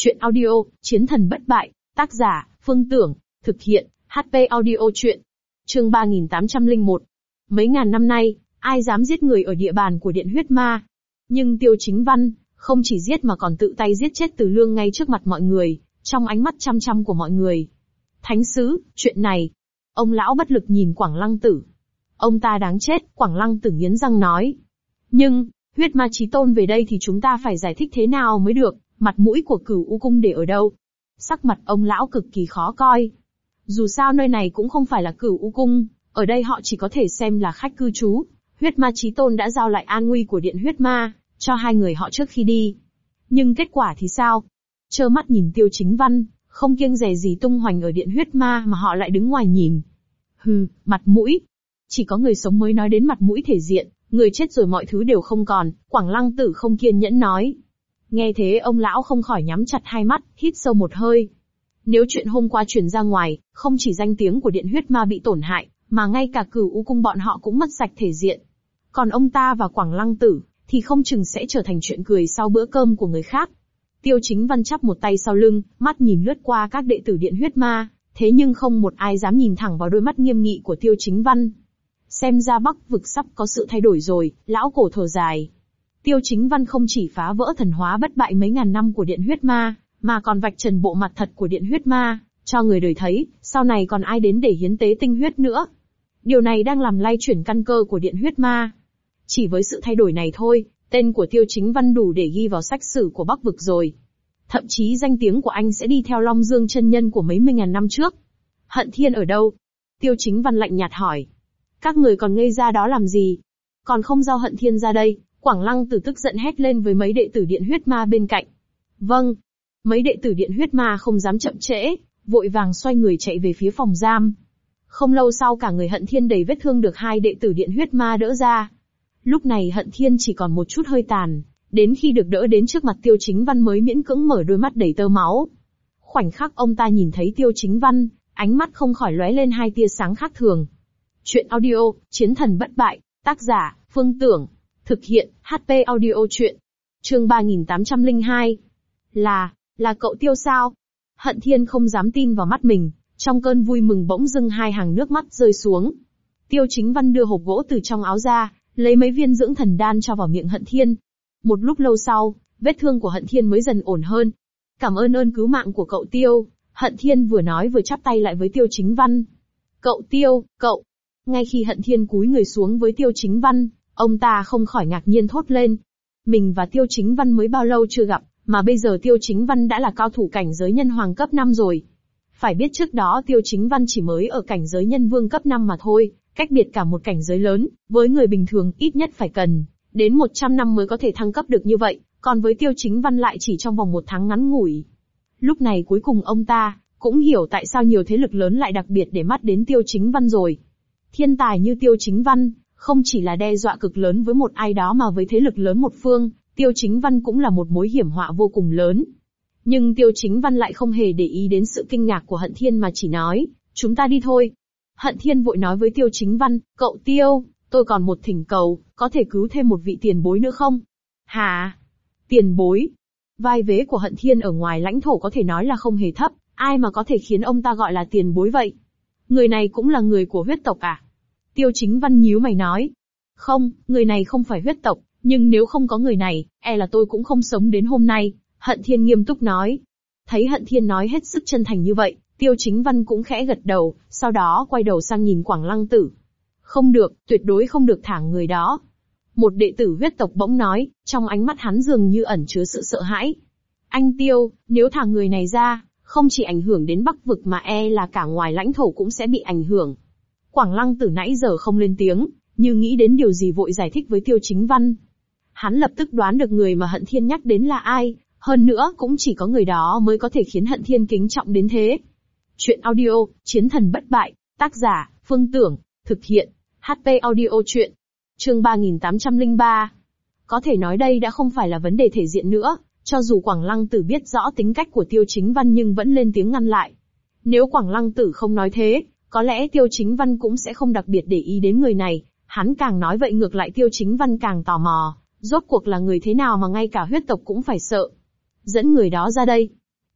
Chuyện audio, Chiến thần bất bại, tác giả, Phương Tưởng, thực hiện, HP audio chuyện. Chương 3801. Mấy ngàn năm nay, ai dám giết người ở địa bàn của Điện Huyết Ma? Nhưng Tiêu Chính Văn, không chỉ giết mà còn tự tay giết chết Từ Lương ngay trước mặt mọi người, trong ánh mắt chăm chăm của mọi người. Thánh sứ, chuyện này. Ông lão bất lực nhìn Quảng Lăng Tử. Ông ta đáng chết, Quảng Lăng Tử nghiến răng nói. Nhưng, Huyết Ma Chí Tôn về đây thì chúng ta phải giải thích thế nào mới được, mặt mũi của Cửu U Cung để ở đâu? Sắc mặt ông lão cực kỳ khó coi. Dù sao nơi này cũng không phải là Cửu U Cung, ở đây họ chỉ có thể xem là khách cư trú. Huyết Ma Chí Tôn đã giao lại an nguy của Điện Huyết Ma cho hai người họ trước khi đi. Nhưng kết quả thì sao? Trơ mắt nhìn Tiêu Chính Văn, không kiêng dè gì tung hoành ở Điện Huyết Ma mà họ lại đứng ngoài nhìn. Hừ, mặt mũi. Chỉ có người sống mới nói đến mặt mũi thể diện, người chết rồi mọi thứ đều không còn, Quảng Lăng Tử không kiên nhẫn nói. Nghe thế ông lão không khỏi nhắm chặt hai mắt, hít sâu một hơi. Nếu chuyện hôm qua truyền ra ngoài, không chỉ danh tiếng của Điện Huyết Ma bị tổn hại, mà ngay cả Cửu U Cung bọn họ cũng mất sạch thể diện. Còn ông ta và Quảng Lăng Tử, thì không chừng sẽ trở thành chuyện cười sau bữa cơm của người khác. Tiêu Chính Văn chắp một tay sau lưng, mắt nhìn lướt qua các đệ tử Điện Huyết Ma, thế nhưng không một ai dám nhìn thẳng vào đôi mắt nghiêm nghị của Tiêu Chính Văn. Xem ra Bắc vực sắp có sự thay đổi rồi, lão cổ thở dài. Tiêu Chính Văn không chỉ phá vỡ thần hóa bất bại mấy ngàn năm của Điện Huyết Ma, mà còn vạch trần bộ mặt thật của Điện Huyết Ma, cho người đời thấy, sau này còn ai đến để hiến tế tinh huyết nữa. Điều này đang làm lay chuyển căn cơ của Điện Huyết Ma. Chỉ với sự thay đổi này thôi, tên của Tiêu Chính Văn đủ để ghi vào sách sử của Bắc vực rồi. Thậm chí danh tiếng của anh sẽ đi theo Long Dương chân nhân của mấy mươi ngàn năm trước. Hận Thiên ở đâu? Tiêu Chính Văn lạnh nhạt hỏi. Các người còn ngây ra đó làm gì? Còn không giao Hận Thiên ra đây, Quảng Lăng Tử tức giận hét lên với mấy đệ tử Điện Huyết Ma bên cạnh. Vâng. Mấy đệ tử Điện Huyết Ma không dám chậm trễ, vội vàng xoay người chạy về phía phòng giam. Không lâu sau cả người Hận Thiên đầy vết thương được hai đệ tử Điện Huyết Ma đỡ ra. Lúc này Hận Thiên chỉ còn một chút hơi tàn, đến khi được đỡ đến trước mặt Tiêu Chính Văn mới miễn cưỡng mở đôi mắt đầy tơ máu. Khoảnh khắc ông ta nhìn thấy Tiêu Chính Văn, ánh mắt không khỏi lóe lên hai tia sáng khác thường. Chuyện audio, Chiến thần bất bại, tác giả, Phương Tưởng, thực hiện, HP audio chuyện. Chương 3802. Là cậu Tiêu sao? Hận Thiên không dám tin vào mắt mình, trong cơn vui mừng bỗng dưng hai hàng nước mắt rơi xuống. Tiêu Chính Văn đưa hộp gỗ từ trong áo ra, lấy mấy viên dưỡng thần đan cho vào miệng Hận Thiên. Một lúc lâu sau, vết thương của Hận Thiên mới dần ổn hơn. Cảm ơn ơn cứu mạng của cậu Tiêu, Hận Thiên vừa nói vừa chắp tay lại với Tiêu Chính Văn. Cậu Tiêu, cậu. Ngay khi Hận Thiên cúi người xuống với Tiêu Chính Văn, ông ta không khỏi ngạc nhiên thốt lên. Mình và Tiêu Chính Văn mới bao lâu chưa gặp, mà bây giờ Tiêu Chính Văn đã là cao thủ cảnh giới nhân hoàng cấp 5 rồi. Phải biết trước đó Tiêu Chính Văn chỉ mới ở cảnh giới nhân vương cấp 5 mà thôi, cách biệt cả một cảnh giới lớn, với người bình thường ít nhất phải cần đến 100 năm mới có thể thăng cấp được như vậy, còn với Tiêu Chính Văn lại chỉ trong vòng một tháng ngắn ngủi. Lúc này cuối cùng ông ta cũng hiểu tại sao nhiều thế lực lớn lại đặc biệt để mắt đến Tiêu Chính Văn rồi. Thiên tài như Tiêu Chính Văn, không chỉ là đe dọa cực lớn với một ai đó mà với thế lực lớn một phương, Tiêu Chính Văn cũng là một mối hiểm họa vô cùng lớn. Nhưng Tiêu Chính Văn lại không hề để ý đến sự kinh ngạc của Hận Thiên mà chỉ nói, chúng ta đi thôi. Hận Thiên vội nói với Tiêu Chính Văn, cậu Tiêu, tôi còn một thỉnh cầu, có thể cứu thêm một vị tiền bối nữa không? Hả? Tiền bối? Vai vế của Hận Thiên ở ngoài lãnh thổ có thể nói là không hề thấp, ai mà có thể khiến ông ta gọi là tiền bối vậy? Người này cũng là người của huyết tộc à? Tiêu Chính Văn nhíu mày nói. Không, người này không phải huyết tộc, nhưng nếu không có người này, e là tôi cũng không sống đến hôm nay, Hận Thiên nghiêm túc nói. Thấy Hận Thiên nói hết sức chân thành như vậy, Tiêu Chính Văn cũng khẽ gật đầu, sau đó quay đầu sang nhìn Quảng Lăng Tử. Không được, tuyệt đối không được thả người đó. Một đệ tử huyết tộc bỗng nói, trong ánh mắt hắn dường như ẩn chứa sự sợ hãi. Anh Tiêu, nếu thả người này ra, không chỉ ảnh hưởng đến Bắc vực mà e là cả ngoài lãnh thổ cũng sẽ bị ảnh hưởng. Quảng Lăng Tử nãy giờ không lên tiếng, như nghĩ đến điều gì vội giải thích với Tiêu Chính Văn. Hắn lập tức đoán được người mà Hận Thiên nhắc đến là ai, hơn nữa cũng chỉ có người đó mới có thể khiến Hận Thiên kính trọng đến thế. Chuyện audio, Chiến thần bất bại, tác giả, Phương Tưởng, thực hiện, HP audio chuyện. Chương 3803. Có thể nói đây đã không phải là vấn đề thể diện nữa, cho dù Quảng Lăng Tử biết rõ tính cách của Tiêu Chính Văn nhưng vẫn lên tiếng ngăn lại. Nếu Quảng Lăng Tử không nói thế, có lẽ Tiêu Chính Văn cũng sẽ không đặc biệt để ý đến người này, hắn càng nói vậy ngược lại Tiêu Chính Văn càng tò mò, rốt cuộc là người thế nào mà ngay cả huyết tộc cũng phải sợ. Dẫn người đó ra đây.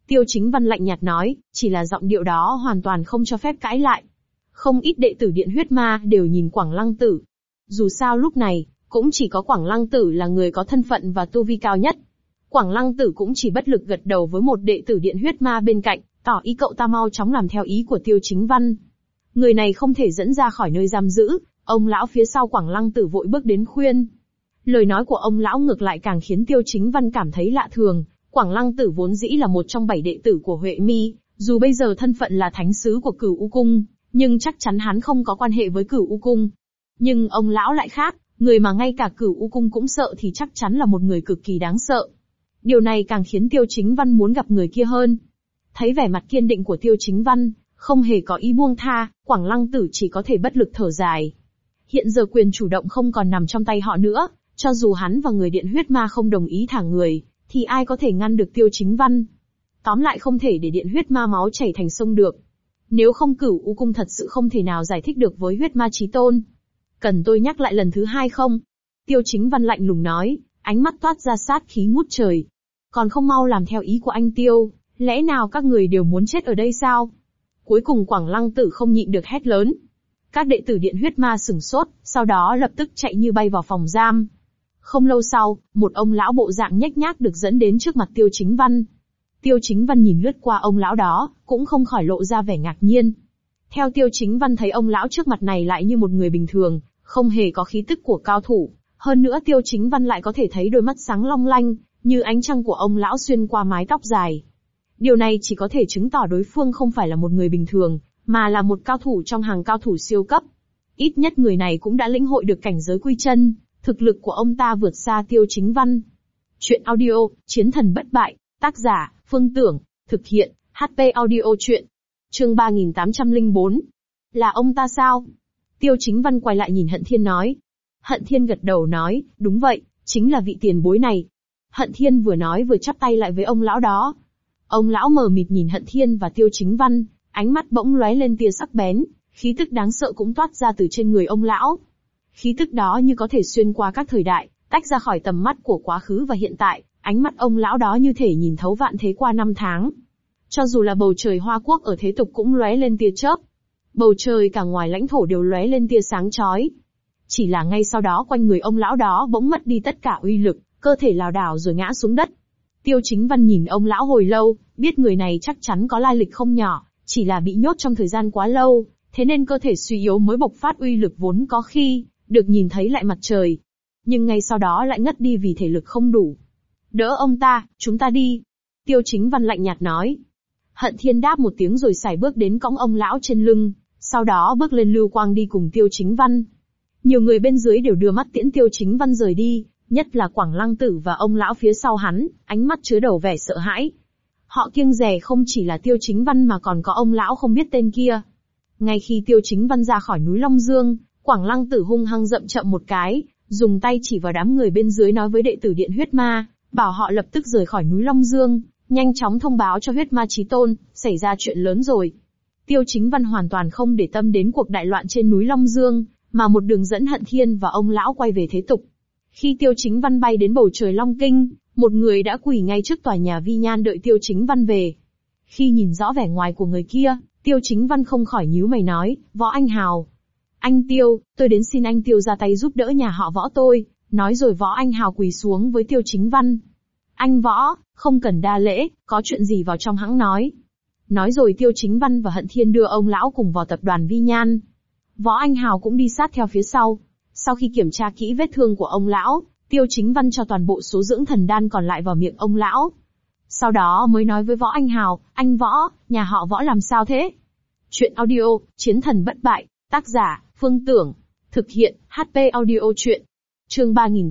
Tiêu Chính Văn lạnh nhạt nói, chỉ là giọng điệu đó hoàn toàn không cho phép cãi lại. Không ít đệ tử Điện Huyết Ma đều nhìn Quảng Lăng Tử. Dù sao lúc này, cũng chỉ có Quảng Lăng Tử là người có thân phận và tu vi cao nhất. Quảng Lăng Tử cũng chỉ bất lực gật đầu với một đệ tử Điện Huyết Ma bên cạnh, tỏ ý cậu ta mau chóng làm theo ý của Tiêu Chính Văn. Người này không thể dẫn ra khỏi nơi giam giữ, ông lão phía sau Quảng Lăng Tử vội bước đến khuyên. Lời nói của ông lão ngược lại càng khiến Tiêu Chính Văn cảm thấy lạ thường. Quảng Lăng Tử vốn dĩ là một trong 7 đệ tử của Huệ Mi, dù bây giờ thân phận là thánh sứ của Cửu U Cung, nhưng chắc chắn hắn không có quan hệ với Cửu U Cung. Nhưng ông lão lại khác, người mà ngay cả Cửu U Cung cũng sợ thì chắc chắn là một người cực kỳ đáng sợ. Điều này càng khiến Tiêu Chính Văn muốn gặp người kia hơn. Thấy vẻ mặt kiên định của Tiêu Chính Văn, không hề có ý buông tha, Quảng Lăng Tử chỉ có thể bất lực thở dài. Hiện giờ quyền chủ động không còn nằm trong tay họ nữa, cho dù hắn và người Điện Huyết Ma không đồng ý thả người, thì ai có thể ngăn được Tiêu Chính Văn? Tóm lại không thể để Điện Huyết Ma máu chảy thành sông được. Nếu không Cửu U Cung thật sự không thể nào giải thích được với Huyết Ma Chí Tôn. Cần tôi nhắc lại lần thứ 2 không? Tiêu Chính Văn lạnh lùng nói, ánh mắt toát ra sát khí ngút trời. Còn không mau làm theo ý của anh Tiêu, lẽ nào các người đều muốn chết ở đây sao? Cuối cùng Quảng Lăng Tử không nhịn được hét lớn. Các đệ tử Điện Huyết Ma sửng sốt, sau đó lập tức chạy như bay vào phòng giam. Không lâu sau, một ông lão bộ dạng nhếch nhác được dẫn đến trước mặt Tiêu Chính Văn. Tiêu Chính Văn nhìn lướt qua ông lão đó, cũng không khỏi lộ ra vẻ ngạc nhiên. Theo Tiêu Chính Văn thấy ông lão trước mặt này lại như một người bình thường, không hề có khí tức của cao thủ. Hơn nữa Tiêu Chính Văn lại có thể thấy đôi mắt sáng long lanh, như ánh trăng của ông lão xuyên qua mái tóc dài. Điều này chỉ có thể chứng tỏ đối phương không phải là một người bình thường, mà là một cao thủ trong hàng cao thủ siêu cấp. Ít nhất người này cũng đã lĩnh hội được cảnh giới quy chân, thực lực của ông ta vượt xa Tiêu Chính Văn. Chuyện audio, Chiến thần bất bại, tác giả, Phương Tưởng, thực hiện, HP audio chuyện. Chương 3804. Là ông ta sao? Tiêu Chính Văn quay lại nhìn Hận Thiên nói. Hận Thiên gật đầu nói, đúng vậy, chính là vị tiền bối này. Hận Thiên vừa nói vừa chắp tay lại với ông lão đó. Ông lão mờ mịt nhìn Hận Thiên và Tiêu Chính Văn, ánh mắt bỗng lóe lên tia sắc bén, khí tức đáng sợ cũng toát ra từ trên người ông lão. Khí tức đó như có thể xuyên qua các thời đại, tách ra khỏi tầm mắt của quá khứ và hiện tại, ánh mắt ông lão đó như thể nhìn thấu vạn thế qua năm tháng. Cho dù là bầu trời Hoa Quốc ở thế tục cũng lóe lên tia chớp. Bầu trời cả ngoài lãnh thổ đều lóe lên tia sáng chói. Chỉ là ngay sau đó quanh người ông lão đó bỗng mất đi tất cả uy lực, cơ thể lảo đảo rồi ngã xuống đất. Tiêu Chính Văn nhìn ông lão hồi lâu, biết người này chắc chắn có lai lịch không nhỏ, chỉ là bị nhốt trong thời gian quá lâu, thế nên cơ thể suy yếu mới bộc phát uy lực vốn có khi được nhìn thấy lại mặt trời. Nhưng ngay sau đó lại ngất đi vì thể lực không đủ. Đỡ ông ta, chúng ta đi. Tiêu Chính Văn lạnh nhạt nói. Hận Thiên đáp một tiếng rồi sải bước đến cõng ông lão trên lưng, sau đó bước lên lưu quang đi cùng Tiêu Chính Văn. Nhiều người bên dưới đều đưa mắt tiễn Tiêu Chính Văn rời đi, nhất là Quảng Lăng Tử và ông lão phía sau hắn, ánh mắt chứa đầu vẻ sợ hãi. Họ kiêng dè không chỉ là Tiêu Chính Văn mà còn có ông lão không biết tên kia. Ngay khi Tiêu Chính Văn ra khỏi núi Long Dương, Quảng Lăng Tử hung hăng dậm chậm một cái, dùng tay chỉ vào đám người bên dưới nói với đệ tử Điện Huyết Ma, bảo họ lập tức rời khỏi núi Long Dương, nhanh chóng thông báo cho Huyết Ma Chí Tôn, xảy ra chuyện lớn rồi. Tiêu Chính Văn hoàn toàn không để tâm đến cuộc đại loạn trên núi Long Dương, mà một đường dẫn Hận Thiên và ông lão quay về thế tục. Khi Tiêu Chính Văn bay đến bầu trời Long Kinh, một người đã quỳ ngay trước tòa nhà Vi Nhan đợi Tiêu Chính Văn về. Khi nhìn rõ vẻ ngoài của người kia, Tiêu Chính Văn không khỏi nhíu mày nói, Võ Anh Hào. Anh Tiêu, tôi đến xin anh Tiêu ra tay giúp đỡ nhà họ Võ tôi. Nói rồi Võ Anh Hào quỳ xuống với Tiêu Chính Văn. Anh Võ, không cần đa lễ, có chuyện gì vào trong hãng nói. Nói rồi Tiêu Chính Văn và Hận Thiên đưa ông lão cùng vào tập đoàn Vi Nhan. Võ Anh Hào cũng đi sát theo phía sau. Sau khi kiểm tra kỹ vết thương của ông lão, Tiêu Chính Văn cho toàn bộ số dưỡng thần đan còn lại vào miệng ông lão. Sau đó mới nói với Võ Anh Hào, anh Võ, nhà họ Võ làm sao thế? Chuyện audio, Chiến thần bất bại, tác giả, Phương Tưởng, thực hiện, HP audio chuyện. Chương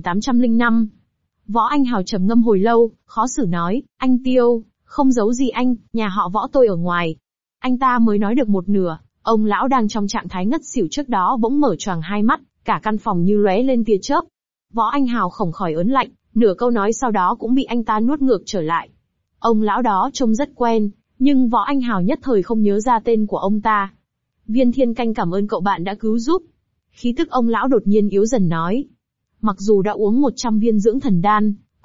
3805. Võ Anh Hào trầm ngâm hồi lâu, khó xử nói, anh Tiêu, không giấu gì anh, nhà họ Võ tôi ở ngoài. Anh ta mới nói được một nửa, ông lão đang trong trạng thái ngất xỉu trước đó bỗng mở choàng hai mắt, cả căn phòng như lóe lên tia chớp. Võ Anh Hào không khỏi ớn lạnh, nửa câu nói sau đó cũng bị anh ta nuốt ngược trở lại. Ông lão đó trông rất quen, nhưng Võ Anh Hào nhất thời không nhớ ra tên của ông ta. Viên Thiên Canh cảm ơn cậu bạn đã cứu giúp. Khí tức ông lão đột nhiên yếu dần nói. Mặc dù đã uống 100 viên dưỡng thần đan,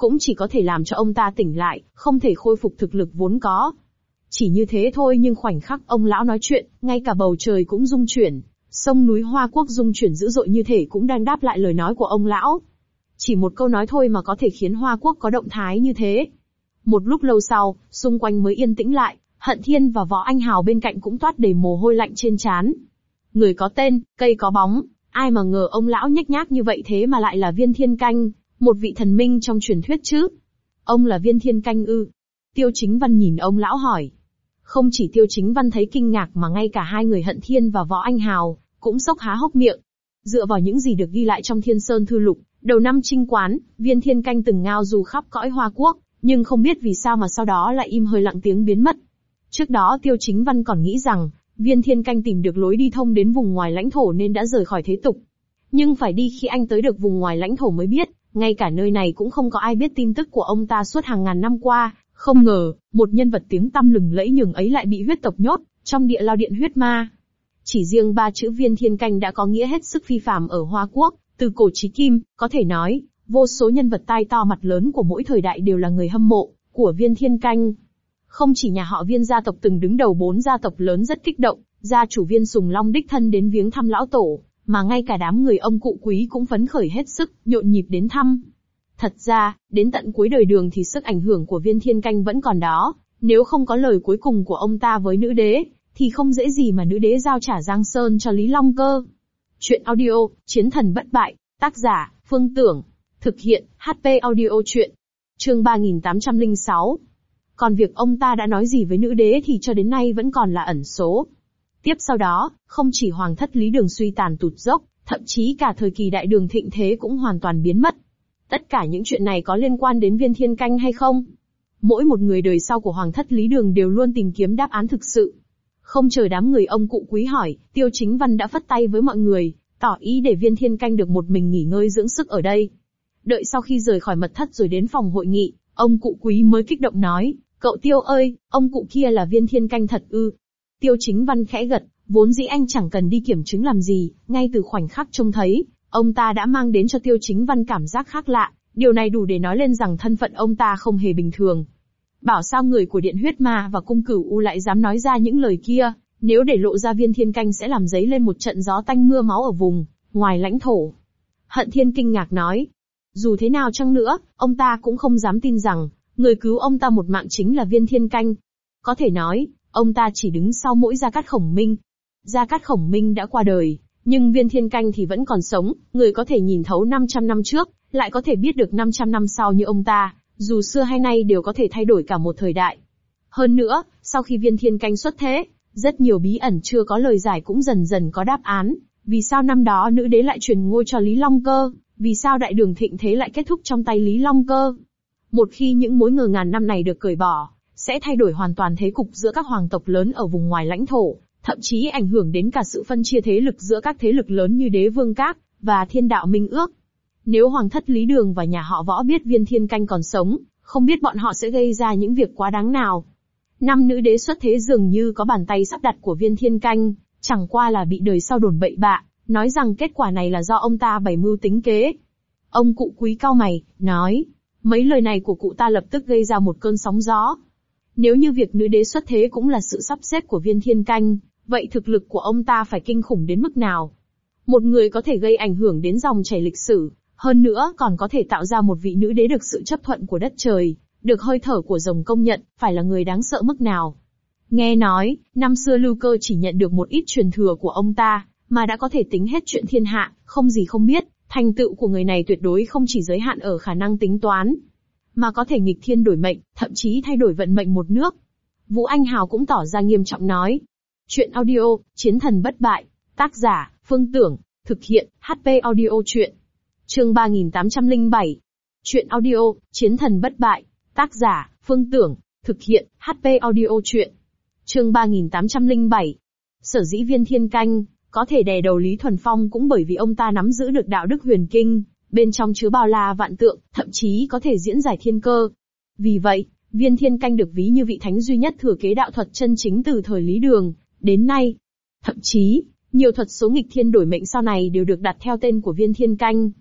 cũng chỉ có thể làm cho ông ta tỉnh lại, không thể khôi phục thực lực vốn có. Chỉ như thế thôi nhưng khoảnh khắc ông lão nói chuyện, ngay cả bầu trời cũng rung chuyển, sông núi Hoa Quốc rung chuyển dữ dội như thể cũng đang đáp lại lời nói của ông lão. Chỉ một câu nói thôi mà có thể khiến Hoa Quốc có động thái như thế. Một lúc lâu sau, xung quanh mới yên tĩnh lại, Hận Thiên và Võ Anh Hào bên cạnh cũng toát đầy mồ hôi lạnh trên trán. Người có tên, cây có bóng, ai mà ngờ ông lão nhếch nhác như vậy thế mà lại là Viên Thiên Canh, một vị thần minh trong truyền thuyết chứ. Ông là Viên Thiên Canh ư? Tiêu Chính Văn nhìn ông lão hỏi. Không chỉ Tiêu Chính Văn thấy kinh ngạc mà ngay cả hai người Hận Thiên và Võ Anh Hào cũng sốc há hốc miệng. Dựa vào những gì được ghi lại trong Thiên Sơn Thư Lục, đầu năm Trinh Quán, Viên Thiên Canh từng ngao du khắp cõi Hoa Quốc, nhưng không biết vì sao mà sau đó lại im hơi lặng tiếng biến mất. Trước đó Tiêu Chính Văn còn nghĩ rằng, Viên Thiên Canh tìm được lối đi thông đến vùng ngoài lãnh thổ nên đã rời khỏi thế tục. Nhưng phải đi khi anh tới được vùng ngoài lãnh thổ mới biết, ngay cả nơi này cũng không có ai biết tin tức của ông ta suốt hàng ngàn năm qua. Không ngờ, một nhân vật tiếng tăm lừng lẫy nhường ấy lại bị huyết tộc nhốt, trong địa lao điện huyết ma. Chỉ riêng ba chữ Viên Thiên Canh đã có nghĩa hết sức phi phàm ở Hoa Quốc, từ cổ chí kim, có thể nói, vô số nhân vật tai to mặt lớn của mỗi thời đại đều là người hâm mộ của Viên Thiên Canh. Không chỉ nhà họ Viên gia tộc từng đứng đầu 4 gia tộc lớn rất kích động, gia chủ Viên Sùng Long đích thân đến viếng thăm lão tổ, mà ngay cả đám người ông cụ quý cũng phấn khởi hết sức, nhộn nhịp đến thăm. Thật ra, đến tận cuối đời Đường thì sức ảnh hưởng của Viên Thiên Canh vẫn còn đó, nếu không có lời cuối cùng của ông ta với nữ đế, thì không dễ gì mà nữ đế giao trả Giang Sơn cho Lý Long Cơ. Chuyện audio, Chiến thần bất bại, tác giả, Phương Tưởng, thực hiện, HP audio chuyện. Chương 3806. Còn việc ông ta đã nói gì với nữ đế thì cho đến nay vẫn còn là ẩn số. Tiếp sau đó, không chỉ hoàng thất Lý Đường suy tàn tụt dốc, thậm chí cả thời kỳ đại đường thịnh thế cũng hoàn toàn biến mất. Tất cả những chuyện này có liên quan đến Viên Thiên Canh hay không? Mỗi một người đời sau của hoàng thất Lý Đường đều luôn tìm kiếm đáp án thực sự. Không chờ đám người ông cụ quý hỏi, Tiêu Chính Văn đã phất tay với mọi người, tỏ ý để Viên Thiên Canh được một mình nghỉ ngơi dưỡng sức ở đây. Đợi sau khi rời khỏi mật thất rồi đến phòng hội nghị, ông cụ quý mới kích động nói, cậu Tiêu ơi, ông cụ kia là Viên Thiên Canh thật ư? Tiêu Chính Văn khẽ gật, vốn dĩ anh chẳng cần đi kiểm chứng làm gì, ngay từ khoảnh khắc trông thấy, ông ta đã mang đến cho Tiêu Chính Văn cảm giác khác lạ, điều này đủ để nói lên rằng thân phận ông ta không hề bình thường. Bảo sao người của Điện Huyết Ma và Cung Cửu U lại dám nói ra những lời kia, nếu để lộ ra Viên Thiên Canh sẽ làm dấy lên một trận gió tanh mưa máu ở vùng ngoài lãnh thổ. Hận Thiên kinh ngạc nói, dù thế nào chăng nữa, ông ta cũng không dám tin rằng, người cứu ông ta một mạng chính là Viên Thiên Canh. Có thể nói, ông ta chỉ đứng sau mỗi Gia Cát Khổng Minh. Gia Cát Khổng Minh đã qua đời, nhưng Viên Thiên Canh thì vẫn còn sống, người có thể nhìn thấu 500 năm trước, lại có thể biết được 500 năm sau như ông ta, dù xưa hay nay đều có thể thay đổi cả một thời đại. Hơn nữa, sau khi Viên Thiên Canh xuất thế, rất nhiều bí ẩn chưa có lời giải cũng dần dần có đáp án. Vì sao năm đó nữ đế lại truyền ngôi cho Lý Long Cơ? Vì sao đại đường thịnh thế lại kết thúc trong tay Lý Long Cơ? Một khi những mối ngờ ngàn năm này được cởi bỏ, sẽ thay đổi hoàn toàn thế cục giữa các hoàng tộc lớn ở vùng ngoài lãnh thổ, thậm chí ảnh hưởng đến cả sự phân chia thế lực giữa các thế lực lớn như Đế Vương Các và Thiên Đạo Minh Ước. Nếu hoàng thất Lý Đường và nhà họ Võ biết Viên Thiên Canh còn sống, không biết bọn họ sẽ gây ra những việc quá đáng nào. Năm nữ đế xuất thế dường như có bàn tay sắp đặt của Viên Thiên Canh, chẳng qua là bị đời sau đồn bậy bạ, nói rằng kết quả này là do ông ta bày mưu tính kế. Ông cụ quý cau mày, nói, mấy lời này của cụ ta lập tức gây ra một cơn sóng gió. Nếu như việc nữ đế xuất thế cũng là sự sắp xếp của Viên Thiên Canh, vậy thực lực của ông ta phải kinh khủng đến mức nào? Một người có thể gây ảnh hưởng đến dòng chảy lịch sử, hơn nữa còn có thể tạo ra một vị nữ đế được sự chấp thuận của đất trời, được hơi thở của rồng công nhận, phải là người đáng sợ mức nào? Nghe nói, năm xưa Lưu Cơ chỉ nhận được một ít truyền thừa của ông ta, mà đã có thể tính hết chuyện thiên hạ, không gì không biết, thành tựu của người này tuyệt đối không chỉ giới hạn ở khả năng tính toán, mà có thể nghịch thiên đổi mệnh, thậm chí thay đổi vận mệnh một nước. Vũ Anh Hào cũng tỏ ra nghiêm trọng nói. Chuyện audio, Chiến thần bất bại, tác giả, Phương Tưởng, thực hiện, HP audio chuyện. Chương 3807. Chuyện audio, Chiến thần bất bại, tác giả, Phương Tưởng, thực hiện, HP audio chuyện. Chương 3807. Sở dĩ Viên Thiên Canh có thể đè đầu Lý Thuần Phong cũng bởi vì ông ta nắm giữ được đạo đức huyền kinh, bên trong chứa bao la vạn tượng, thậm chí có thể diễn giải thiên cơ. Vì vậy, Viên Thiên Canh được ví như vị thánh duy nhất thừa kế đạo thuật chân chính từ thời Lý Đường đến nay. Thậm chí, nhiều thuật số nghịch thiên đổi mệnh sau này đều được đặt theo tên của Viên Thiên Canh.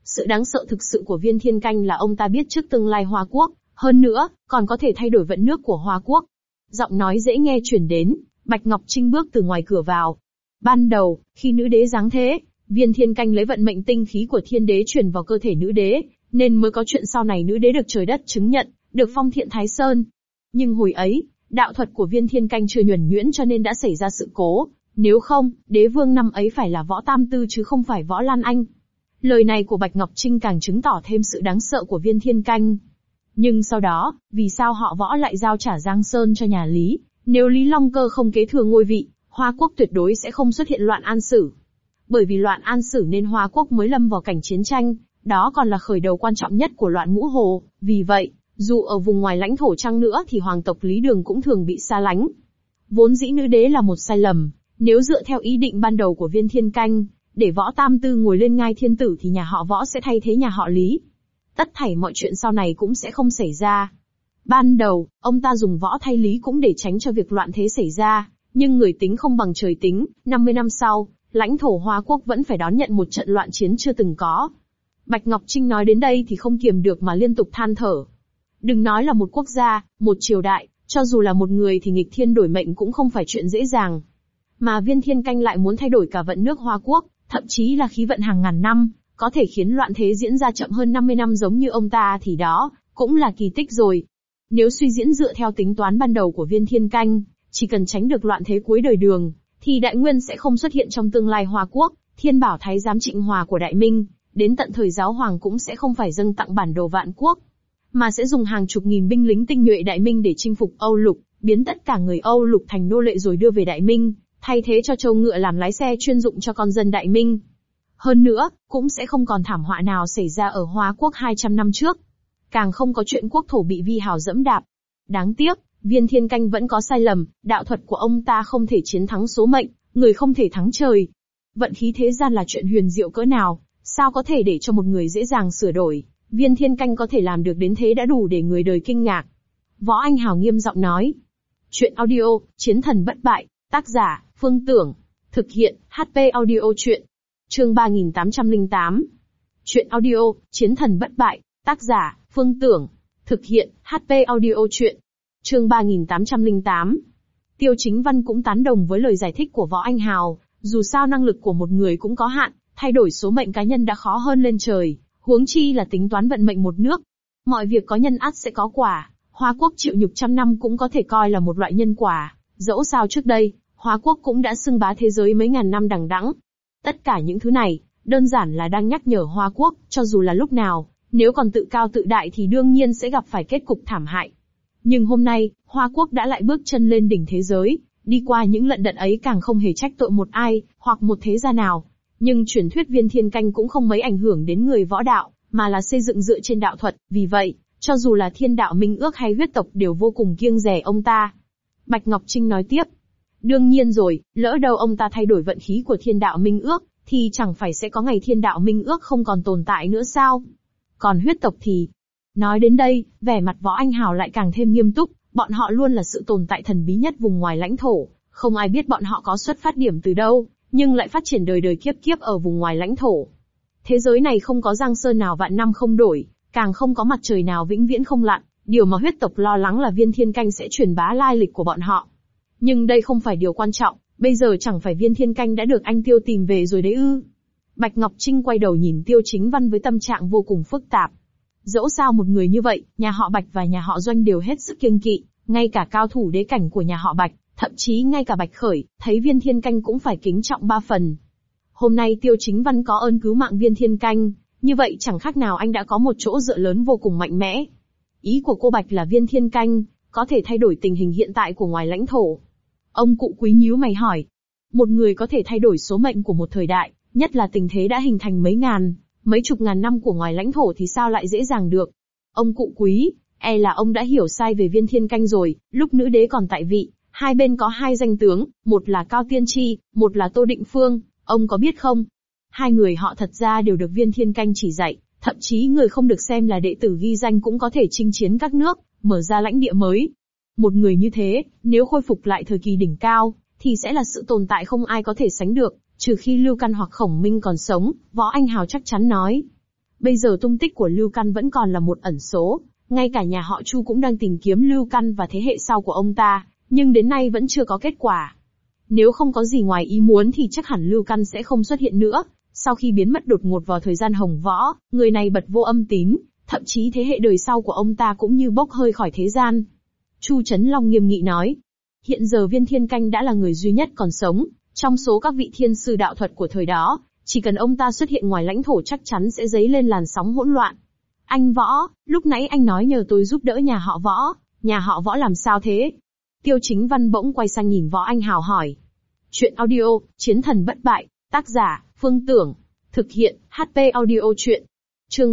Sự đáng sợ thực sự của Viên Thiên Canh là ông ta biết trước tương lai Hoa Quốc, hơn nữa, còn có thể thay đổi vận nước của Hoa Quốc. Giọng nói dễ nghe truyền đến, Bạch Ngọc Trinh bước từ ngoài cửa vào. Ban đầu, khi nữ đế giáng thế, Viên Thiên Canh lấy vận mệnh tinh khí của thiên đế truyền vào cơ thể nữ đế, nên mới có chuyện sau này nữ đế được trời đất chứng nhận, được phong Thiện Thái Sơn. Nhưng hồi ấy, đạo thuật của Viên Thiên Canh chưa nhuần nhuyễn cho nên đã xảy ra sự cố. Nếu không, đế vương năm ấy phải là Võ Tam Tư chứ không phải Võ Lan Anh. Lời này của Bạch Ngọc Trinh càng chứng tỏ thêm sự đáng sợ của Viên Thiên Canh. Nhưng sau đó, vì sao họ Võ lại giao trả Giang Sơn cho nhà Lý? Nếu Lý Long Cơ không kế thừa ngôi vị, Hoa Quốc tuyệt đối sẽ không xuất hiện loạn An Sử. Bởi vì loạn An Sử nên Hoa Quốc mới lâm vào cảnh chiến tranh, đó còn là khởi đầu quan trọng nhất của loạn Ngũ Hồ. Vì vậy, dù ở vùng ngoài lãnh thổ chăng nữa thì hoàng tộc Lý Đường cũng thường bị xa lánh. Vốn dĩ nữ đế là một sai lầm, nếu dựa theo ý định ban đầu của Viên Thiên Canh, để Võ Tam Tư ngồi lên ngai thiên tử thì nhà họ Võ sẽ thay thế nhà họ Lý. Tất thảy mọi chuyện sau này cũng sẽ không xảy ra. Ban đầu, ông ta dùng Võ thay Lý cũng để tránh cho việc loạn thế xảy ra, nhưng người tính không bằng trời tính, 50 năm sau, lãnh thổ Hoa Quốc vẫn phải đón nhận một trận loạn chiến chưa từng có. Bạch Ngọc Trinh nói đến đây thì không kiềm được mà liên tục than thở. Đừng nói là một quốc gia, một triều đại, cho dù là một người thì nghịch thiên đổi mệnh cũng không phải chuyện dễ dàng. Mà Viên Thiên Canh lại muốn thay đổi cả vận nước Hoa Quốc, thậm chí là khí vận hàng ngàn năm, có thể khiến loạn thế diễn ra chậm hơn 50 năm giống như ông ta thì đó, cũng là kỳ tích rồi. Nếu suy diễn dựa theo tính toán ban đầu của Viên Thiên Canh, chỉ cần tránh được loạn thế cuối đời Đường, thì Đại Nguyên sẽ không xuất hiện trong tương lai Hoa Quốc, Thiên Bảo Thái giám Trịnh Hòa của Đại Minh, đến tận thời Giáo Hoàng cũng sẽ không phải dâng tặng bản đồ vạn quốc, mà sẽ dùng hàng chục nghìn binh lính tinh nhuệ Đại Minh để chinh phục Âu Lục, biến tất cả người Âu Lục thành nô lệ rồi đưa về Đại Minh, thay thế cho trâu ngựa làm lái xe chuyên dụng cho con dân Đại Minh. Hơn nữa, cũng sẽ không còn thảm họa nào xảy ra ở Hoa Quốc 200 năm trước. Càng không có chuyện quốc thổ bị Vi Hào dẫm đạp. Đáng tiếc, Viên Thiên Canh vẫn có sai lầm, đạo thuật của ông ta không thể chiến thắng số mệnh, người không thể thắng trời. Vận khí thế gian là chuyện huyền diệu cỡ nào, sao có thể để cho một người dễ dàng sửa đổi, Viên Thiên Canh có thể làm được đến thế đã đủ để người đời kinh ngạc. Võ Anh Hào nghiêm giọng nói. Chuyện audio, Chiến thần bất bại, tác giả, Phương Tưởng. Thực hiện, HP audio chuyện. Chương 3808. Chuyện audio, Chiến thần bất bại, tác giả, Phương Tưởng. Thực hiện, HP audio chuyện. Chương 3808. Tiêu Chính Văn cũng tán đồng với lời giải thích của Võ Anh Hào, dù sao năng lực của một người cũng có hạn, thay đổi số mệnh cá nhân đã khó hơn lên trời, huống chi là tính toán vận mệnh một nước. Mọi việc có nhân ắt sẽ có quả, Hoa Quốc chịu nhục trăm năm cũng có thể coi là một loại nhân quả, dẫu sao trước đây, Hoa Quốc cũng đã xưng bá thế giới mấy ngàn năm đằng đẵng. Tất cả những thứ này, đơn giản là đang nhắc nhở Hoa Quốc, cho dù là lúc nào, nếu còn tự cao tự đại thì đương nhiên sẽ gặp phải kết cục thảm hại. Nhưng hôm nay, Hoa Quốc đã lại bước chân lên đỉnh thế giới, đi qua những lận đận ấy càng không hề trách tội một ai, hoặc một thế gia nào. Nhưng truyền thuyết Viên Thiên Canh cũng không mấy ảnh hưởng đến người võ đạo, mà là xây dựng dựa trên đạo thuật, vì vậy, cho dù là Thiên Đạo Minh Ước hay huyết tộc đều vô cùng kiêng dè ông ta. Bạch Ngọc Trinh nói tiếp. Đương nhiên rồi, lỡ đâu ông ta thay đổi vận khí của Thiên Đạo Minh Ước, thì chẳng phải sẽ có ngày Thiên Đạo Minh Ước không còn tồn tại nữa sao? Còn huyết tộc thì... Nói đến đây, vẻ mặt Võ Anh Hào lại càng thêm nghiêm túc, bọn họ luôn là sự tồn tại thần bí nhất vùng ngoài lãnh thổ, không ai biết bọn họ có xuất phát điểm từ đâu, nhưng lại phát triển đời đời kiếp kiếp ở vùng ngoài lãnh thổ. Thế giới này không có giang sơn nào vạn năm không đổi, càng không có mặt trời nào vĩnh viễn không lặn, điều mà huyết tộc lo lắng là Viên Thiên Canh sẽ truyền bá lai lịch của bọn họ. Nhưng đây không phải điều quan trọng, bây giờ chẳng phải Viên Thiên Canh đã được anh Tiêu tìm về rồi đấy ư? Bạch Ngọc Trinh quay đầu nhìn Tiêu Chính Văn với tâm trạng vô cùng phức tạp. Dẫu sao một người như vậy, nhà họ Bạch và nhà họ Doanh đều hết sức kiêng kỵ, ngay cả cao thủ đế cảnh của nhà họ Bạch, thậm chí ngay cả Bạch Khởi, thấy Viên Thiên Canh cũng phải kính trọng 3 phần. Hôm nay Tiêu Chính Văn có ơn cứu mạng Viên Thiên Canh, như vậy chẳng khác nào anh đã có một chỗ dựa lớn vô cùng mạnh mẽ. Ý của cô Bạch là Viên Thiên Canh có thể thay đổi tình hình hiện tại của ngoài lãnh thổ. Ông cụ Quý nhíu mày hỏi. Một người có thể thay đổi số mệnh của một thời đại, nhất là tình thế đã hình thành mấy chục ngàn năm của ngoài lãnh thổ thì sao lại dễ dàng được? Ông cụ Quý, e là ông đã hiểu sai về Viên Thiên Canh rồi, lúc nữ đế còn tại vị, hai bên có 2 danh tướng, một là Cao Tiên Tri, một là Tô Định Phương, ông có biết không? 2 người họ thật ra đều được Viên Thiên Canh chỉ dạy, thậm chí người không được xem là đệ tử ghi danh cũng có thể chinh chiến các nước, mở ra lãnh địa mới. Một người như thế, nếu khôi phục lại thời kỳ đỉnh cao, thì sẽ là sự tồn tại không ai có thể sánh được, trừ khi Lưu Căn hoặc Khổng Minh còn sống, Võ Anh Hào chắc chắn nói. Bây giờ tung tích của Lưu Căn vẫn còn là một ẩn số, ngay cả nhà họ Chu cũng đang tìm kiếm Lưu Căn và thế hệ sau của ông ta, nhưng đến nay vẫn chưa có kết quả. Nếu không có gì ngoài ý muốn thì chắc hẳn Lưu Căn sẽ không xuất hiện nữa. Sau khi biến mất đột ngột vào thời gian Hồng Võ, người này bật vô âm tín, thậm chí thế hệ đời sau của ông ta cũng như bốc hơi khỏi thế gian. Chu Chấn Long nghiêm nghị nói, hiện giờ Viên Thiên Canh đã là người duy nhất còn sống, trong số các vị thiên sư đạo thuật của thời đó, chỉ cần ông ta xuất hiện ngoài lãnh thổ chắc chắn sẽ dấy lên làn sóng hỗn loạn. Anh Võ, lúc nãy anh nói nhờ tôi giúp đỡ nhà họ Võ làm sao thế? Tiêu Chính Văn bỗng quay sang nhìn Võ Anh Hào hỏi. Chuyện audio, Chiến thần bất bại, tác giả, Phương Tưởng, thực hiện, HP audio truyện. Chương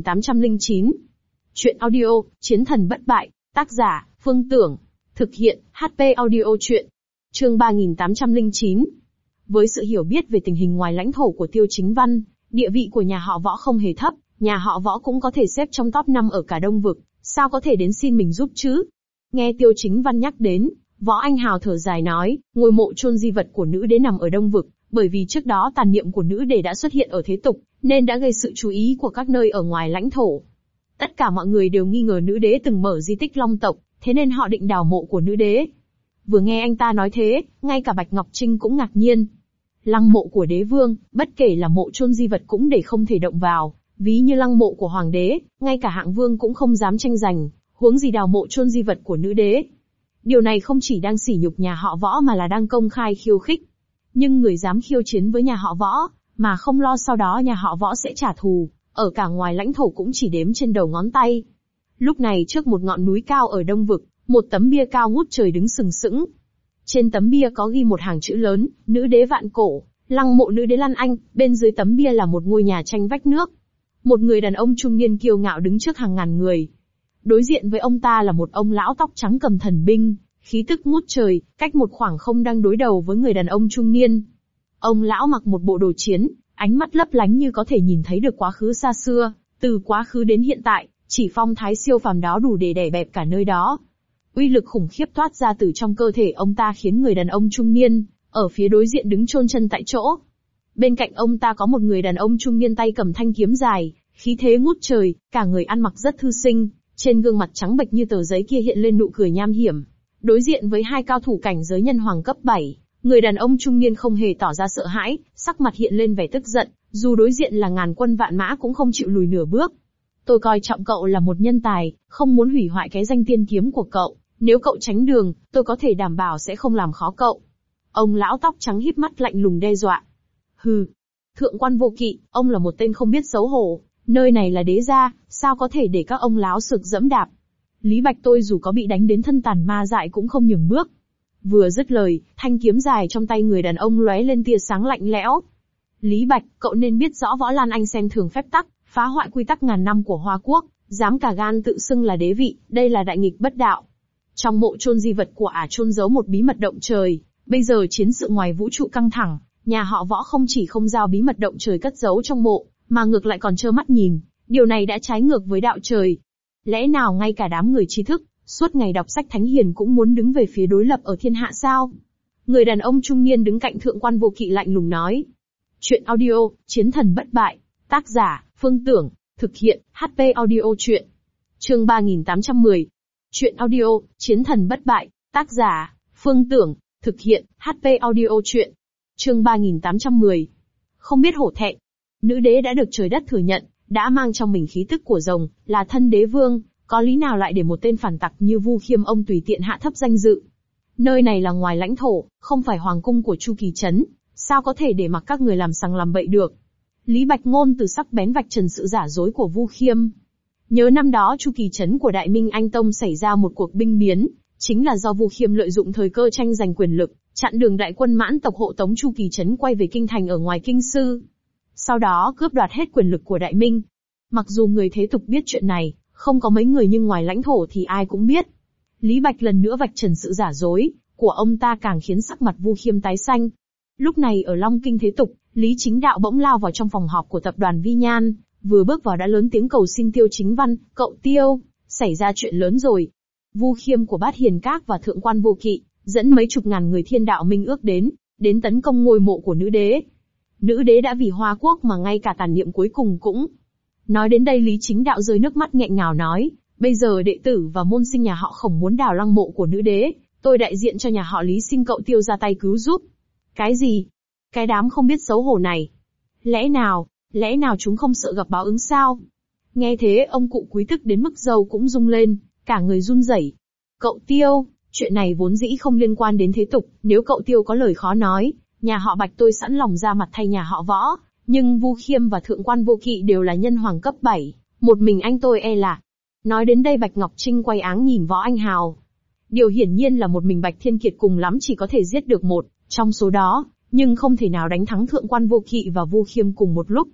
3809. Chuyện audio, Chiến thần bất bại, tác giả, Phương Tưởng, thực hiện, HP audio truyện. Chương 3809. Với sự hiểu biết về tình hình ngoài lãnh thổ của Tiêu Chính Văn, địa vị của nhà họ Võ không hề thấp, nhà họ Võ cũng có thể xếp trong top 5 ở cả Đông Vực, sao có thể đến xin mình giúp chứ? Nghe Tiêu Chính Văn nhắc đến, Võ Anh Hào thở dài nói, ngôi mộ chôn di vật của nữ đế nằm ở Đông Vực, bởi vì trước đó tàn niệm của nữ đế đã xuất hiện ở thế tục, nên đã gây sự chú ý của các nơi ở ngoài lãnh thổ. Tất cả mọi người đều nghi ngờ nữ đế từng mở di tích Long tộc, thế nên họ định đào mộ của nữ đế. Vừa nghe anh ta nói thế, ngay cả Bạch Ngọc Trinh cũng ngạc nhiên. Lăng mộ của đế vương, bất kể là mộ chôn di vật cũng để không thể động vào, ví như lăng mộ của hoàng đế, ngay cả hạng vương cũng không dám tranh giành, huống gì đào mộ chôn di vật của nữ đế. Điều này không chỉ đang sỉ nhục nhà họ Võ mà là đang công khai khiêu khích. Nhưng người dám khiêu chiến với nhà họ Võ, mà không lo sau đó nhà họ Võ sẽ trả thù, ở cả ngoài lãnh thổ cũng chỉ đếm trên đầu ngón tay. Lúc này trước một ngọn núi cao ở Đông Vực, một tấm bia cao ngút trời đứng sừng sững. Trên tấm bia có ghi một hàng chữ lớn, nữ đế vạn cổ, lăng mộ nữ đế Lan Anh, bên dưới tấm bia là một ngôi nhà tranh vách nước. Một người đàn ông trung niên kiêu ngạo đứng trước hàng ngàn người. Đối diện với ông ta là một ông lão tóc trắng cầm thần binh, khí tức ngút trời, cách một khoảng không đang đối đầu với người đàn ông trung niên. Ông lão mặc một bộ đồ chiến, ánh mắt lấp lánh như có thể nhìn thấy được quá khứ xa xưa, từ quá khứ đến hiện tại, chỉ phong thái siêu phàm đó đủ để đè bẹp cả nơi đó. Uy lực khủng khiếp toát ra từ trong cơ thể ông ta khiến người đàn ông trung niên, ở phía đối diện đứng chôn chân tại chỗ. Bên cạnh ông ta có một người đàn ông trung niên tay cầm thanh kiếm dài, khí thế ngút trời, cả người ăn mặc rất thư sinh, trên gương mặt trắng bệch như tờ giấy kia hiện lên nụ cười nham hiểm. Đối diện với hai cao thủ cảnh giới nhân hoàng cấp 7, người đàn ông trung niên không hề tỏ ra sợ hãi, sắc mặt hiện lên vẻ tức giận, dù đối diện là ngàn quân vạn mã cũng không chịu lùi nửa bước. Tôi coi trọng cậu là một nhân tài, không muốn hủy hoại cái danh tiên kiếm của cậu, nếu cậu tránh đường, tôi có thể đảm bảo sẽ không làm khó cậu. Ông lão tóc trắng híp mắt lạnh lùng đe dọa. Hừ, Thượng quan Vô Kỵ, ông là một tên không biết xấu hổ, nơi này là đế gia, sao có thể để các ông láo xược dẫm đạp. Lý Bạch tôi dù có bị đánh đến thân tàn ma dại cũng không nhường bước. Vừa dứt lời, thanh kiếm dài trong tay người đàn ông lóe lên tia sáng lạnh lẽo. Lý Bạch, cậu nên biết rõ Võ Lan Anh xem thường phép tắc, phá hoại quy tắc ngàn năm của Hoa Quốc, dám cả gan tự xưng là đế vị, đây là đại nghịch bất đạo. Trong mộ chôn di vật của ả chôn giấu một bí mật động trời, bây giờ chiến sự ngoài vũ trụ căng thẳng, nhà họ Võ không chỉ không giao bí mật động trời cất giấu trong mộ, mà ngược lại còn trơ mắt nhìn, điều này đã trái ngược với đạo trời. Lẽ nào ngay cả đám người trí thức, suốt ngày đọc sách thánh hiền cũng muốn đứng về phía đối lập ở thiên hạ sao? Người đàn ông trung niên đứng cạnh Thượng quan Vô Kỵ lạnh lùng nói. Chuyện audio, Chiến thần bất bại, tác giả, Phương Tưởng, thực hiện, HP audio truyện. Chương 3810. Chuyện audio, Chiến thần bất bại, tác giả, Phương Tưởng, thực hiện, HP audio truyện. Chương 3810. Không biết hổ thẹn. Nữ đế đã được trời đất thừa nhận, đã mang trong mình khí tức của rồng, là thân đế vương, có lý nào lại để một tên phản tặc như Vu Khiêm ông tùy tiện hạ thấp danh dự. Nơi này là ngoài lãnh thổ, không phải hoàng cung của Chu Kỳ Trấn, sao có thể để mặc các người làm sằng làm bậy được. Lý Bạch ngôn từ sắc bén vạch trần sự giả dối của Vu Khiêm. Nhớ năm đó Chu Kỳ Trấn của Đại Minh Anh Tông xảy ra một cuộc binh biến, chính là do Vu Khiêm lợi dụng thời cơ tranh giành quyền lực, chặn đường đại quân Mãn tộc hộ tống Chu Kỳ Trấn quay về kinh thành ở ngoài kinh sư. Sau đó cướp đoạt hết quyền lực của Đại Minh. Mặc dù người thế tục biết chuyện này, không có mấy người nhưng ngoài lãnh thổ thì ai cũng biết. Lý Bạch lần nữa vạch trần sự giả dối của ông ta càng khiến sắc mặt Vu Khiêm tái xanh. Lúc này ở Long Kinh thế tục, Lý Chính Đạo bỗng lao vào trong phòng họp của tập đoàn Vi Nhan, vừa bước vào đã lớn tiếng cầu xin Tiêu Chính Văn, cậu Tiêu, xảy ra chuyện lớn rồi. Vu Khiêm của Bát Hiền Các và Thượng quan Vô Kỵ, dẫn mấy chục ngàn người Thiên Đạo Minh ước đến tấn công ngôi mộ của nữ đế. Nữ đế đã vì Hoa Quốc mà ngay cả tàn niệm cuối cùng cũng Nói đến đây Lý Chính Đạo rơi nước mắt nghẹn ngào nói, bây giờ đệ tử và môn sinh nhà họ Khổng muốn đào lăng mộ của nữ đế, tôi đại diện cho nhà họ Lý xin cậu Tiêu ra tay cứu giúp. Cái gì? Cái đám không biết xấu hổ này. Lẽ nào chúng không sợ gặp báo ứng sao? Nghe thế ông cụ Quý tức đến mức râu cũng rung lên, cả người run rẩy. Cậu Tiêu, chuyện này vốn dĩ không liên quan đến thế tục, nếu cậu Tiêu có lời khó nói, nhà họ Bạch tôi sẵn lòng ra mặt thay nhà họ Võ, nhưng Vu Khiêm và Thượng quan Vô Kỵ đều là nhân hoàng cấp 7, một mình anh tôi e là. Nói đến đây Bạch Ngọc Trinh quay áng nhìn Võ Anh Hào. Điều hiển nhiên là một mình Bạch Thiên Kiệt cùng lắm chỉ có thể giết được một trong số đó, nhưng không thể nào đánh thắng Thượng quan Vô Kỵ và Vu Khiêm cùng một lúc.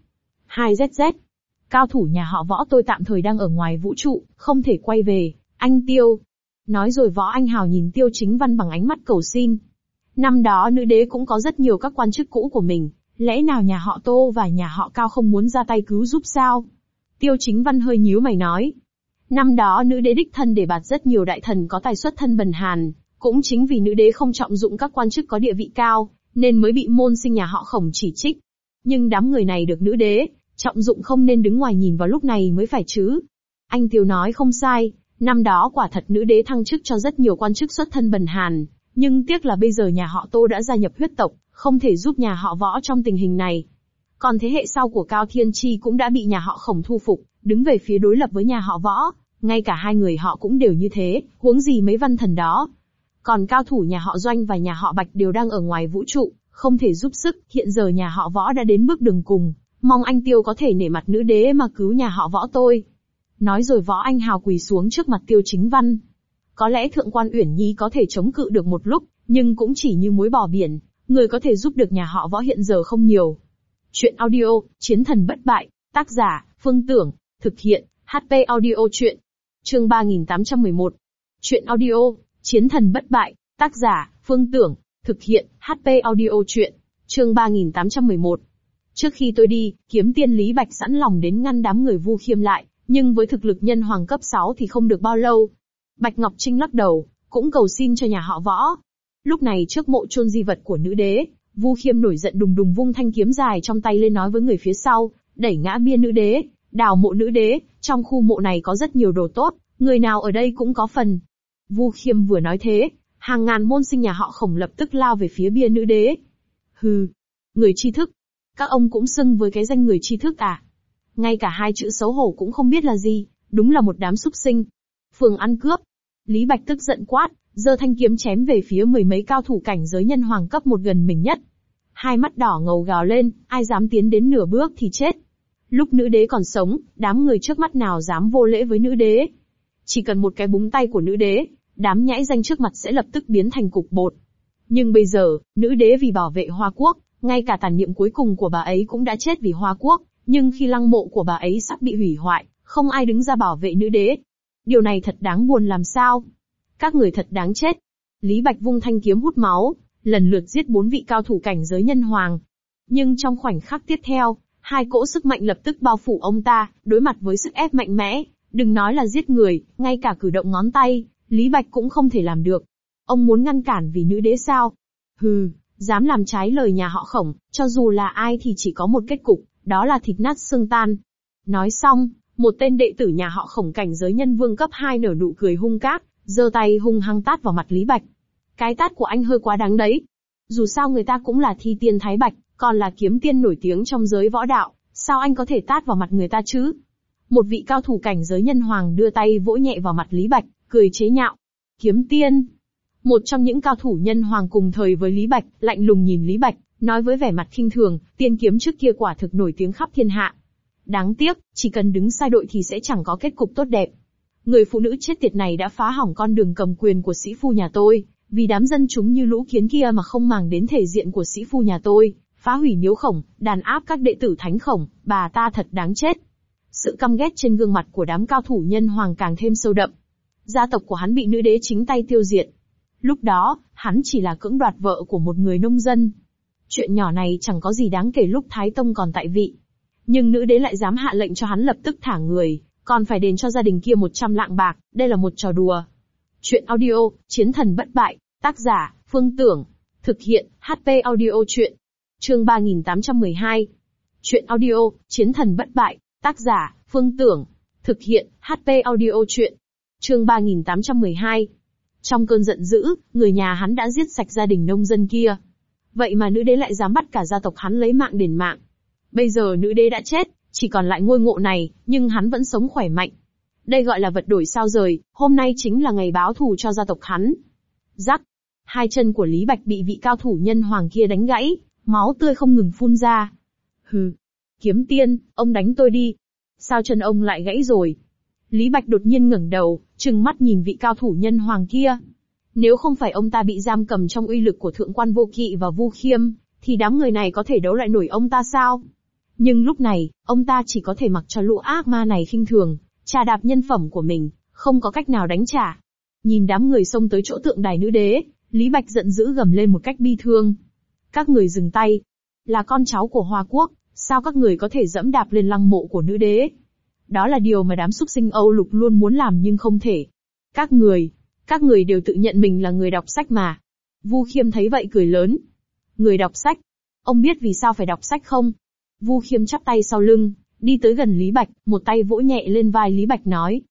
2ZZ. Cao thủ nhà họ Võ tôi tạm thời đang ở ngoài vũ trụ, không thể quay về, anh Tiêu. Nói rồi Võ Anh Hào nhìn Tiêu Chính Văn bằng ánh mắt cầu xin. Năm đó nữ đế cũng có rất nhiều các quan chức cũ của mình, lẽ nào nhà họ Tô và nhà họ Cao không muốn ra tay cứu giúp sao? Tiêu Chính Văn hơi nhíu mày nói. Năm đó nữ đế đích thân để bạt rất nhiều đại thần có tài xuất thân bần hàn, cũng chính vì nữ đế không trọng dụng các quan chức có địa vị cao, nên mới bị môn sinh nhà họ Khổng chỉ trích. Nhưng đám người này được nữ đế trọng dụng không nên đứng ngoài nhìn vào lúc này mới phải chứ. Anh Tiêu nói không sai, năm đó quả thật nữ đế thăng chức cho rất nhiều quan chức xuất thân bần hàn, nhưng tiếc là bây giờ nhà họ Tô đã gia nhập huyết tộc, không thể giúp nhà họ Võ trong tình hình này. Còn thế hệ sau của Cao Thiên Chi cũng đã bị nhà họ Khổng thu phục, đứng về phía đối lập với nhà họ Võ, ngay cả hai người họ cũng đều như thế, huống gì mấy văn thần đó. Còn cao thủ nhà họ Doanh và nhà họ Bạch đều đang ở ngoài vũ trụ, không thể giúp sức, hiện giờ nhà họ Võ đã đến bước đường cùng, mong anh Tiêu có thể nể mặt nữ đế mà cứu nhà họ Võ tôi. Nói rồi Võ Anh Hào quỳ xuống trước mặt Tiêu Chính Văn. Có lẽ Thượng quan Uyển Nhi có thể chống cự được một lúc, nhưng cũng chỉ như muối bỏ biển, người có thể giúp được nhà họ Võ hiện giờ không nhiều. Chuyện audio, Chiến thần bất bại, tác giả, Phương Tưởng, thực hiện, HP Audio Chuyện. Chương 3811. Chuyện audio, Chiến thần bất bại, tác giả, Phương Tưởng, thực hiện, HP Audio Chuyện. Chương 3811. Trước khi tôi đi, kiếm tiên Lý Bạch sẵn lòng đến ngăn đám người Vu Khiêm lại, nhưng với thực lực nhân hoàng cấp 6 thì không được bao lâu. Bạch Ngọc Trinh lắc đầu, cũng cầu xin cho nhà họ Võ. Lúc này trước mộ chôn di vật của nữ đế, Vu Khiêm nổi giận đùng đùng vung thanh kiếm dài trong tay lên nói với người phía sau, đẩy ngã bia nữ đế, đào mộ nữ đế, trong khu mộ này có rất nhiều đồ tốt, người nào ở đây cũng có phần. Vu Khiêm vừa nói thế, hàng ngàn môn sinh nhà họ Khổng lập tức lao về phía bia nữ đế. Hừ, người tri thức. Các ông cũng xưng với cái danh người tri thức à? Ngay cả hai chữ xấu hổ cũng không biết là gì, đúng là một đám súc sinh. Phường ăn cướp. Lý Bạch tức giận quát, giơ thanh kiếm chém về phía mười mấy cao thủ cảnh giới nhân hoàng cấp 1 gần mình nhất. Hai mắt đỏ ngầu gào lên, ai dám tiến đến nửa bước thì chết. Lúc nữ đế còn sống, đám người trước mắt nào dám vô lễ với nữ đế. Chỉ cần một cái búng tay của nữ đế, đám nhãi danh trước mặt sẽ lập tức biến thành cục bột. Nhưng bây giờ, nữ đế vì bảo vệ Hoa Quốc, ngay cả tàn niệm cuối cùng của bà ấy cũng đã chết vì Hoa Quốc, nhưng khi lăng mộ của bà ấy sắp bị hủy hoại, không ai đứng ra bảo vệ nữ đế. Điều này thật đáng buồn làm sao? Các người thật đáng chết. Lý Bạch vung thanh kiếm hút máu, lần lượt giết 4 vị cao thủ cảnh giới nhân hoàng. Nhưng trong khoảnh khắc tiếp theo, hai cỗ sức mạnh lập tức bao phủ ông ta, đối mặt với sức ép mạnh mẽ, đừng nói là giết người, ngay cả cử động ngón tay, Lý Bạch cũng không thể làm được. Ông muốn ngăn cản vì nữ đế sao? Hừ, dám làm trái lời nhà họ Khổng, cho dù là ai thì chỉ có một kết cục, đó là thịt nát xương tan. Nói xong, một tên đệ tử nhà họ Khổng cảnh giới nhân vương cấp 2 nở nụ cười hung cát, giơ tay hung hăng tát vào mặt Lý Bạch. Cái tát của anh hơi quá đáng đấy. Dù sao người ta cũng là thi tiên Thái Bạch, còn là kiếm tiên nổi tiếng trong giới võ đạo, sao anh có thể tát vào mặt người ta chứ? Một vị cao thủ cảnh giới nhân hoàng đưa tay vỗ nhẹ vào mặt Lý Bạch, cười chế nhạo. Kiếm tiên. Một trong những cao thủ nhân hoàng cùng thời với Lý Bạch, lạnh lùng nhìn Lý Bạch, nói với vẻ mặt khinh thường, tiên kiếm trước kia quả thực nổi tiếng khắp thiên hạ. Đáng tiếc, chỉ cần đứng sai đội thì sẽ chẳng có kết cục tốt đẹp. Người phụ nữ chết tiệt này đã phá hỏng con đường cầm quyền của sĩ phu nhà tôi, vì đám dân chúng như lũ kiến kia mà không màng đến thể diện của sĩ phu nhà tôi, phá hủy miếu Khổng, đàn áp các đệ tử thánh Khổng, bà ta thật đáng chết. Sự căm ghét trên gương mặt của đám cao thủ nhân hoàng càng thêm sâu đậm. Gia tộc của hắn bị nữ đế chính tay tiêu diệt. Lúc đó, hắn chỉ là cưỡng đoạt vợ của một người nông dân. Chuyện nhỏ này chẳng có gì đáng kể lúc Thái Tông còn tại vị. Nhưng nữ đế lại dám hạ lệnh cho hắn lập tức thả người, còn phải đền cho gia đình kia 100 lạng bạc, đây là một trò đùa. Chuyện audio, Chiến thần bất bại, tác giả, Phương Tưởng, thực hiện, HP Audio Chuyện. Chương 3812. Chuyện audio, Chiến thần bất bại, tác giả, Phương Tưởng. Thực hiện, HP audio truyện. Chương 3812. Trong cơn giận dữ, người nhà hắn đã giết sạch gia đình nông dân kia. Vậy mà nữ đế lại dám bắt cả gia tộc hắn lấy mạng đền mạng. Bây giờ nữ đế đã chết, chỉ còn lại ngôi ngộ này, nhưng hắn vẫn sống khỏe mạnh. Đây gọi là vật đổi sao rời, hôm nay chính là ngày báo thù cho gia tộc hắn. Rắc. Hai chân của Lý Bạch bị vị cao thủ nhân hoàng kia đánh gãy, máu tươi không ngừng phun ra. Hừ. Kiếm tiên, ông đánh tôi đi. Sao chân ông lại gãy rồi? Lý Bạch đột nhiên ngẩng đầu, trừng mắt nhìn vị cao thủ nhân hoàng kia. Nếu không phải ông ta bị giam cầm trong uy lực của Thượng Quan Vô Kỵ và Vu Khiêm, thì đám người này có thể đấu lại nổi ông ta sao? Nhưng lúc này, ông ta chỉ có thể mặc cho lũ ác ma này khinh thường, trà đạp nhân phẩm của mình, không có cách nào đánh trả. Nhìn đám người xông tới chỗ tượng đài nữ đế, Lý Bạch giận dữ gầm lên một cách bi thương. Các người dừng tay. Là con cháu của Hoa Quốc, sao các người có thể dẫm đạp lên lăng mộ của nữ đế? Đó là điều mà đám súc sinh Âu Lục luôn muốn làm nhưng không thể. Các người đều tự nhận mình là người đọc sách mà. Vu Khiêm thấy vậy cười lớn. Người đọc sách? Ông biết vì sao phải đọc sách không? Vu Khiêm chắp tay sau lưng, đi tới gần Lý Bạch, một tay vỗ nhẹ lên vai Lý Bạch nói.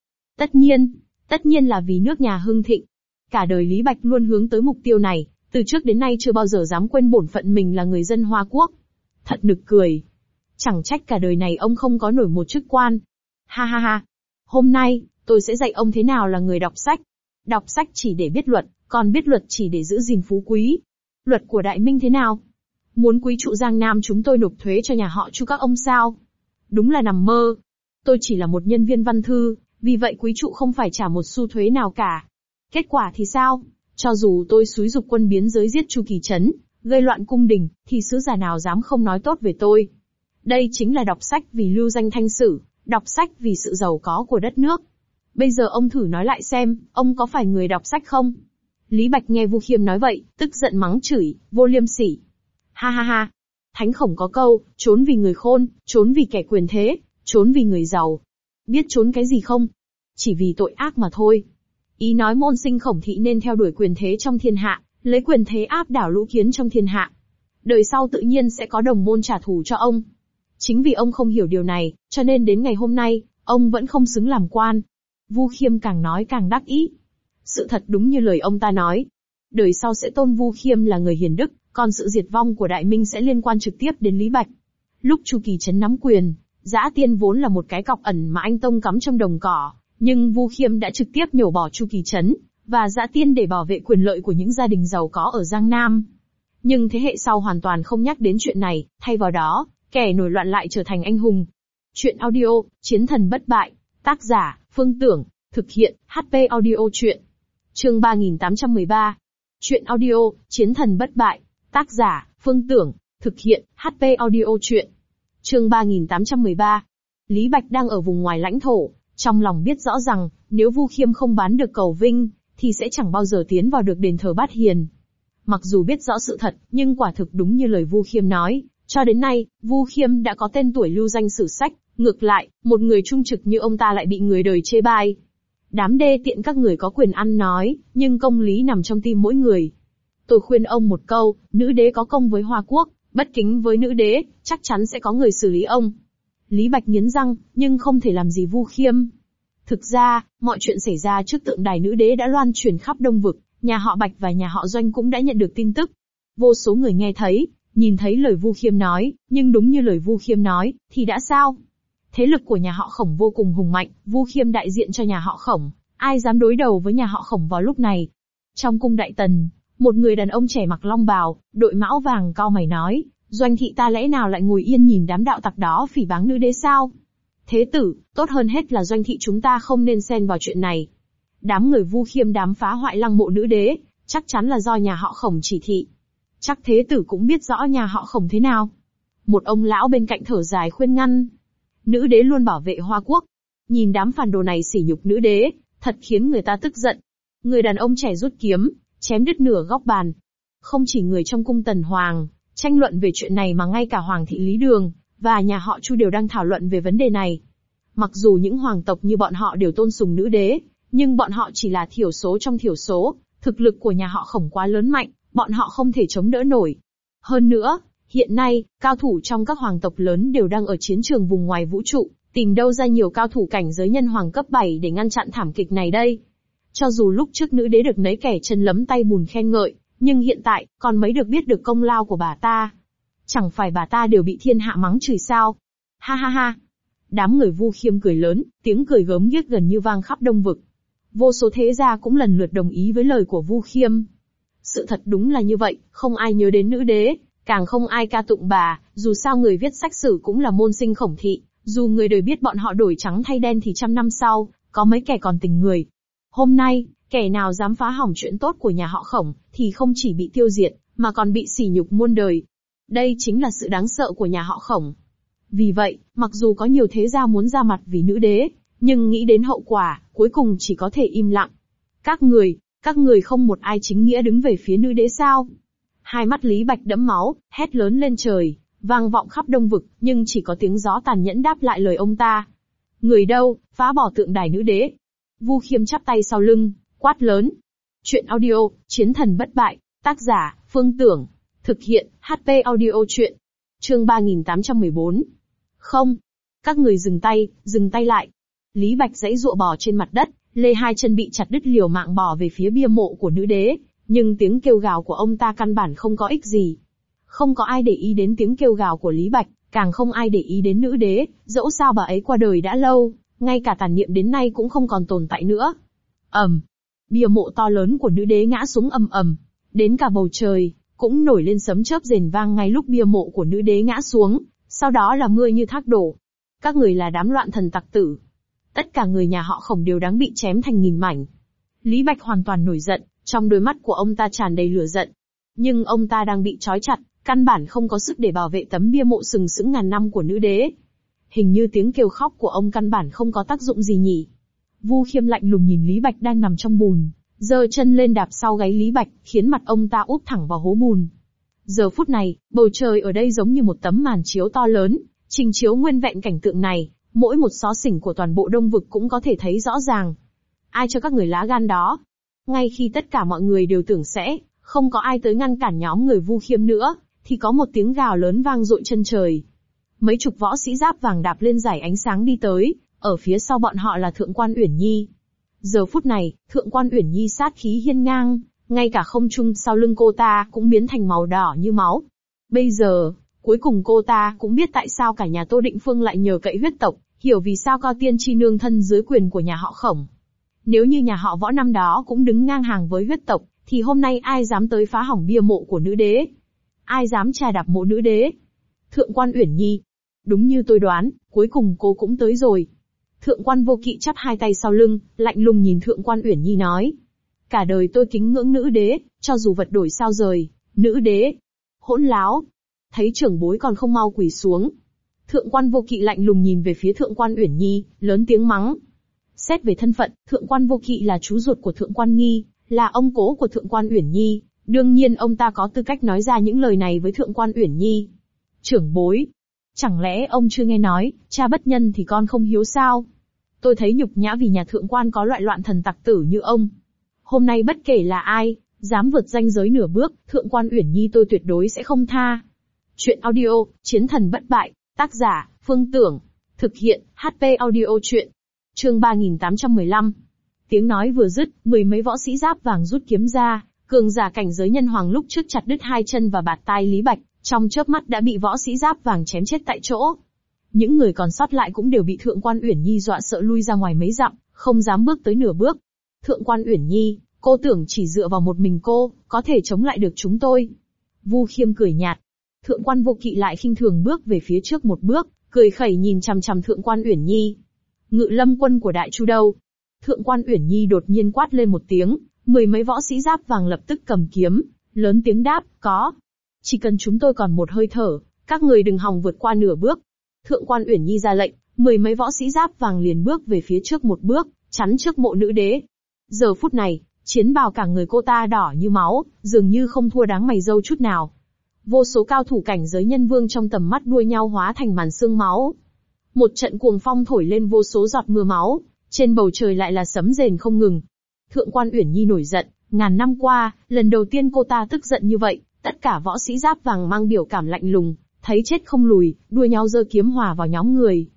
Tất nhiên là vì nước nhà hưng thịnh. Cả đời Lý Bạch luôn hướng tới mục tiêu này, từ trước đến nay chưa bao giờ dám quên bổn phận mình là người dân Hoa Quốc. Thật nực cười. Chẳng trách cả đời này ông không có nổi một chức quan. Ha ha ha. Hôm nay, tôi sẽ dạy ông thế nào là người đọc sách. Đọc sách chỉ để biết luật, còn biết luật chỉ để giữ gìn phú quý. Luật của Đại Minh thế nào? Muốn quý trụ Giang Nam chúng tôi nộp thuế cho nhà họ Chu các ông sao? Đúng là nằm mơ. Tôi chỉ là một nhân viên văn thư, vì vậy quý trụ không phải trả một xu thuế nào cả. Kết quả thì sao? Cho dù tôi xúi giục quân biến giới giết Chu Kỳ Trấn, gây loạn cung đình, thì sứ giả nào dám không nói tốt về tôi? Đây chính là đọc sách vì lưu danh thanh sử, đọc sách vì sự giàu có của đất nước. Bây giờ ông thử nói lại xem, ông có phải người đọc sách không? Lý Bạch nghe Vu Khiêm nói vậy, tức giận mắng chửi, vô liêm sỉ. Ha ha ha. Thánh Khổng có câu, trốn vì người khôn, trốn vì kẻ quyền thế, trốn vì người giàu. Biết trốn cái gì không? Chỉ vì tội ác mà thôi. Ý nói môn sinh Khổng thị nên theo đuổi quyền thế trong thiên hạ, lấy quyền thế áp đảo lũ kiến trong thiên hạ. Đời sau tự nhiên sẽ có đồng môn trả thù cho ông. Chính vì ông không hiểu điều này, cho nên đến ngày hôm nay, ông vẫn không xứng làm quan. Vu Khiêm càng nói càng đắc ý. Sự thật đúng như lời ông ta nói. Đời sau sẽ tôn Vu Khiêm là người hiền đức, còn sự diệt vong của Đại Minh sẽ liên quan trực tiếp đến Lý Bạch. Lúc Chu Kỳ Trấn nắm quyền, Dã Tiên vốn là một cái cọc ẩn mà anh Tông cắm trong đồng cỏ, nhưng Vu Khiêm đã trực tiếp nhổ bỏ Chu Kỳ Trấn và Dã Tiên để bảo vệ quyền lợi của những gia đình giàu có ở Giang Nam. Nhưng thế hệ sau hoàn toàn không nhắc đến chuyện này, thay vào đó, kẻ nổi loạn lại trở thành anh hùng. Chuyện audio, Chiến thần bất bại, tác giả, Phương Tưởng, thực hiện, HP audio truyện. Chương 3813. Chuyện audio, Chiến thần bất bại, tác giả, Phương Tưởng, thực hiện, HP audio truyện. Chương 3813. Lý Bạch đang ở vùng ngoài lãnh thổ, trong lòng biết rõ rằng, nếu Vu Khiêm không bán được cầu Vinh, thì sẽ chẳng bao giờ tiến vào được đền thờ Bát Hiền. Mặc dù biết rõ sự thật, nhưng quả thực đúng như lời Vu Khiêm nói, cho đến nay, Vu Khiêm đã có tên tuổi lưu danh sử sách, ngược lại, một người trung trực như ông ta lại bị người đời chê bai. Đám đê tiện các người có quyền ăn nói, nhưng công lý nằm trong tim mỗi người. Tôi khuyên ông một câu, nữ đế có công với Hoa Quốc, bất kính với nữ đế, chắc chắn sẽ có người xử lý ông. Lý Bạch nghiến răng, nhưng không thể làm gì Vu Khiêm. Thực ra, mọi chuyện xảy ra trước tượng đài nữ đế đã loan truyền khắp Đông Vực, nhà họ Bạch và nhà họ Doanh cũng đã nhận được tin tức. Vô số người nghe thấy, nhìn thấy lời Vu Khiêm nói, nhưng đúng như lời Vu Khiêm nói, thì đã sao? Thế lực của nhà họ Khổng vô cùng hùng mạnh, Vu Khiêm đại diện cho nhà họ Khổng, ai dám đối đầu với nhà họ Khổng vào lúc này? Trong cung đại tần, một người đàn ông trẻ mặc long bào, đội mão vàng cau mày nói, Doanh thị ta lẽ nào lại ngồi yên nhìn đám đạo tặc đó phỉ báng nữ đế sao? Thế tử, tốt hơn hết là Doanh thị chúng ta không nên xen vào chuyện này. Đám người Vu Khiêm dám phá hoại lăng mộ nữ đế, chắc chắn là do nhà họ Khổng chỉ thị. Chắc thế tử cũng biết rõ nhà họ Khổng thế nào. Một ông lão bên cạnh thở dài khuyên ngăn. Nữ đế luôn bảo vệ Hoa Quốc. Nhìn đám phản đồ này sỉ nhục nữ đế, thật khiến người ta tức giận. Người đàn ông trẻ rút kiếm, chém đứt nửa góc bàn. Không chỉ người trong cung Tần Hoàng tranh luận về chuyện này mà ngay cả Hoàng thị Lý Đường và nhà họ Chu đều đang thảo luận về vấn đề này. Mặc dù những hoàng tộc như bọn họ đều tôn sùng nữ đế, nhưng bọn họ chỉ là thiểu số trong thiểu số, thực lực của nhà họ Khổng quá lớn mạnh, bọn họ không thể chống đỡ nổi. Hơn nữa, hiện nay, cao thủ trong các hoàng tộc lớn đều đang ở chiến trường vùng ngoài vũ trụ, Tìm đâu ra nhiều cao thủ cảnh giới nhân hoàng cấp 7 để ngăn chặn thảm kịch này đây? Cho dù lúc trước nữ đế được nấy kẻ chân lấm tay bùn khen ngợi, nhưng hiện tại, còn mấy được biết được công lao của bà ta. Chẳng phải bà ta đều bị thiên hạ mắng chửi sao? Ha ha ha! Đám người Vu Khiêm cười lớn, tiếng cười gớm ghiếc gần như vang khắp Đông Vực. Vô số thế gia cũng lần lượt đồng ý với lời của Vu Khiêm. Sự thật đúng là như vậy, không ai nhớ đến nữ đế, càng không ai ca tụng bà, dù sao người viết sách sử cũng là môn sinh Khổng thị, dù người đời biết bọn họ đổi trắng thay đen thì trăm năm sau, có mấy kẻ còn tình người. Hôm nay, kẻ nào dám phá hỏng chuyện tốt của nhà họ Khổng, thì không chỉ bị tiêu diệt, mà còn bị sỉ nhục muôn đời. Đây chính là sự đáng sợ của nhà họ Khổng. Vì vậy, mặc dù có nhiều thế gia muốn ra mặt vì nữ đế, nhưng nghĩ đến hậu quả, cuối cùng chỉ có thể im lặng. Các người không một ai chính nghĩa đứng về phía nữ đế sao? Hai mắt Lý Bạch đẫm máu, hét lớn lên trời, vang vọng khắp Đông Vực, nhưng chỉ có tiếng gió tàn nhẫn đáp lại lời ông ta. Người đâu, phá bỏ tượng đài nữ đế. Vu Khiêm chắp tay sau lưng, quát lớn. Chuyện audio, Chiến thần bất bại, tác giả, Phương Tưởng. Thực hiện, HP audio chuyện. Chương 3814. Không. Các người dừng tay lại. Lý Bạch giãy giụa bò trên mặt đất, lê hai chân bị chặt đứt liều mạng bò về phía bia mộ của nữ đế, nhưng tiếng kêu gào của ông ta căn bản không có ích gì. Không có ai để ý đến tiếng kêu gào của Lý Bạch, càng không ai để ý đến nữ đế, dẫu sao bà ấy qua đời đã lâu, ngay cả tàn niệm đến nay cũng không còn tồn tại nữa. Bia mộ to lớn của nữ đế ngã xuống ầm ầm, đến cả bầu trời cũng nổi lên sấm chớp rền vang ngay lúc bia mộ của nữ đế ngã xuống, sau đó là mưa như thác đổ. Các người là đám loạn thần tặc tử. Tất cả người nhà họ Khổng đều đáng bị chém thành nghìn mảnh. Lý Bạch hoàn toàn nổi giận, trong đôi mắt của ông ta tràn đầy lửa giận. Nhưng ông ta đang bị trói chặt, căn bản không có sức để bảo vệ tấm bia mộ sừng sững ngàn năm của nữ đế. Hình như tiếng kêu khóc của ông căn bản không có tác dụng gì nhỉ. Vu Khiêm lạnh lùng nhìn Lý Bạch đang nằm trong bùn, giơ chân lên đạp sau gáy Lý Bạch, khiến mặt ông ta úp thẳng vào hố bùn. Giờ phút này, bầu trời ở đây giống như một tấm màn chiếu to lớn, trình chiếu nguyên vẹn cảnh tượng này, mỗi một xó xỉnh của toàn bộ Đông Vực cũng có thể thấy rõ ràng. Ai cho các người lá gan đó? Ngay khi tất cả mọi người đều tưởng sẽ không có ai tới ngăn cản nhóm người Vu Khiêm nữa, thì có một tiếng gào lớn vang dội chân trời. Mấy chục võ sĩ giáp vàng đạp lên dải ánh sáng đi tới, ở phía sau bọn họ là Thượng quan Uyển Nhi. Giờ phút này, Thượng quan Uyển Nhi sát khí hiên ngang, ngay cả không trung sau lưng cô ta cũng biến thành màu đỏ như máu. Bây giờ, cuối cùng cô ta cũng biết tại sao cả nhà Tô Định Phương lại nhờ cậy huyết tộc, hiểu vì sao Cao Tiên Chi nương thân dưới quyền của nhà họ Khổng. Nếu như nhà họ Võ năm đó cũng đứng ngang hàng với huyết tộc, thì hôm nay ai dám tới phá hỏng bia mộ của nữ đế? Ai dám chà đạp mộ nữ đế? Thượng quan Uyển Nhi. Đúng như tôi đoán, cuối cùng cô cũng tới rồi. Thượng quan Vô Kỵ chắp hai tay sau lưng, lạnh lùng nhìn Thượng quan Uyển Nhi nói. Cả đời tôi kính ngưỡng nữ đế, cho dù vật đổi sao rời, nữ đế. Hỗn láo. Thấy trưởng bối còn không mau quỳ xuống. Thượng quan Vô Kỵ lạnh lùng nhìn về phía Thượng quan Uyển Nhi, lớn tiếng mắng. Xét về thân phận, Thượng quan Vô Kỵ là chú ruột của Thượng quan Nghi, là ông cố của Thượng quan Uyển Nhi, đương nhiên ông ta có tư cách nói ra những lời này với Thượng quan Uyển Nhi. Trưởng bối, chẳng lẽ ông chưa nghe nói, cha bất nhân thì con không hiếu sao? Tôi thấy nhục nhã vì nhà thượng quan có loại loạn thần tặc tử như ông. Hôm nay bất kể là ai, dám vượt ranh giới nửa bước, Thượng quan Uyển Nhi tôi tuyệt đối sẽ không tha. Chuyện audio, Chiến thần bất bại, tác giả, Phương Tưởng. Thực hiện, HP audio chuyện. Chương 3815. Tiếng nói vừa dứt, mười mấy võ sĩ giáp vàng rút kiếm ra, cường giả cảnh giới nhân hoàng lúc trước chặt đứt hai chân và bạt tai Lý Bạch, trong chớp mắt đã bị võ sĩ giáp vàng chém chết tại chỗ. Những người còn sót lại cũng đều bị Thượng quan Uyển Nhi dọa sợ lui ra ngoài mấy dặm, không dám bước tới nửa bước. Thượng quan Uyển Nhi, cô tưởng chỉ dựa vào một mình cô, có thể chống lại được chúng tôi. Vu Khiêm cười nhạt. Thượng quan Vô Kỵ lại khinh thường bước về phía trước một bước, cười khẩy nhìn chằm chằm Thượng quan Uyển Nhi. Ngự lâm quân của Đại Chu đâu? Thượng quan Uyển Nhi đột nhiên quát lên một tiếng, mười mấy võ sĩ giáp vàng lập tức cầm kiếm, lớn tiếng đáp, có. Chỉ cần chúng tôi còn một hơi thở, các người đừng hòng vượt qua nửa bước. Thượng quan Uyển Nhi ra lệnh, mười mấy võ sĩ giáp vàng liền bước về phía trước một bước, chắn trước mộ nữ đế. Giờ phút này, chiến bào cả người cô ta đỏ như máu, dường như không thua đáng mày râu chút nào. Vô số cao thủ cảnh giới nhân vương trong tầm mắt đua nhau hóa thành màn sương máu. Một trận cuồng phong thổi lên vô số giọt mưa máu, trên bầu trời lại là sấm rền không ngừng. Thượng quan Uyển Nhi nổi giận, ngàn năm qua, lần đầu tiên cô ta tức giận như vậy, tất cả võ sĩ giáp vàng mang biểu cảm lạnh lùng, thấy chết không lùi, đua nhau giơ kiếm hòa vào nhóm người.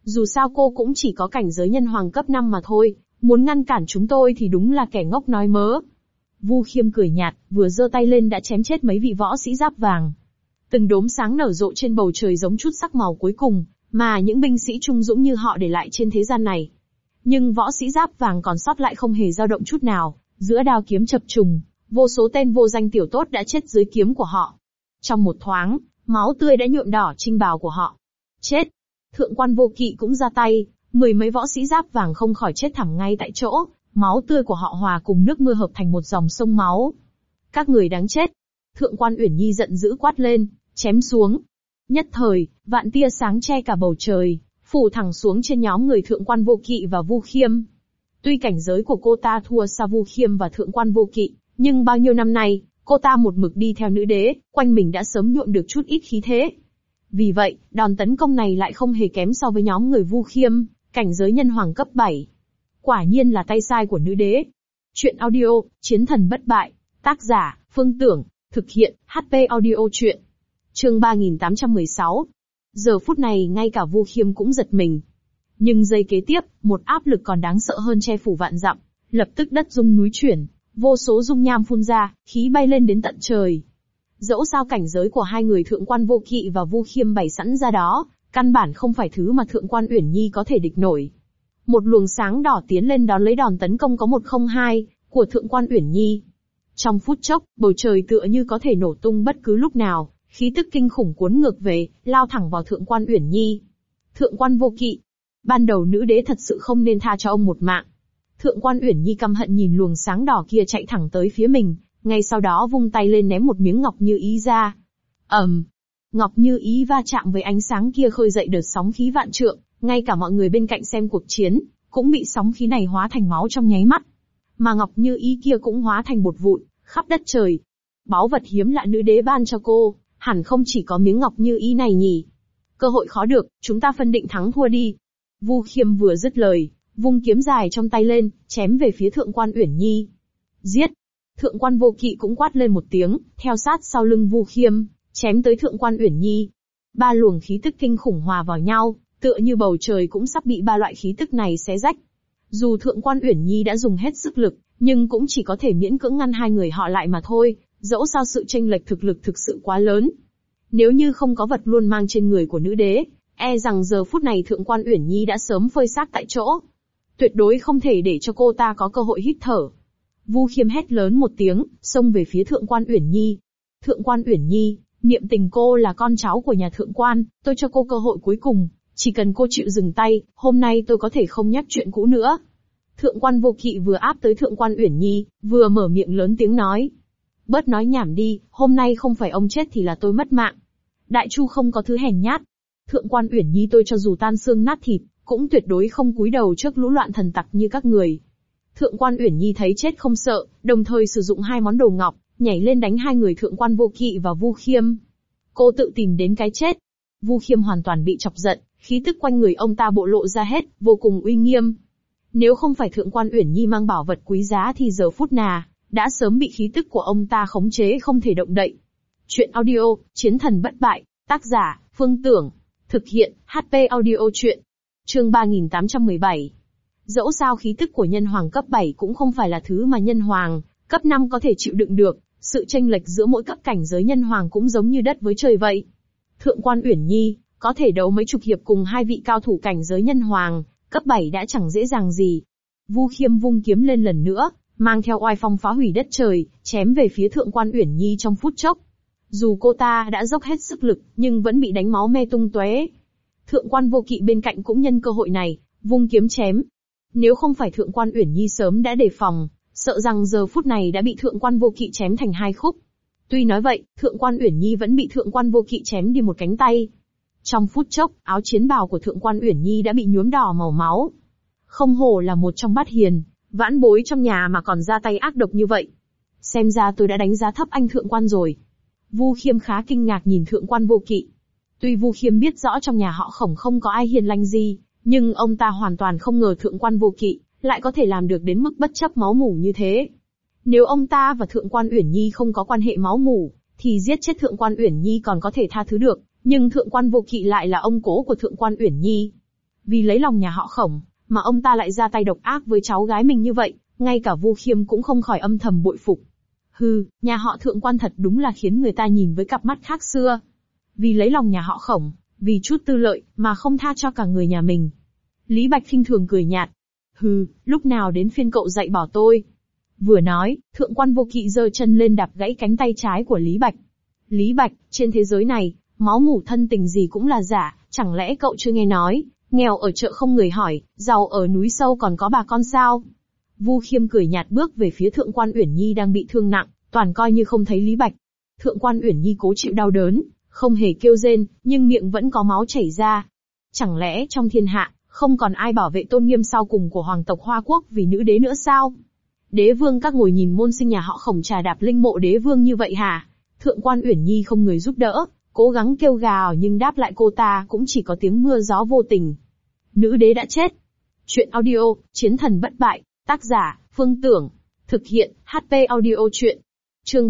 Dù sao cô cũng chỉ có cảnh giới nhân hoàng cấp 5 mà thôi, muốn ngăn cản chúng tôi thì đúng là kẻ ngốc nói mớ. Vu Khiêm cười nhạt, vừa giơ tay lên đã chém chết mấy vị võ sĩ giáp vàng. Từng đốm sáng nở rộ trên bầu trời giống chút sắc màu cuối cùng, mà những binh sĩ trung dũng như họ để lại trên thế gian này. Nhưng võ sĩ giáp vàng còn sót lại không hề dao động chút nào, giữa đao kiếm chập trùng, vô số tên vô danh tiểu tốt đã chết dưới kiếm của họ. Trong một thoáng, máu tươi đã nhuộm đỏ chinh bào của họ. Chết! Thượng quan Vô Kỵ cũng ra tay, mười mấy võ sĩ giáp vàng không khỏi chết thảm ngay tại chỗ, máu tươi của họ hòa cùng nước mưa hợp thành một dòng sông máu. Các người đáng chết! Thượng quan Uyển Nhi giận dữ quát lên, chém xuống. Nhất thời, vạn tia sáng che cả bầu trời, phủ thẳng xuống trên nhóm người Thượng quan Vô Kỵ và Vu Khiêm. Tuy cảnh giới của cô ta thua xa Vu Khiêm và Thượng quan Vô Kỵ, nhưng bao nhiêu năm nay, cô ta một mực đi theo nữ đế, quanh mình đã sớm nhuộm được chút ít khí thế. Vì vậy, đòn tấn công này lại không hề kém so với nhóm người Vu Khiêm, cảnh giới nhân hoàng cấp 7. Quả nhiên là tay sai của nữ đế. Chuyện audio, Chiến thần bất bại, tác giả, Phương Tưởng, thực hiện, HP audio chuyện. Chương 3816. Giờ phút này ngay cả Vu Khiêm cũng giật mình. Nhưng giây kế tiếp, một áp lực còn đáng sợ hơn che phủ vạn dặm, lập tức đất rung núi chuyển, vô số dung nham phun ra, khí bay lên đến tận trời. Dẫu sao cảnh giới của hai người Thượng quan Vô Kỵ và Vu Khiêm bày sẵn ra đó, căn bản không phải thứ mà Thượng quan Uyển Nhi có thể địch nổi. Một luồng sáng đỏ tiến lên đón lấy đòn tấn công có 102 của Thượng quan Uyển Nhi. Trong phút chốc, bầu trời tựa như có thể nổ tung bất cứ lúc nào, khí tức kinh khủng cuốn ngược về, lao thẳng vào Thượng quan Uyển Nhi. Thượng quan Vô Kỵ, ban đầu nữ đế thật sự không nên tha cho ông một mạng. Thượng quan Uyển Nhi căm hận nhìn luồng sáng đỏ kia chạy thẳng tới phía mình, ngay sau đó vung tay lên ném một miếng ngọc như ý ra. Ngọc như ý va chạm với ánh sáng kia khơi dậy đợt sóng khí vạn trượng, ngay cả mọi người bên cạnh xem cuộc chiến, cũng bị sóng khí này hóa thành máu trong nháy mắt. Mà ngọc như ý kia cũng hóa thành bột vụn, khắp đất trời. Báu vật hiếm lạ nữ đế ban cho cô, hẳn không chỉ có miếng ngọc như ý này nhỉ. Cơ hội khó được, chúng ta phân định thắng thua đi. Vu Khiêm vừa dứt lời, vung kiếm dài trong tay lên, chém về phía Thượng quan Uyển Nhi. Giết! Thượng quan Vô Kỵ cũng quát lên một tiếng, theo sát sau lưng Vu Khiêm, chém tới Thượng quan Uyển Nhi. Ba luồng khí tức kinh khủng hòa vào nhau, tựa như bầu trời cũng sắp bị ba loại khí tức này xé rách. Dù Thượng quan Uyển Nhi đã dùng hết sức lực, nhưng cũng chỉ có thể miễn cưỡng ngăn hai người họ lại mà thôi, dẫu sao sự chênh lệch thực lực thực sự quá lớn. Nếu như không có vật luôn mang trên người của nữ đế, e rằng giờ phút này Thượng quan Uyển Nhi đã sớm phơi xác tại chỗ. Tuyệt đối không thể để cho cô ta có cơ hội hít thở. Vu Khiêm hét lớn một tiếng, xông về phía Thượng quan Uyển Nhi. Thượng quan Uyển Nhi, niệm tình cô là con cháu của nhà Thượng quan, tôi cho cô cơ hội cuối cùng, chỉ cần cô chịu dừng tay, hôm nay tôi có thể không nhắc chuyện cũ nữa. Thượng quan Vô Kỵ vừa áp tới Thượng quan Uyển Nhi, vừa mở miệng lớn tiếng nói. Bớt nói nhảm đi, hôm nay không phải ông chết thì là tôi mất mạng. Đại Chu không có thứ hèn nhát. Thượng quan Uyển Nhi tôi cho dù tan xương nát thịt, cũng tuyệt đối không cúi đầu trước lũ loạn thần tặc như các người. Thượng quan Uyển Nhi thấy chết không sợ, đồng thời sử dụng hai món đồ ngọc, nhảy lên đánh hai người Thượng quan Vô Kỵ và Vu Khiêm. Cô tự tìm đến cái chết. Vu Khiêm hoàn toàn bị chọc giận, khí tức quanh người ông ta bộ lộ ra hết, vô cùng uy nghiêm. Nếu không phải Thượng quan Uyển Nhi mang bảo vật quý giá thì giờ phút nào đã sớm bị khí tức của ông ta khống chế không thể động đậy. Chuyện audio, Chiến thần bất bại, tác giả, Phương Tưởng, thực hiện, HP audio chuyện. Chương 3817. Dẫu sao khí tức của nhân hoàng cấp 7 cũng không phải là thứ mà nhân hoàng cấp 5 có thể chịu đựng được, sự chênh lệch giữa mỗi cấp cảnh giới nhân hoàng cũng giống như đất với trời vậy. Thượng quan Uyển Nhi có thể đấu mấy chục hiệp cùng hai vị cao thủ cảnh giới nhân hoàng cấp 7 đã chẳng dễ dàng gì. Vu Khiêm vung kiếm lên lần nữa, mang theo oai phong phá hủy đất trời, chém về phía Thượng quan Uyển Nhi trong phút chốc. Dù cô ta đã dốc hết sức lực, nhưng vẫn bị đánh máu me tung tóe. Thượng quan Vô Kỵ bên cạnh cũng nhân cơ hội này, vung kiếm chém. Nếu không phải Thượng quan Uyển Nhi sớm đã đề phòng, sợ rằng giờ phút này đã bị Thượng quan Vô Kỵ chém thành hai khúc. Tuy nói vậy, Thượng quan Uyển Nhi vẫn bị Thượng quan Vô Kỵ chém đi một cánh tay. Trong phút chốc, áo chiến bào của Thượng quan Uyển Nhi đã bị nhuốm đỏ màu máu. Không hổ là một trong bát hiền, vãn bối trong nhà mà còn ra tay ác độc như vậy. Xem ra tôi đã đánh giá thấp anh Thượng quan rồi. Vu Khiêm khá kinh ngạc nhìn Thượng quan Vô Kỵ. Tuy Vu Khiêm biết rõ trong nhà họ Khổng không có ai hiền lành gì, nhưng ông ta hoàn toàn không ngờ Thượng quan Vô Kỵ lại có thể làm được đến mức bất chấp máu mủ như thế. Nếu ông ta và Thượng quan Uyển Nhi không có quan hệ máu mủ, thì giết chết Thượng quan Uyển Nhi còn có thể tha thứ được, nhưng Thượng quan Vô Kỵ lại là ông cố của Thượng quan Uyển Nhi. Vì lấy lòng nhà họ Khổng, mà ông ta lại ra tay độc ác với cháu gái mình như vậy, ngay cả Vu Khiêm cũng không khỏi âm thầm bội phục. Hừ, nhà họ Thượng Quan thật đúng là khiến người ta nhìn với cặp mắt khác xưa. Vì lấy lòng nhà họ Khổng, vì chút tư lợi, mà không tha cho cả người nhà mình. Lý Bạch khinh thường cười nhạt. Hừ, lúc nào đến phiên cậu dạy bảo tôi. Vừa nói, Thượng Quan Vô Kỵ giơ chân lên đạp gãy cánh tay trái của Lý Bạch. Lý Bạch, trên thế giới này, máu mủ thân tình gì cũng là giả, chẳng lẽ cậu chưa nghe nói, nghèo ở chợ không người hỏi, giàu ở núi sâu còn có bà con sao? Vu Khiêm cười nhạt bước về phía Thượng Quan Uyển Nhi đang bị thương nặng, toàn coi như không thấy Lý Bạch. Thượng Quan Uyển Nhi cố chịu đau đớn, không hề kêu rên, nhưng miệng vẫn có máu chảy ra. Chẳng lẽ trong thiên hạ, không còn ai bảo vệ tôn nghiêm sau cùng của hoàng tộc Hoa Quốc vì nữ đế nữa sao? Đế vương các ngồi nhìn môn sinh nhà họ Khổng trà đạp linh mộ đế vương như vậy hả? Thượng Quan Uyển Nhi không người giúp đỡ, cố gắng kêu gào nhưng đáp lại cô ta cũng chỉ có tiếng mưa gió vô tình. Nữ đế đã chết. Chuyện audio, Chiến thần bất bại, tác giả, Phương Tưởng. Thực hiện, HP audio chuyện. Chương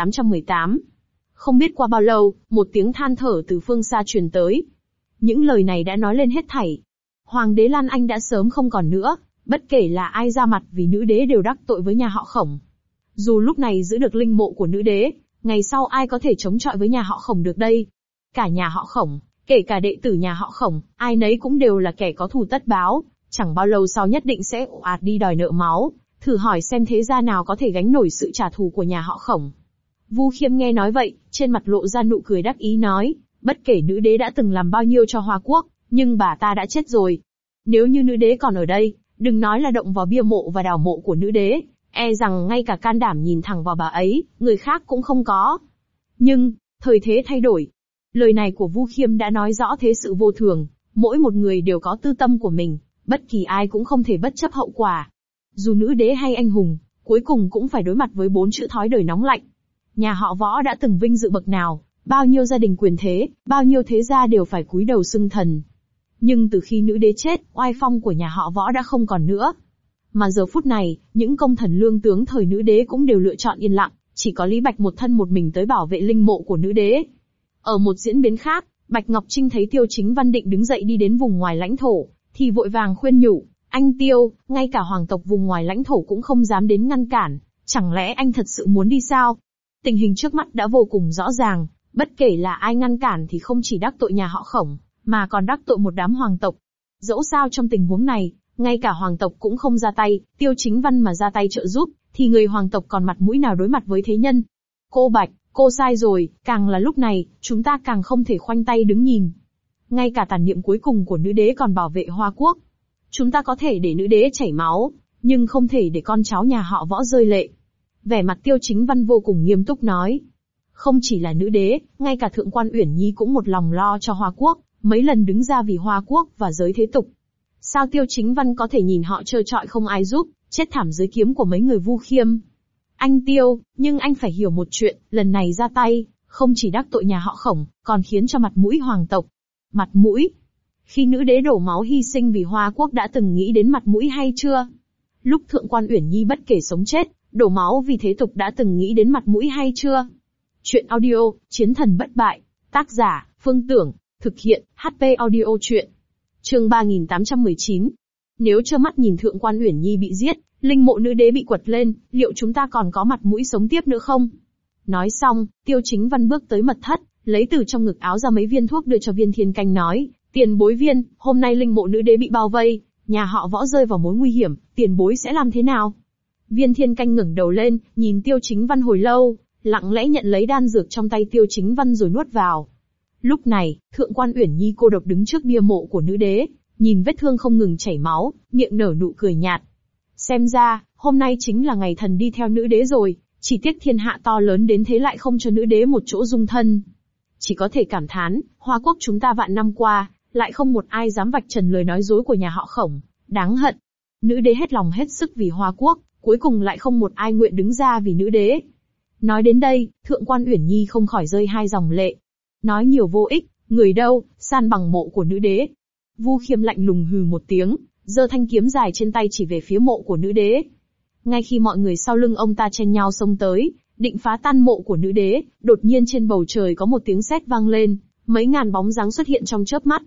3818. Không biết qua bao lâu, một tiếng than thở từ phương xa truyền tới. Những lời này đã nói lên hết thảy. Hoàng đế Lan Anh đã sớm không còn nữa, bất kể là ai ra mặt vì nữ đế đều đắc tội với nhà họ Khổng. Dù lúc này giữ được linh mộ của nữ đế, ngày sau ai có thể chống chọi với nhà họ Khổng được đây? Cả nhà họ Khổng, kể cả đệ tử nhà họ Khổng, ai nấy cũng đều là kẻ có thù tất báo, chẳng bao lâu sau nhất định sẽ ồ ạt đi đòi nợ máu, thử hỏi xem thế gia nào có thể gánh nổi sự trả thù của nhà họ Khổng. Vu Khiêm nghe nói vậy, trên mặt lộ ra nụ cười đắc ý nói, bất kể nữ đế đã từng làm bao nhiêu cho Hoa Quốc, nhưng bà ta đã chết rồi. Nếu như nữ đế còn ở đây, đừng nói là động vào bia mộ và đào mộ của nữ đế, e rằng ngay cả can đảm nhìn thẳng vào bà ấy, người khác cũng không có. Nhưng, thời thế thay đổi. Lời này của Vu Khiêm đã nói rõ thế sự vô thường, mỗi một người đều có tư tâm của mình, bất kỳ ai cũng không thể bất chấp hậu quả. Dù nữ đế hay anh hùng, cuối cùng cũng phải đối mặt với 4 chữ thói đời nóng lạnh. Nhà họ Võ đã từng vinh dự bậc nào, bao nhiêu gia đình quyền thế, bao nhiêu thế gia đều phải cúi đầu xưng thần. Nhưng từ khi nữ đế chết, oai phong của nhà họ Võ đã không còn nữa. Mà giờ phút này, những công thần lương tướng thời nữ đế cũng đều lựa chọn yên lặng, chỉ có Lý Bạch một thân một mình tới bảo vệ linh mộ của nữ đế. Ở một diễn biến khác, Bạch Ngọc Trinh thấy Tiêu Chính Văn định đứng dậy đi đến vùng ngoài lãnh thổ, thì vội vàng khuyên nhủ, anh Tiêu, ngay cả hoàng tộc vùng ngoài lãnh thổ cũng không dám đến ngăn cản, chẳng lẽ anh thật sự muốn đi sao? Tình hình trước mắt đã vô cùng rõ ràng, bất kể là ai ngăn cản thì không chỉ đắc tội nhà họ Khổng, mà còn đắc tội một đám hoàng tộc. Dẫu sao trong tình huống này, ngay cả hoàng tộc cũng không ra tay, Tiêu Chính Văn mà ra tay trợ giúp, thì người hoàng tộc còn mặt mũi nào đối mặt với thế nhân? Cô Bạch, cô sai rồi, càng là lúc này, chúng ta càng không thể khoanh tay đứng nhìn. Ngay cả tàn niệm cuối cùng của nữ đế còn bảo vệ Hoa Quốc. Chúng ta có thể để nữ đế chảy máu, nhưng không thể để con cháu nhà họ Võ rơi lệ. Vẻ mặt Tiêu Chính Văn vô cùng nghiêm túc nói. Không chỉ là nữ đế, ngay cả Thượng Quan Uyển Nhi cũng một lòng lo cho Hoa Quốc, mấy lần đứng ra vì Hoa Quốc và giới thế tục. Sao Tiêu Chính Văn có thể nhìn họ trơ trọi không ai giúp, chết thảm dưới kiếm của mấy người Vu Khiêm? Anh Tiêu, nhưng anh phải hiểu một chuyện, lần này ra tay, không chỉ đắc tội nhà họ Khổng, còn khiến cho mặt mũi hoàng tộc. Mặt mũi? Khi nữ đế đổ máu hy sinh vì Hoa Quốc đã từng nghĩ đến mặt mũi hay chưa? Lúc Thượng Quan Uyển Nhi bất kể sống chết, đổ máu vì thế tục đã từng nghĩ đến mặt mũi hay chưa? Chuyện audio, Chiến thần bất bại, tác giả, Phương Tưởng, thực hiện, HP audio chuyện. Chương 3819. Nếu trơ mắt nhìn Thượng Quan Uyển Nhi bị giết, linh mộ nữ đế bị quật lên, liệu chúng ta còn có mặt mũi sống tiếp nữa không? Nói xong, Tiêu Chính Văn bước tới mật thất, lấy từ trong ngực áo ra mấy viên thuốc đưa cho Viên Thiên Canh nói, tiền bối Viên, hôm nay linh mộ nữ đế bị bao vây, nhà họ Võ rơi vào mối nguy hiểm, tiền bối sẽ làm thế nào? Viên Thiên Canh ngẩng đầu lên, nhìn Tiêu Chính Văn hồi lâu, lặng lẽ nhận lấy đan dược trong tay Tiêu Chính Văn rồi nuốt vào. Lúc này, Thượng Quan Uyển Nhi cô độc đứng trước bia mộ của nữ đế, nhìn vết thương không ngừng chảy máu, miệng nở nụ cười nhạt. Xem ra, hôm nay chính là ngày thần đi theo nữ đế rồi, chỉ tiếc thiên hạ to lớn đến thế lại không cho nữ đế một chỗ dung thân. Chỉ có thể cảm thán, Hoa Quốc chúng ta vạn năm qua, lại không một ai dám vạch trần lời nói dối của nhà họ Khổng, đáng hận. Nữ đế hết lòng hết sức vì Hoa Quốc, cuối cùng lại không một ai nguyện đứng ra vì nữ đế. Nói đến đây, Thượng Quan Uyển Nhi không khỏi rơi hai dòng lệ. Nói nhiều vô ích, người đâu, san bằng mộ của nữ đế. Vu Khiêm lạnh lùng hừ một tiếng, giơ thanh kiếm dài trên tay chỉ về phía mộ của nữ đế. Ngay khi mọi người sau lưng ông ta chen nhau xông tới, định phá tan mộ của nữ đế, đột nhiên trên bầu trời có một tiếng sét vang lên, mấy ngàn bóng dáng xuất hiện trong chớp mắt.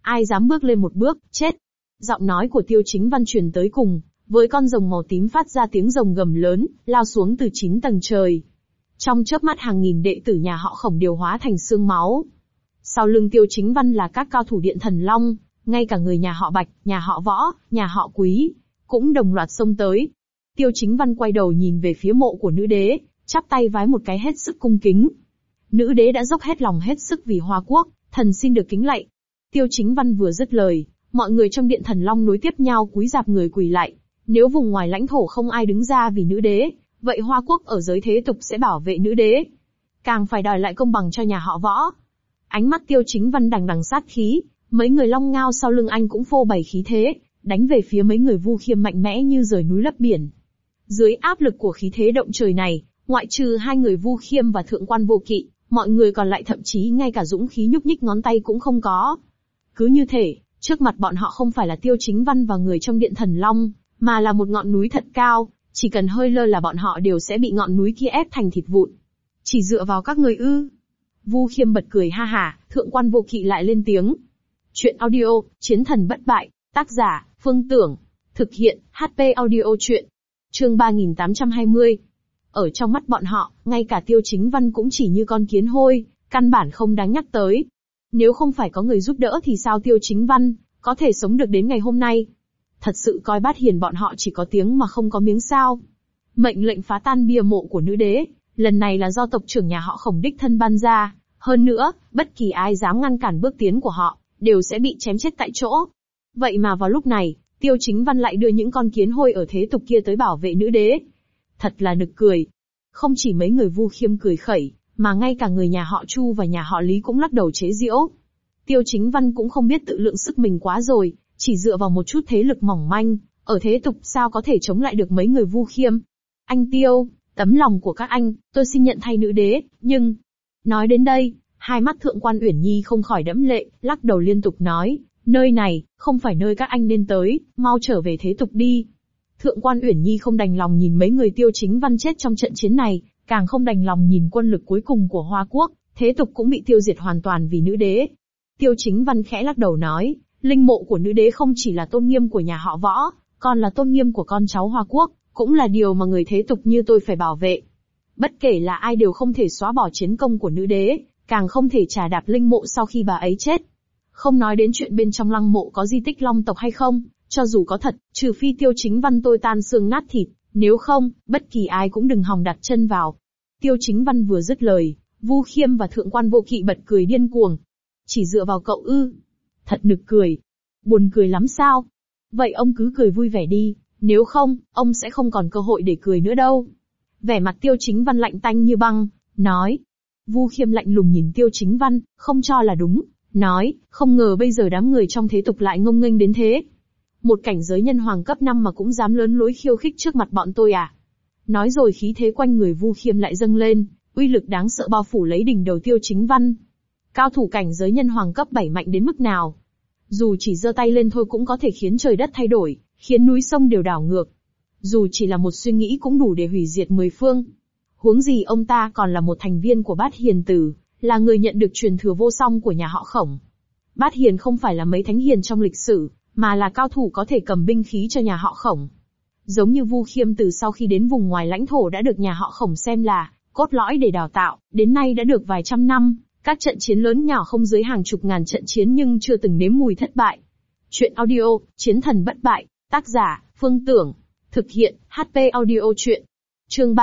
Ai dám bước lên một bước, chết. Giọng nói của Tiêu Chính Văn truyền tới cùng, với con rồng màu tím phát ra tiếng rồng gầm lớn, lao xuống từ 9 tầng trời. Trong chớp mắt hàng nghìn đệ tử nhà họ Khổng đều hóa thành xương máu. Sau lưng Tiêu Chính Văn là các cao thủ Điện Thần Long, ngay cả người nhà họ Bạch, nhà họ Võ, nhà họ Quý, cũng đồng loạt xông tới. Tiêu Chính Văn quay đầu nhìn về phía mộ của nữ đế, chắp tay vái một cái hết sức cung kính. Nữ đế đã dốc hết lòng hết sức vì Hoa Quốc, thần xin được kính lạy. Tiêu Chính Văn vừa dứt lời, mọi người trong Điện Thần Long nối tiếp nhau cúi rạp người quỳ lạy. Nếu vùng ngoài lãnh thổ không ai đứng ra vì nữ đế, vậy Hoa Quốc ở giới thế tục sẽ bảo vệ nữ đế. Càng phải đòi lại công bằng cho nhà họ Võ. Ánh mắt Tiêu Chính Văn đằng đằng sát khí, mấy người Long Ngao sau lưng anh cũng phô bày khí thế, đánh về phía mấy người Vu Khiêm mạnh mẽ như rời núi lấp biển. Dưới áp lực của khí thế động trời này, ngoại trừ hai người Vu Khiêm và Thượng quan Vô Kỵ, mọi người còn lại thậm chí ngay cả dũng khí nhúc nhích ngón tay cũng không có. Cứ như thể, trước mặt bọn họ không phải là Tiêu Chính Văn và người trong Điện Thần Long, mà là một ngọn núi thật cao, chỉ cần hơi lơ là bọn họ đều sẽ bị ngọn núi kia ép thành thịt vụn. Chỉ dựa vào các người ư? Vu Khiêm bật cười ha hả, Thượng quan Vô Kỵ lại lên tiếng. Chuyện audio, Chiến thần bất bại, tác giả, Phương Tưởng, thực hiện, HP audio chuyện. Chương 3820. Ở trong mắt bọn họ, ngay cả Tiêu Chính Văn cũng chỉ như con kiến hôi, căn bản không đáng nhắc tới. Nếu không phải có người giúp đỡ thì sao Tiêu Chính Văn có thể sống được đến ngày hôm nay? Thật sự coi Bát Hiền bọn họ chỉ có tiếng mà không có miếng sao? Mệnh lệnh phá tan bia mộ của nữ đế, lần này là do tộc trưởng nhà họ Khổng đích thân ban ra. Hơn nữa, bất kỳ ai dám ngăn cản bước tiến của họ, đều sẽ bị chém chết tại chỗ. Vậy mà vào lúc này, Tiêu Chính Văn lại đưa những con kiến hôi ở thế tục kia tới bảo vệ nữ đế. Thật là nực cười. Không chỉ mấy người Vu Khiêm cười khẩy, mà ngay cả người nhà họ Chu và nhà họ Lý cũng lắc đầu chế giễu. Tiêu Chính Văn cũng không biết tự lượng sức mình quá rồi, chỉ dựa vào một chút thế lực mỏng manh, ở thế tục sao có thể chống lại được mấy người Vu Khiêm. Anh Tiêu, tấm lòng của các anh, tôi xin nhận thay nữ đế, nhưng... Nói đến đây, hai mắt Thượng quan Uyển Nhi không khỏi đẫm lệ, lắc đầu liên tục nói, nơi này, không phải nơi các anh nên tới, mau trở về thế tục đi. Thượng quan Uyển Nhi không đành lòng nhìn mấy người Tiêu Chính Văn chết trong trận chiến này, càng không đành lòng nhìn quân lực cuối cùng của Hoa Quốc, thế tục cũng bị tiêu diệt hoàn toàn vì nữ đế. Tiêu Chính Văn khẽ lắc đầu nói, linh mộ của nữ đế không chỉ là tôn nghiêm của nhà họ Võ, còn là tôn nghiêm của con cháu Hoa Quốc, cũng là điều mà người thế tục như tôi phải bảo vệ. Bất kể là ai đều không thể xóa bỏ chiến công của nữ đế, càng không thể trà đạp linh mộ sau khi bà ấy chết. Không nói đến chuyện bên trong lăng mộ có di tích Long tộc hay không, cho dù có thật, trừ phi Tiêu Chính Văn tôi tan xương nát thịt, nếu không, bất kỳ ai cũng đừng hòng đặt chân vào. Tiêu Chính Văn vừa dứt lời, Vu Khiêm và Thượng quan Vô Kỵ bật cười điên cuồng. Chỉ dựa vào cậu ư? Thật nực cười. Buồn cười lắm sao? Vậy ông cứ cười vui vẻ đi, nếu không, ông sẽ không còn cơ hội để cười nữa đâu. Vẻ mặt Tiêu Chính Văn lạnh tanh như băng, nói. Vu Khiêm lạnh lùng nhìn Tiêu Chính Văn, không cho là đúng, nói, không ngờ bây giờ đám người trong thế tục lại ngông nghênh đến thế. Một cảnh giới nhân hoàng cấp 5 mà cũng dám lớn lối khiêu khích trước mặt bọn tôi à? Nói rồi khí thế quanh người Vu Khiêm lại dâng lên, uy lực đáng sợ bao phủ lấy đỉnh đầu Tiêu Chính Văn. Cao thủ cảnh giới nhân hoàng cấp 7 mạnh đến mức nào? Dù chỉ giơ tay lên thôi cũng có thể khiến trời đất thay đổi, khiến núi sông đều đảo ngược. Dù chỉ là một suy nghĩ cũng đủ để hủy diệt 10 phương. Huống gì ông ta còn là một thành viên của Bát Hiền Tử, là người nhận được truyền thừa vô song của nhà họ Khổng. Bát Hiền không phải là mấy thánh hiền trong lịch sử, mà là cao thủ có thể cầm binh khí cho nhà họ Khổng. Giống như Vu Khiêm từ sau khi đến vùng ngoài lãnh thổ đã được nhà họ Khổng xem là cốt lõi để đào tạo, đến nay đã được vài trăm năm, các trận chiến lớn nhỏ không dưới hàng chục ngàn trận chiến nhưng chưa từng nếm mùi thất bại. Chuyện audio, Chiến thần bất bại, tác giả, Phương Tưởng, thực hiện, HP audio chuyện. Chương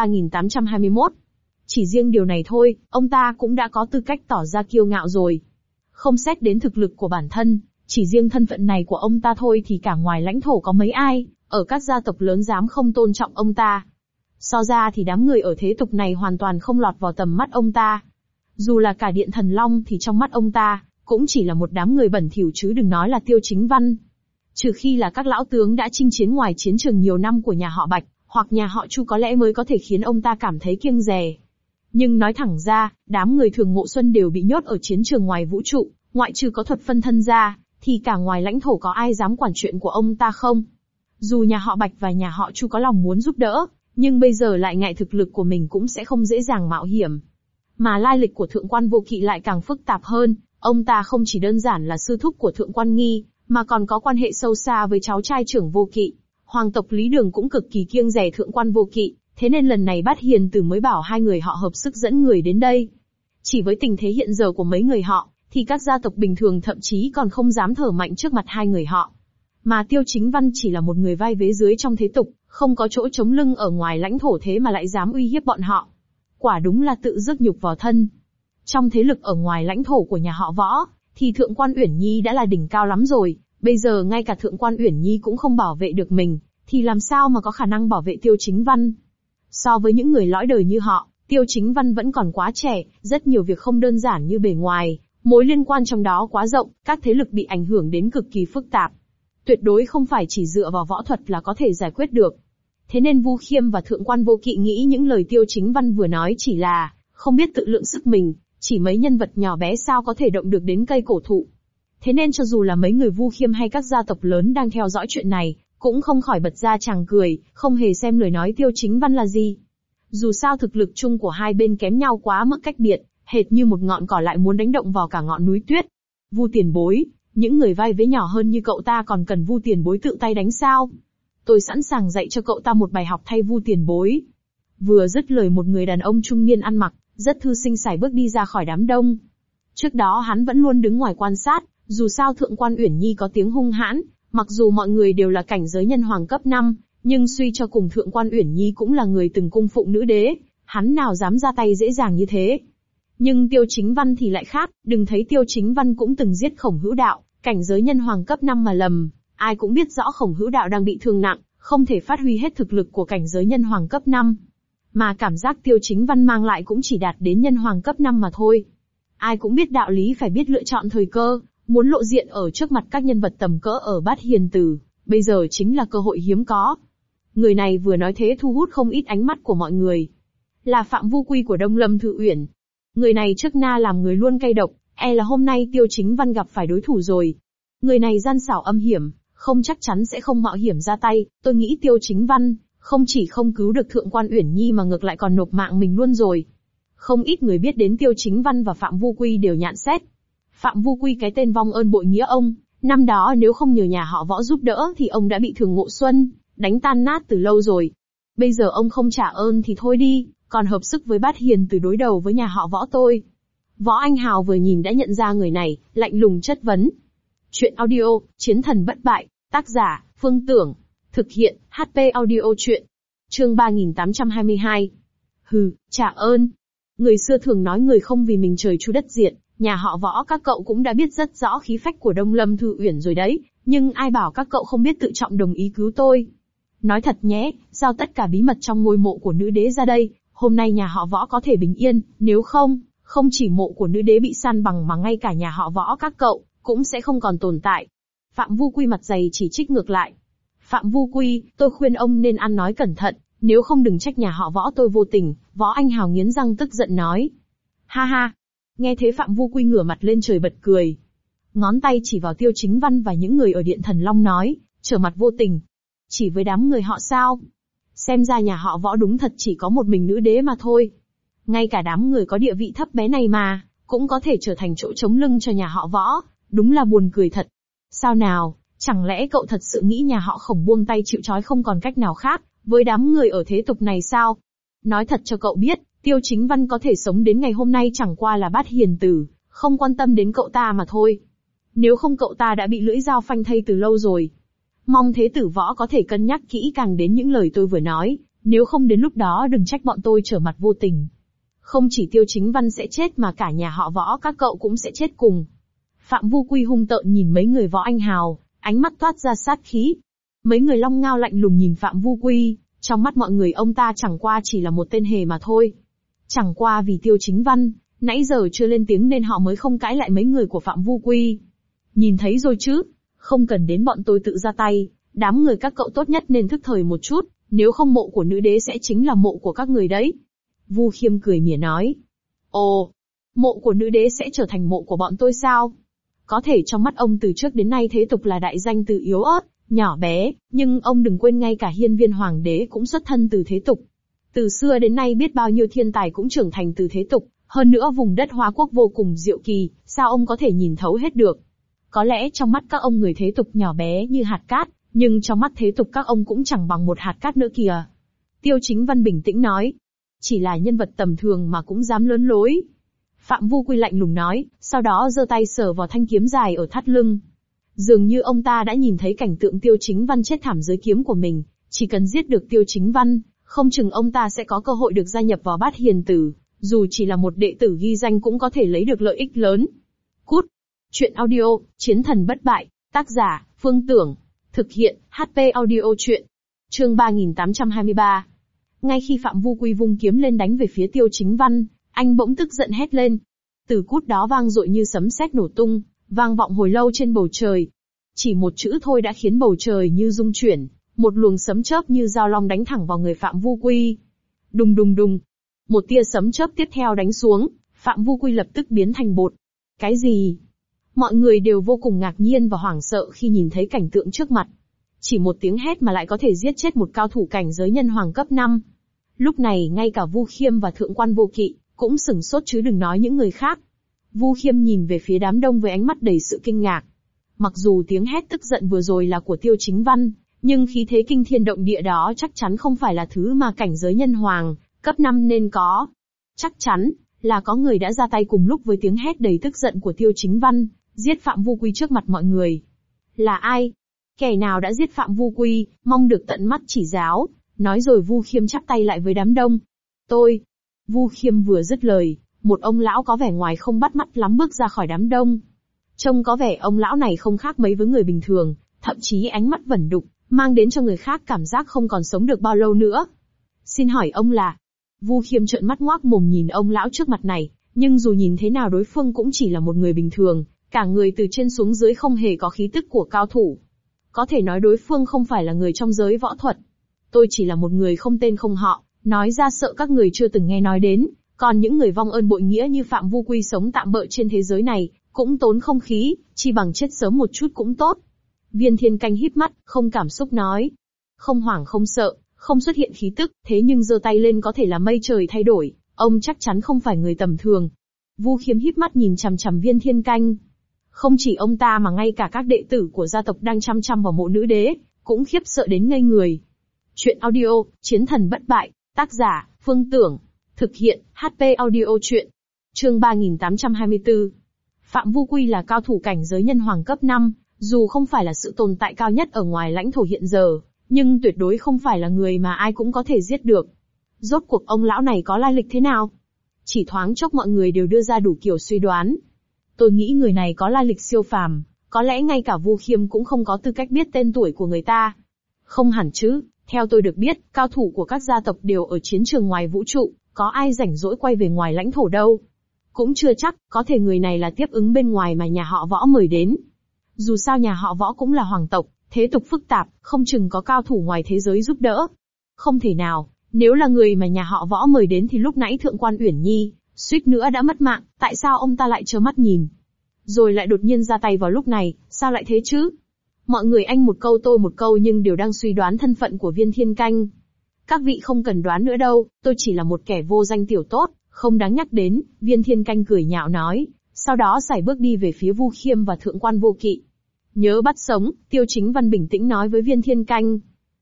3821. Chỉ riêng điều này thôi, ông ta cũng đã có tư cách tỏ ra kiêu ngạo rồi. Không xét đến thực lực của bản thân, chỉ riêng thân phận này của ông ta thôi thì cả ngoài lãnh thổ có mấy ai, ở các gia tộc lớn dám không tôn trọng ông ta. So ra thì đám người ở thế tục này hoàn toàn không lọt vào tầm mắt ông ta. Dù là cả Điện Thần Long thì trong mắt ông ta, cũng chỉ là một đám người bẩn thỉu chứ đừng nói là Tiêu Chính Văn. Trừ khi là các lão tướng đã chinh chiến ngoài chiến trường nhiều năm của nhà họ Bạch, hoặc nhà họ Chu có lẽ mới có thể khiến ông ta cảm thấy kiêng dè. Nhưng nói thẳng ra, đám người thường Ngộ Xuân đều bị nhốt ở chiến trường ngoài vũ trụ, ngoại trừ có thuật phân thân ra, thì cả ngoài lãnh thổ có ai dám quản chuyện của ông ta không? Dù nhà họ Bạch và nhà họ Chu có lòng muốn giúp đỡ, nhưng bây giờ lại ngại thực lực của mình cũng sẽ không dễ dàng mạo hiểm. Mà lai lịch của Thượng quan Vô Kỵ lại càng phức tạp hơn, Ông ta không chỉ đơn giản là sư thúc của Thượng Quan Nghi, mà còn có quan hệ sâu xa với cháu trai trưởng Vô Kỵ. Hoàng tộc Lý Đường cũng cực kỳ kiêng dè Thượng Quan Vô Kỵ, thế nên lần này Bát Hiền Tử mới bảo hai người họ hợp sức dẫn người đến đây. Chỉ với tình thế hiện giờ của mấy người họ, thì các gia tộc bình thường thậm chí còn không dám thở mạnh trước mặt hai người họ. Mà Tiêu Chính Văn chỉ là một người vai vế dưới trong thế tục, không có chỗ chống lưng ở ngoài lãnh thổ thế mà lại dám uy hiếp bọn họ. Quả đúng là tự rước nhục vào thân. Trong thế lực ở ngoài lãnh thổ của nhà họ Võ, thì Thượng Quan Uyển Nhi đã là đỉnh cao lắm rồi, bây giờ ngay cả Thượng Quan Uyển Nhi cũng không bảo vệ được mình, thì làm sao mà có khả năng bảo vệ Tiêu Chính Văn. So với những người lõi đời như họ, Tiêu Chính Văn vẫn còn quá trẻ, rất nhiều việc không đơn giản như bề ngoài, mối liên quan trong đó quá rộng, các thế lực bị ảnh hưởng đến cực kỳ phức tạp. Tuyệt đối không phải chỉ dựa vào võ thuật là có thể giải quyết được. Thế nên Vu Khiêm và Thượng Quan Vô Kỵ nghĩ những lời Tiêu Chính Văn vừa nói chỉ là không biết tự lượng sức mình, chỉ mấy nhân vật nhỏ bé sao có thể động được đến cây cổ thụ. Thế nên cho dù là mấy người Vu Khiêm hay các gia tộc lớn đang theo dõi chuyện này, cũng không khỏi bật ra chàng cười, không hề xem lời nói Tiêu Chính Văn là gì. Dù sao thực lực chung của hai bên kém nhau quá mức cách biệt, hệt như một ngọn cỏ lại muốn đánh động vào cả ngọn núi tuyết. Vu tiền bối, những người vai vế nhỏ hơn như cậu ta còn cần Vu tiền bối tự tay đánh sao? Tôi sẵn sàng dạy cho cậu ta một bài học thay Vu tiền bối. Vừa dứt lời một người đàn ông trung niên ăn mặc rất thư sinh sải bước đi ra khỏi đám đông. Trước đó hắn vẫn luôn đứng ngoài quan sát, dù sao Thượng Quan Uyển Nhi có tiếng hung hãn, mặc dù mọi người đều là cảnh giới nhân hoàng cấp 5, nhưng suy cho cùng Thượng Quan Uyển Nhi cũng là người từng cung phụng nữ đế, hắn nào dám ra tay dễ dàng như thế. Nhưng Tiêu Chính Văn thì lại khác, đừng thấy Tiêu Chính Văn cũng từng giết Khổng Hữu Đạo, cảnh giới nhân hoàng cấp 5 mà lầm, ai cũng biết rõ Khổng Hữu Đạo đang bị thương nặng, không thể phát huy hết thực lực của cảnh giới nhân hoàng cấp 5. Mà cảm giác Tiêu Chính Văn mang lại cũng chỉ đạt đến nhân hoàng cấp 5 mà thôi. Ai cũng biết đạo lý phải biết lựa chọn thời cơ, muốn lộ diện ở trước mặt các nhân vật tầm cỡ ở Bát Hiền Tử, bây giờ chính là cơ hội hiếm có. Người này vừa nói thế thu hút không ít ánh mắt của mọi người. Là Phạm Vu Quy của Đông Lâm Thư Uyển. Người này trước na làm người luôn cay độc, e là hôm nay Tiêu Chính Văn gặp phải đối thủ rồi. Người này gian xảo âm hiểm, không chắc chắn sẽ không mạo hiểm ra tay, tôi nghĩ Tiêu Chính Văn không chỉ không cứu được Thượng Quan Uyển Nhi mà ngược lại còn nộp mạng mình luôn rồi. Không ít người biết đến Tiêu Chính Văn và Phạm Vu Quy đều nhạn xét. Phạm Vu Quy cái tên vong ơn bội nghĩa ông, năm đó nếu không nhờ nhà họ Võ giúp đỡ thì ông đã bị Thường Ngộ Xuân đánh tan nát từ lâu rồi. Bây giờ ông không trả ơn thì thôi đi, còn hợp sức với Bát Hiền Tử đối đầu với nhà họ Võ tôi. Võ Anh Hào vừa nhìn đã nhận ra người này, lạnh lùng chất vấn. Chuyện audio, Chiến thần bất bại, tác giả, Phương Tưởng. Thực hiện, HP audio chuyện. Chương 3822. Hừ, trả ơn. Người xưa thường nói người không vì mình trời chu đất diệt, nhà họ Võ các cậu cũng đã biết rất rõ khí phách của Đông Lâm Thư Uyển rồi đấy, nhưng ai bảo các cậu không biết tự trọng đồng ý cứu tôi. Nói thật nhé, giao tất cả bí mật trong ngôi mộ của nữ đế ra đây, hôm nay nhà họ Võ có thể bình yên, nếu không, không chỉ mộ của nữ đế bị san bằng mà ngay cả nhà họ Võ các cậu cũng sẽ không còn tồn tại. Phạm Vu Quy mặt dày chỉ trích ngược lại. Phạm Vu Quy, tôi khuyên ông nên ăn nói cẩn thận, nếu không đừng trách nhà họ Võ tôi vô tình. Võ Anh Hào nghiến răng tức giận nói. Ha ha. Nghe thế Phạm Vu Quy ngửa mặt lên trời bật cười. Ngón tay chỉ vào Tiêu Chính Văn và những người ở Điện Thần Long nói, trở mặt vô tình. Chỉ với đám người họ sao? Xem ra nhà họ Võ đúng thật chỉ có một mình nữ đế mà thôi. Ngay cả đám người có địa vị thấp bé này mà, cũng có thể trở thành chỗ chống lưng cho nhà họ Võ, đúng là buồn cười thật. Sao nào, chẳng lẽ cậu thật sự nghĩ nhà họ Khổng buông tay chịu trói không còn cách nào khác, với đám người ở thế tục này sao? Nói thật cho cậu biết, Tiêu Chính Văn có thể sống đến ngày hôm nay chẳng qua là Bát Hiền Tử, không quan tâm đến cậu ta mà thôi. Nếu không cậu ta đã bị lưỡi dao phanh thây từ lâu rồi. Mong thế tử Võ có thể cân nhắc kỹ càng đến những lời tôi vừa nói, nếu không đến lúc đó đừng trách bọn tôi trở mặt vô tình. Không chỉ Tiêu Chính Văn sẽ chết mà cả nhà họ Võ các cậu cũng sẽ chết cùng. Phạm Vu Quy hung tợn nhìn mấy người Võ Anh Hào, ánh mắt toát ra sát khí. Mấy người Long Ngao lạnh lùng nhìn Phạm Vu Quy, trong mắt mọi người ông ta chẳng qua chỉ là một tên hề mà thôi. Chẳng qua vì Tiêu Chính Văn nãy giờ chưa lên tiếng nên họ mới không cãi lại mấy người của Phạm Vu Quy. Nhìn thấy rồi chứ, không cần đến bọn tôi tự ra tay, đám người các cậu tốt nhất nên thức thời một chút, nếu không mộ của nữ đế sẽ chính là mộ của các người đấy. Vu Khiêm cười mỉa nói. Ồ, mộ của nữ đế sẽ trở thành mộ của bọn tôi sao? Có thể trong mắt ông từ trước đến nay thế tục là đại danh từ yếu ớt, nhỏ bé, nhưng ông đừng quên ngay cả Hiên Viên Hoàng đế cũng xuất thân từ thế tục. Từ xưa đến nay biết bao nhiêu thiên tài cũng trưởng thành từ thế tục, Hơn nữa vùng đất Hoa Quốc vô cùng diệu kỳ, sao ông có thể nhìn thấu hết được? Có lẽ trong mắt các ông người thế tục nhỏ bé như hạt cát, nhưng trong mắt thế tục các ông cũng chẳng bằng một hạt cát nữa kìa. Tiêu Chính Văn bình tĩnh nói. Chỉ là nhân vật tầm thường mà cũng dám lớn lối. Phạm Vu Quy lạnh lùng nói, sau đó giơ tay sờ vào thanh kiếm dài ở thắt lưng. Dường như ông ta đã nhìn thấy cảnh tượng Tiêu Chính Văn chết thảm dưới kiếm của mình, chỉ cần giết được Tiêu Chính Văn, không chừng ông ta sẽ có cơ hội được gia nhập vào Bát Hiền Tử, dù chỉ là một đệ tử ghi danh cũng có thể lấy được lợi ích lớn. Cút. Chuyện audio, Chiến thần bất bại, tác giả, Phương Tưởng. Thực hiện, HP audio chuyện. Chương 3823. Ngay khi Phạm Vu Quy vung kiếm lên đánh về phía Tiêu Chính Văn, anh bỗng tức giận hét lên. Từ cút đó vang dội như sấm sét nổ tung, vang vọng hồi lâu trên bầu trời. Chỉ một chữ thôi đã khiến bầu trời như rung chuyển, một luồng sấm chớp như dao long đánh thẳng vào người Phạm Vu Quy. Đùng đùng đùng. Một tia sấm chớp tiếp theo đánh xuống, Phạm Vu Quy lập tức biến thành bột. Cái gì? Mọi người đều vô cùng ngạc nhiên và hoảng sợ khi nhìn thấy cảnh tượng trước mặt. Chỉ một tiếng hét mà lại có thể giết chết một cao thủ cảnh giới nhân hoàng cấp 5. Lúc này ngay cả Vu Khiêm và Thượng quan Vô Kỵ cũng sửng sốt chứ đừng nói những người khác. Vu Khiêm nhìn về phía đám đông với ánh mắt đầy sự kinh ngạc. Mặc dù tiếng hét tức giận vừa rồi là của Tiêu Chính Văn, nhưng khí thế kinh thiên động địa đó chắc chắn không phải là thứ mà cảnh giới nhân hoàng cấp 5 nên có. Chắc chắn là có người đã ra tay cùng lúc với tiếng hét đầy tức giận của Tiêu Chính Văn, giết Phạm Vu Quy trước mặt mọi người. Là ai? Kẻ nào đã giết Phạm Vu Quy, mong được tận mắt chỉ giáo. Nói rồi Vu Khiêm chắp tay lại với đám đông. Tôi. Vu Khiêm vừa dứt lời, một ông lão có vẻ ngoài không bắt mắt lắm bước ra khỏi đám đông. Trông có vẻ ông lão này không khác mấy với người bình thường, thậm chí ánh mắt vẩn đục, mang đến cho người khác cảm giác không còn sống được bao lâu nữa. Xin hỏi ông là? Vu Khiêm trợn mắt ngoác mồm nhìn ông lão trước mặt này, nhưng dù nhìn thế nào đối phương cũng chỉ là một người bình thường, cả người từ trên xuống dưới không hề có khí tức của cao thủ. Có thể nói đối phương không phải là người trong giới võ thuật. Tôi chỉ là một người không tên không họ, nói ra sợ các người chưa từng nghe nói đến, còn những người vong ơn bội nghĩa như Phạm Vu Quy sống tạm bợ trên thế giới này, cũng tốn không khí, chi bằng chết sớm một chút cũng tốt. Viên Thiên Canh híp mắt, không cảm xúc nói. Không hoảng không sợ, không xuất hiện khí tức, thế nhưng giơ tay lên có thể là mây trời thay đổi, ông chắc chắn không phải người tầm thường. Vu Khiêm híp mắt nhìn chằm chằm Viên Thiên Canh. Không chỉ ông ta mà ngay cả các đệ tử của gia tộc đang chăm chăm vào mộ nữ đế, cũng khiếp sợ đến ngây người. Chuyện audio, Chiến thần bất bại, tác giả, Phương Tưởng. Thực hiện, HP audio chuyện. Chương 3824. Phạm Vu Quy là cao thủ cảnh giới nhân hoàng cấp 5, dù không phải là sự tồn tại cao nhất ở ngoài lãnh thổ hiện giờ, nhưng tuyệt đối không phải là người mà ai cũng có thể giết được. Rốt cuộc ông lão này có lai lịch thế nào? Chỉ thoáng chốc mọi người đều đưa ra đủ kiểu suy đoán. Tôi nghĩ người này có lai lịch siêu phàm, có lẽ ngay cả Vu Khiêm cũng không có tư cách biết tên tuổi của người ta. Không hẳn chứ, theo tôi được biết, cao thủ của các gia tộc đều ở chiến trường ngoài vũ trụ, có ai rảnh rỗi quay về ngoài lãnh thổ đâu. Cũng chưa chắc, có thể người này là tiếp ứng bên ngoài mà nhà họ Võ mời đến. Dù sao nhà họ Võ cũng là hoàng tộc, thế tục phức tạp, không chừng có cao thủ ngoài thế giới giúp đỡ. Không thể nào, nếu là người mà nhà họ Võ mời đến thì lúc nãy Thượng quan Uyển Nhi suýt nữa đã mất mạng, tại sao ông ta lại trơ mắt nhìn? Rồi lại đột nhiên ra tay vào lúc này, sao lại thế chứ? Mọi người anh một câu tôi một câu nhưng đều đang suy đoán thân phận của Viên Thiên Canh. Các vị không cần đoán nữa đâu, tôi chỉ là một kẻ vô danh tiểu tốt, không đáng nhắc đến, Viên Thiên Canh cười nhạo nói, sau đó sải bước đi về phía Vu Khiêm và Thượng quan Vô Kỵ. Nhớ bắt sống, Tiêu Chính Văn bình tĩnh nói với Viên Thiên Canh.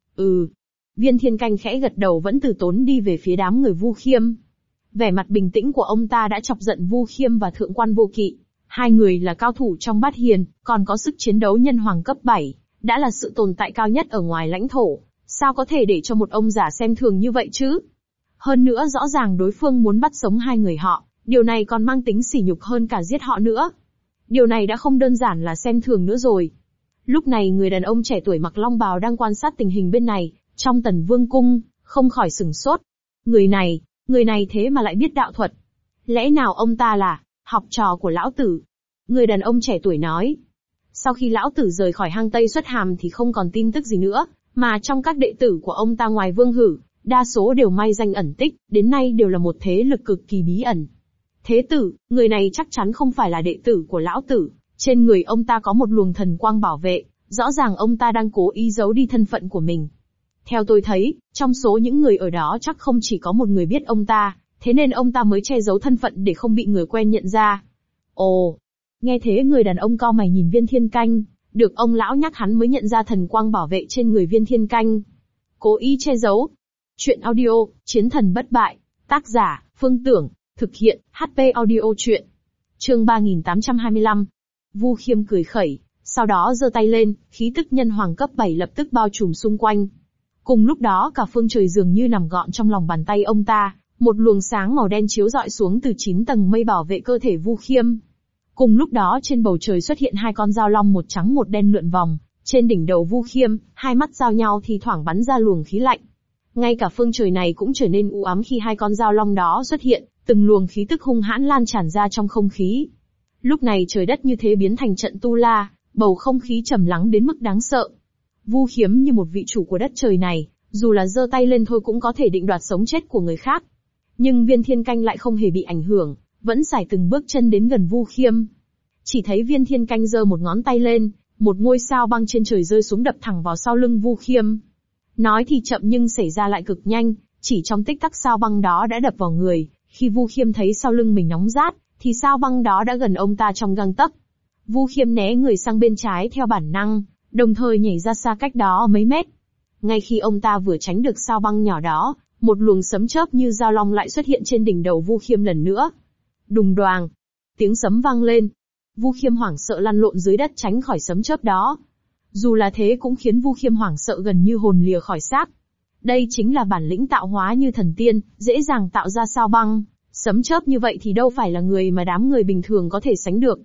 Viên Thiên Canh khẽ gật đầu vẫn từ tốn đi về phía đám người Vu Khiêm. Vẻ mặt bình tĩnh của ông ta đã chọc giận Vu Khiêm và Thượng quan Vô Kỵ. Hai người là cao thủ trong Bát Hiền, còn có sức chiến đấu nhân hoàng cấp 7, đã là sự tồn tại cao nhất ở ngoài lãnh thổ. Sao có thể để cho một ông già xem thường như vậy chứ? Hơn nữa rõ ràng đối phương muốn bắt sống hai người họ, điều này còn mang tính sỉ nhục hơn cả giết họ nữa. Điều này đã không đơn giản là xem thường nữa rồi. Lúc này người đàn ông trẻ tuổi mặc long bào đang quan sát tình hình bên này, trong Tần Vương cung, không khỏi sửng sốt. Người này thế mà lại biết đạo thuật. Lẽ nào ông ta là học trò của lão tử? Người đàn ông trẻ tuổi nói. Sau khi lão tử rời khỏi hang Tây Xuất Hàm thì không còn tin tức gì nữa, mà trong các đệ tử của ông ta ngoài Vương Hử, đa số đều mai danh ẩn tích, đến nay đều là một thế lực cực kỳ bí ẩn. Thế tử, người này chắc chắn không phải là đệ tử của lão tử, trên người ông ta có một luồng thần quang bảo vệ, rõ ràng ông ta đang cố ý giấu đi thân phận của mình. Theo tôi thấy, trong số những người ở đó chắc không chỉ có một người biết ông ta, thế nên ông ta mới che giấu thân phận để không bị người quen nhận ra. Ồ, nghe thế người đàn ông cau mày nhìn Viên Thiên Canh, được ông lão nhắc hắn mới nhận ra thần quang bảo vệ trên người Viên Thiên Canh. Cố ý che giấu. Chuyện audio, Chiến thần bất bại, tác giả, Phương Tưởng, thực hiện, HP audio truyện. Chương 3825. Vu Khiêm cười khẩy, sau đó giơ tay lên, khí tức nhân hoàng cấp 7 lập tức bao trùm xung quanh. Cùng lúc đó cả phương trời dường như nằm gọn trong lòng bàn tay ông ta, một luồng sáng màu đen chiếu rọi xuống từ 9 tầng mây bảo vệ cơ thể Vu Khiêm. Cùng lúc đó trên bầu trời xuất hiện hai con dao long một trắng một đen lượn vòng, trên đỉnh đầu Vu Khiêm, hai mắt giao nhau thì thoảng bắn ra luồng khí lạnh. Ngay cả phương trời này cũng trở nên u ám khi hai con dao long đó xuất hiện, từng luồng khí tức hung hãn lan tràn ra trong không khí. Lúc này trời đất như thế biến thành trận tu la, bầu không khí trầm lắng đến mức đáng sợ. Vu Khiêm như một vị chủ của đất trời này, dù là giơ tay lên thôi cũng có thể định đoạt sống chết của người khác. Nhưng Viên Thiên Canh lại không hề bị ảnh hưởng, vẫn sải từng bước chân đến gần Vu Khiêm. Chỉ thấy Viên Thiên Canh giơ một ngón tay lên, một ngôi sao băng trên trời rơi xuống đập thẳng vào sau lưng Vu Khiêm. Nói thì chậm nhưng xảy ra lại cực nhanh, chỉ trong tích tắc sao băng đó đã đập vào người, khi Vu Khiêm thấy sau lưng mình nóng rát, thì sao băng đó đã gần ông ta trong gang tấc. Vu Khiêm né người sang bên trái theo bản năng, đồng thời nhảy ra xa cách đó mấy mét. Ngay khi ông ta vừa tránh được sao băng nhỏ đó, một luồng sấm chớp như dao long lại xuất hiện trên đỉnh đầu Vu Khiêm lần nữa. Đùng đoàng, tiếng sấm vang lên. Vu Khiêm hoảng sợ lăn lộn dưới đất tránh khỏi sấm chớp đó. Dù là thế cũng khiến Vu Khiêm hoảng sợ gần như hồn lìa khỏi xác. Đây chính là bản lĩnh tạo hóa như thần tiên, dễ dàng tạo ra sao băng, sấm chớp như vậy thì đâu phải là người mà đám người bình thường có thể sánh được.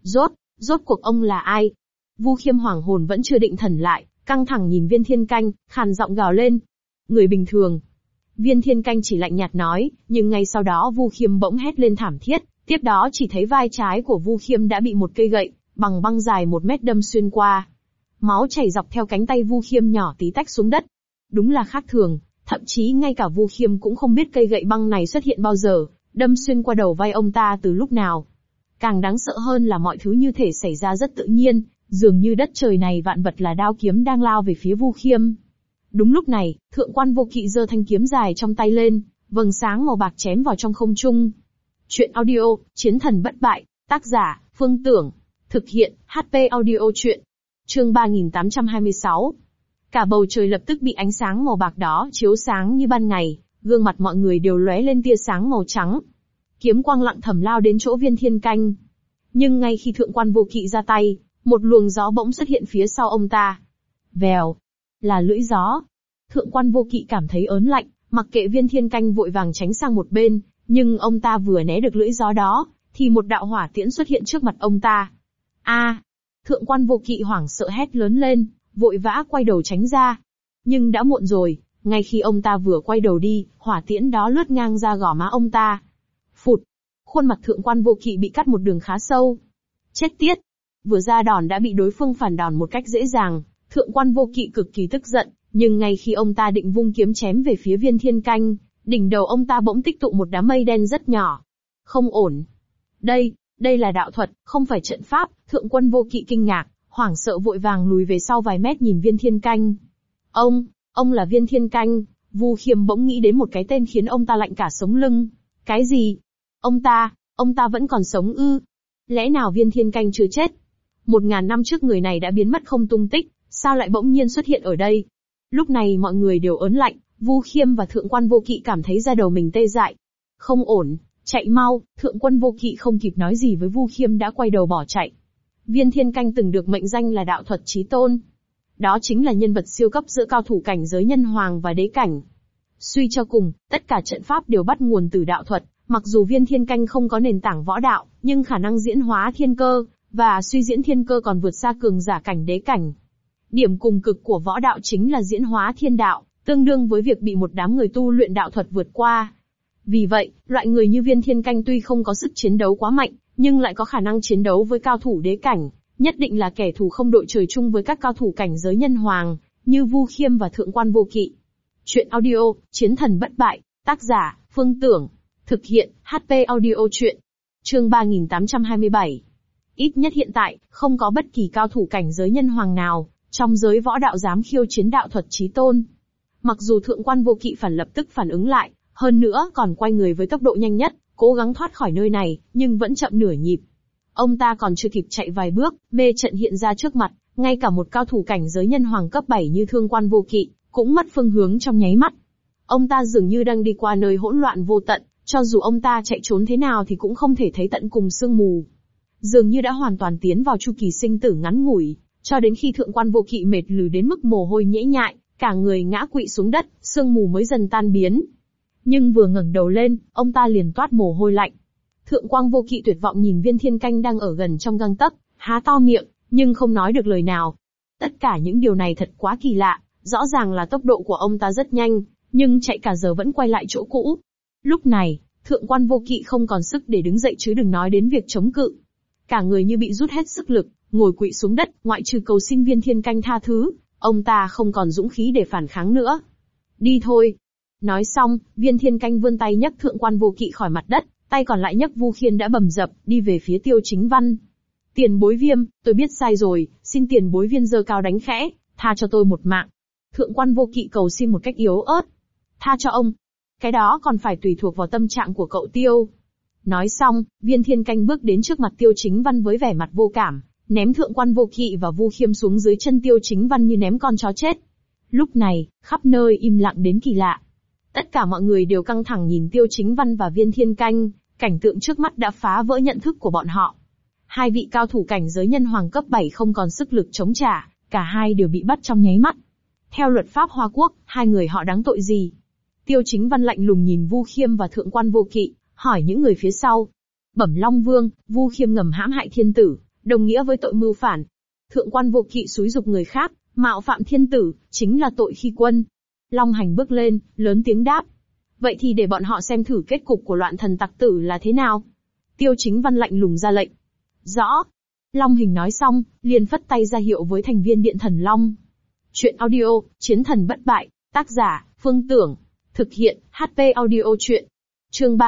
Rốt cuộc ông là ai? Vu Khiêm hoảng hồn vẫn chưa định thần lại, căng thẳng nhìn Viên Thiên Canh, khàn giọng gào lên. Người bình thường. Viên Thiên Canh chỉ lạnh nhạt nói, nhưng ngay sau đó Vu Khiêm bỗng hét lên thảm thiết, tiếp đó chỉ thấy vai trái của Vu Khiêm đã bị một cây gậy, bằng băng dài 1 mét đâm xuyên qua. Máu chảy dọc theo cánh tay Vu Khiêm nhỏ tí tách xuống đất. Đúng là khác thường, thậm chí ngay cả Vu Khiêm cũng không biết cây gậy băng này xuất hiện bao giờ, đâm xuyên qua đầu vai ông ta từ lúc nào. Càng đáng sợ hơn là mọi thứ như thể xảy ra rất tự nhiên, dường như đất trời này vạn vật là đao kiếm đang lao về phía Vu Khiêm. Đúng lúc này, Thượng Quan Vô Kỵ giơ thanh kiếm dài trong tay lên, vầng sáng màu bạc chém vào trong không trung. Chuyện audio, Chiến thần bất bại, tác giả, Phương Tưởng, thực hiện, HP audio truyện. Chương 3826. Cả bầu trời lập tức bị ánh sáng màu bạc đó chiếu sáng như ban ngày, gương mặt mọi người đều lóe lên tia sáng màu trắng. Kiếm quang lặng thầm lao đến chỗ Viên Thiên Canh. Nhưng ngay khi Thượng Quan Vô Kỵ ra tay, một luồng gió bỗng xuất hiện phía sau ông ta. Vèo, là lưỡi gió. Thượng Quan Vô Kỵ cảm thấy ớn lạnh, mặc kệ Viên Thiên Canh vội vàng tránh sang một bên, nhưng ông ta vừa né được lưỡi gió đó, thì một đạo hỏa tiễn xuất hiện trước mặt ông ta. A! Thượng Quan Vô Kỵ hoảng sợ hét lớn lên, vội vã quay đầu tránh ra. Nhưng đã muộn rồi, ngay khi ông ta vừa quay đầu đi, hỏa tiễn đó lướt ngang ra gò má ông ta. Phụt! Khuôn mặt Thượng Quan Vô Kỵ bị cắt một đường khá sâu. Chết tiết! Vừa ra đòn đã bị đối phương phản đòn một cách dễ dàng, Thượng Quan Vô Kỵ cực kỳ tức giận, nhưng ngay khi ông ta định vung kiếm chém về phía Viên Thiên Canh, đỉnh đầu ông ta bỗng tích tụ một đám mây đen rất nhỏ. Không ổn. Đây là đạo thuật, không phải trận pháp. Thượng Quan Vô Kỵ kinh ngạc, hoảng sợ vội vàng lùi về sau vài mét nhìn Viên Thiên Canh. Ông là Viên Thiên Canh. Vu Khiêm bỗng nghĩ đến một cái tên khiến ông ta lạnh cả sống lưng. Cái gì? Ông ta vẫn còn sống ư? Lẽ nào Viên Thiên Canh chưa chết? 1000 năm trước người này đã biến mất không tung tích, sao lại bỗng nhiên xuất hiện ở đây? Lúc này mọi người đều ớn lạnh, Vu Khiêm và Thượng Quan Vô Kỵ cảm thấy da đầu mình tê dại. Không ổn, chạy mau. Thượng Quan Vô Kỵ không kịp nói gì với Vu Khiêm đã quay đầu bỏ chạy. Viên Thiên Canh từng được mệnh danh là đạo thuật chí tôn. Đó chính là nhân vật siêu cấp giữa cao thủ cảnh giới nhân hoàng và đế cảnh. Suy cho cùng, tất cả trận pháp đều bắt nguồn từ đạo thuật, mặc dù Viên Thiên Canh không có nền tảng võ đạo, nhưng khả năng diễn hóa thiên cơ và suy diễn thiên cơ còn vượt xa cường giả cảnh đế cảnh. Điểm cùng cực của võ đạo chính là diễn hóa thiên đạo, tương đương với việc bị một đám người tu luyện đạo thuật vượt qua. Vì vậy, loại người như Viên Thiên Canh tuy không có sức chiến đấu quá mạnh, nhưng lại có khả năng chiến đấu với cao thủ đế cảnh, nhất định là kẻ thù không đội trời chung với các cao thủ cảnh giới nhân hoàng, như Vu Khiêm và Thượng Quan Vô Kỵ. Chuyện audio, Chiến thần bất bại, tác giả, Phương Tưởng, thực hiện, HP audio truyện. Chương 3827. Ít nhất hiện tại, không có bất kỳ cao thủ cảnh giới nhân hoàng nào trong giới võ đạo dám khiêu chiến đạo thuật chí tôn. Mặc dù Thượng Quan Vô Kỵ lập tức phản ứng lại, Hơn nữa còn quay người với tốc độ nhanh nhất, cố gắng thoát khỏi nơi này, nhưng vẫn chậm nửa nhịp. Ông ta còn chưa kịp chạy vài bước, mê trận hiện ra trước mặt, ngay cả một cao thủ cảnh giới nhân hoàng cấp 7 như Thượng Quan Vô Kỵ, cũng mất phương hướng trong nháy mắt. Ông ta dường như đang đi qua nơi hỗn loạn vô tận, cho dù ông ta chạy trốn thế nào thì cũng không thể thấy tận cùng sương mù. Dường như đã hoàn toàn tiến vào chu kỳ sinh tử ngắn ngủi, cho đến khi Thượng Quan Vô Kỵ mệt lử đến mức mồ hôi nhễ nhại, cả người ngã quỵ xuống đất, sương mù mới dần tan biến. Nhưng vừa ngẩng đầu lên, ông ta liền toát mồ hôi lạnh. Thượng Quan Vô Kỵ tuyệt vọng nhìn Viên Thiên Canh đang ở gần trong gang tấc, há to miệng, nhưng không nói được lời nào. Tất cả những điều này thật quá kỳ lạ, rõ ràng là tốc độ của ông ta rất nhanh, nhưng chạy cả giờ vẫn quay lại chỗ cũ. Lúc này, Thượng Quan Vô Kỵ không còn sức để đứng dậy chứ đừng nói đến việc chống cự. Cả người như bị rút hết sức lực, ngồi quỵ xuống đất, ngoại trừ cầu xin Viên Thiên Canh tha thứ, ông ta không còn dũng khí để phản kháng nữa. Đi thôi. Nói xong, Viên Thiên Canh vươn tay nhấc Thượng Quan Vô Kỵ khỏi mặt đất, tay còn lại nhấc Vu Khiên đã bầm dập, đi về phía Tiêu Chính Văn. Tiền bối Viêm, tôi biết sai rồi, xin tiền bối Viên giơ cao đánh khẽ, tha cho tôi một mạng. Thượng Quan Vô Kỵ cầu xin một cách yếu ớt. Tha cho ông. Cái đó còn phải tùy thuộc vào tâm trạng của cậu Tiêu. Nói xong, Viên Thiên Canh bước đến trước mặt Tiêu Chính Văn với vẻ mặt vô cảm, ném Thượng Quan Vô Kỵ và Vu Khiêm xuống dưới chân Tiêu Chính Văn như ném con chó chết. Lúc này, khắp nơi im lặng đến kỳ lạ. Tất cả mọi người đều căng thẳng nhìn Tiêu Chính Văn và Viên Thiên Canh, cảnh tượng trước mắt đã phá vỡ nhận thức của bọn họ. Hai vị cao thủ cảnh giới nhân hoàng cấp 7 không còn sức lực chống trả, cả hai đều bị bắt trong nháy mắt. Theo luật pháp Hoa Quốc, hai người họ đáng tội gì? Tiêu Chính Văn lạnh lùng nhìn Vu Khiêm và Thượng Quan Vô Kỵ, hỏi những người phía sau. Bẩm Long Vương, Vu Khiêm ngầm hãm hại thiên tử, đồng nghĩa với tội mưu phản. Thượng Quan Vô Kỵ xúi giục người khác, mạo phạm thiên tử, chính là tội khi quân. Long Hành bước lên, lớn tiếng đáp. Vậy thì để bọn họ xem thử kết cục của loạn thần tặc tử là thế nào. Tiêu Chính Văn lạnh lùng ra lệnh. Rõ. Long Hình nói xong, liền phất tay ra hiệu với thành viên Điện Thần Long. Chuyện audio, Chiến Thần Bất Bại, tác giả, Phương Tưởng. Thực hiện, HP Audio Chuyện. Chương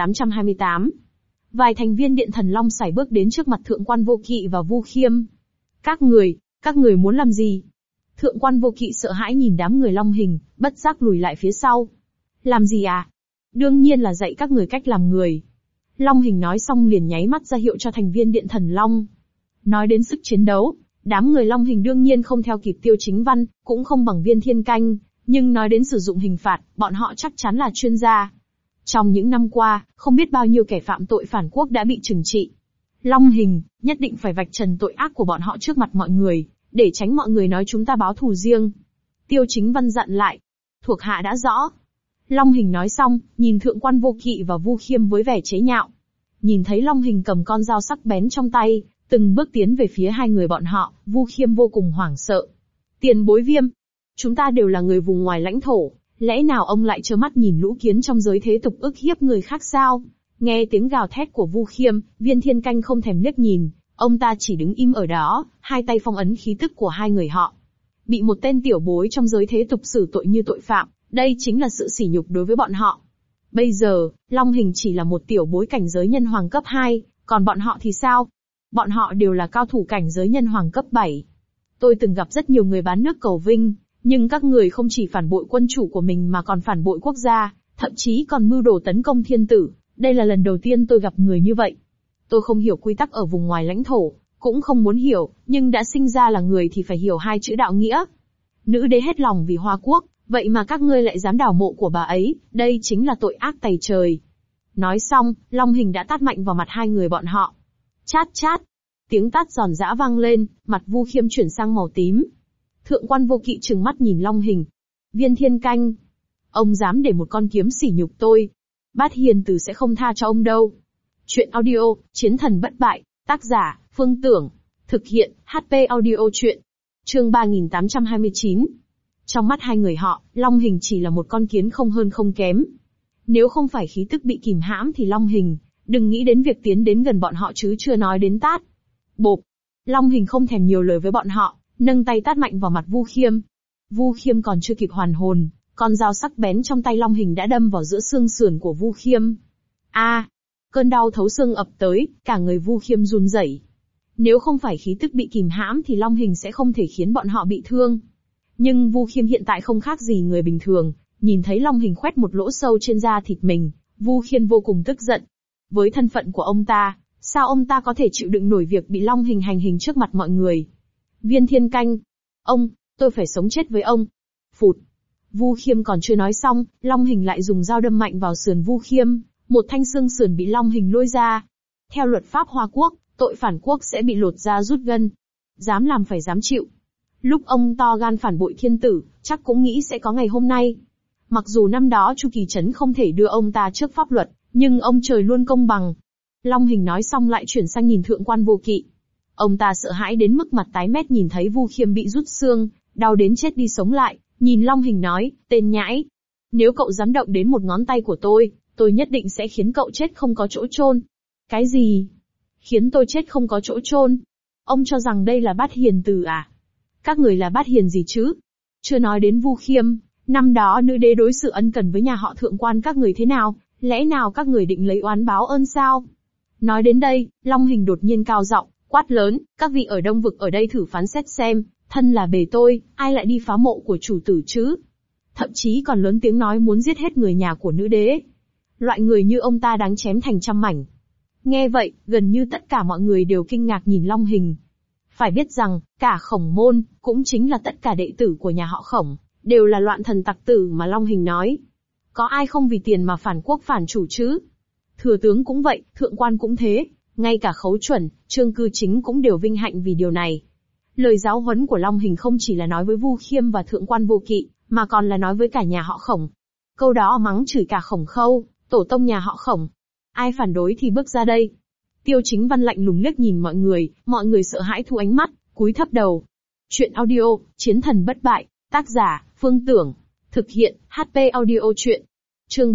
3828. Vài thành viên Điện Thần Long sải bước đến trước mặt Thượng Quan Vô Kỵ và Vu Khiêm. Các người muốn làm gì? Thượng Quan Vô Kỵ sợ hãi nhìn đám người Long Hình, bất giác lùi lại phía sau. Làm gì à? Đương nhiên là dạy các người cách làm người. Long Hình nói xong liền nháy mắt ra hiệu cho thành viên Điện Thần Long. Nói đến sức chiến đấu, đám người Long Hình đương nhiên không theo kịp Tiêu Chính Văn, cũng không bằng Viên Thiên Canh, nhưng nói đến sử dụng hình phạt, bọn họ chắc chắn là chuyên gia. Trong những năm qua, không biết bao nhiêu kẻ phạm tội phản quốc đã bị trừng trị. Long Hình, nhất định phải vạch trần tội ác của bọn họ trước mặt mọi người, để tránh mọi người nói chúng ta báo thù riêng. Tiêu Chính Văn dặn lại. Thuộc hạ đã rõ. Long Hình nói xong, nhìn Thượng Quan Vô Kỵ và Vu Khiêm với vẻ chế nhạo. Nhìn thấy Long Hình cầm con dao sắc bén trong tay, từng bước tiến về phía hai người bọn họ, Vu Khiêm vô cùng hoảng sợ. Tiền bối Viêm, chúng ta đều là người vùng ngoài lãnh thổ, lẽ nào ông lại trơ mắt nhìn lũ kiến trong giới thế tục ức hiếp người khác sao? Nghe tiếng gào thét của Vu Khiêm, Viên Thiên Canh không thèm liếc nhìn, ông ta chỉ đứng im ở đó, hai tay phong ấn khí tức của hai người họ. Bị một tên tiểu bối trong giới thế tục xử tội như tội phạm, đây chính là sự sỉ nhục đối với bọn họ. Bây giờ, Long Hình chỉ là một tiểu bối cảnh giới nhân hoàng cấp 2, còn bọn họ thì sao? Bọn họ đều là cao thủ cảnh giới nhân hoàng cấp 7. Tôi từng gặp rất nhiều người bán nước cầu vinh, nhưng các người không chỉ phản bội quân chủ của mình mà còn phản bội quốc gia, thậm chí còn mưu đồ tấn công thiên tử. Đây là lần đầu tiên tôi gặp người như vậy. Tôi không hiểu quy tắc ở vùng ngoài lãnh thổ, cũng không muốn hiểu, nhưng đã sinh ra là người thì phải hiểu hai chữ đạo nghĩa. Nữ đế hết lòng vì Hoa Quốc, vậy mà các ngươi lại dám đào mộ của bà ấy, đây chính là tội ác tày trời. Nói xong, Long Hình đã tát mạnh vào mặt hai người bọn họ. Chát chát. Tiếng tát giòn giã vang lên, mặt Vu Khiêm chuyển sang màu tím. Thượng Quan Vô Kỵ trừng mắt nhìn Long Hình. Viên Thiên Canh. Ông dám để một con kiếm sỉ nhục tôi. Bát Hiền Tử sẽ không tha cho ông đâu. Chuyện audio, Chiến Thần Bất Bại, tác giả, Phương Tưởng. Thực hiện, HP Audio Chuyện. Chương 3829. Trong mắt hai người họ, Long Hình chỉ là một con kiến không hơn không kém. Nếu không phải khí tức bị kìm hãm thì Long Hình, đừng nghĩ đến việc tiến đến gần bọn họ chứ chưa nói đến tát. Bộp. Long Hình không thèm nhiều lời với bọn họ, nâng tay tát mạnh vào mặt Vu Khiêm. Vu Khiêm còn chưa kịp hoàn hồn, con dao sắc bén trong tay Long Hình đã đâm vào giữa xương sườn của Vu Khiêm. Cơn đau thấu xương ập tới, cả người Vu Khiêm run rẩy. Nếu không phải khí tức bị kìm hãm thì Long Hình sẽ không thể khiến bọn họ bị thương. Nhưng Vu Khiêm hiện tại không khác gì người bình thường, Nhìn thấy Long Hình khoét một lỗ sâu trên da thịt mình, Vu Khiên vô cùng tức giận. Với thân phận của ông ta, sao ông ta có thể chịu đựng nổi việc bị Long Hình hành hình trước mặt mọi người? Viên Thiên Canh, tôi phải sống chết với ông. Phụt. Vu Khiêm còn chưa nói xong, Long Hình lại dùng dao đâm mạnh vào sườn Vu Khiêm, một thanh xương sườn bị Long Hình lôi ra. Theo luật pháp Hoa Quốc, tội phản quốc sẽ bị lột da rút gân. Dám làm phải dám chịu. Lúc ông to gan phản bội thiên tử, chắc cũng nghĩ sẽ có ngày hôm nay. Mặc dù năm đó Chu Kỳ Trấn không thể đưa ông ta trước pháp luật, nhưng ông trời luôn công bằng. Long Hình nói xong lại chuyển sang nhìn Thượng Quan Vô Kỵ. Ông ta sợ hãi đến mức mặt tái mét nhìn thấy Vu Khiêm bị rút xương, đau đến chết đi sống lại, nhìn Long Hình nói, tên nhãi. Nếu cậu dám động đến một ngón tay của tôi nhất định sẽ khiến cậu chết không có chỗ chôn. Cái gì? Khiến tôi chết không có chỗ chôn? Ông cho rằng đây là Bát Hiền Tử à? Các người là Bát Hiền gì chứ? Chưa nói đến Vu Khiêm, năm đó nữ đế đối xử ân cần với nhà họ Thượng Quan các người thế nào, lẽ nào các người định lấy oán báo ơn sao? Nói đến đây, Long Hình đột nhiên cao giọng, quát lớn, các vị ở Đông Vực ở đây thử phán xét xem, thân là bề tôi, ai lại đi phá mộ của chủ tử chứ? Thậm chí còn lớn tiếng nói muốn giết hết người nhà của nữ đế. Loại người như ông ta đáng chém thành trăm mảnh. Nghe vậy, gần như tất cả mọi người đều kinh ngạc nhìn Long Hình. Phải biết rằng, cả Khổng môn, cũng chính là tất cả đệ tử của nhà họ Khổng, đều là loạn thần tặc tử mà Long Hình nói. Có ai không vì tiền mà phản quốc phản chủ chứ? Thừa tướng cũng vậy, thượng quan cũng thế, ngay cả Khấu Chuẩn, Trương Cư Chính cũng đều vinh hạnh vì điều này. Lời giáo huấn của Long Hình không chỉ là nói với Vu Khiêm và Thượng Quan Vô Kỵ, mà còn là nói với cả nhà họ Khổng. Câu đó mắng chửi cả Khổng Khâu, tổ tông nhà họ Khổng. Ai phản đối thì bước ra đây. Tiêu Chính Văn lạnh lùng liếc nhìn mọi người sợ hãi thu ánh mắt, cúi thấp đầu. Chuyện audio, Chiến thần bất bại, tác giả, Phương Tưởng. Thực hiện, HP audio chuyện. Chương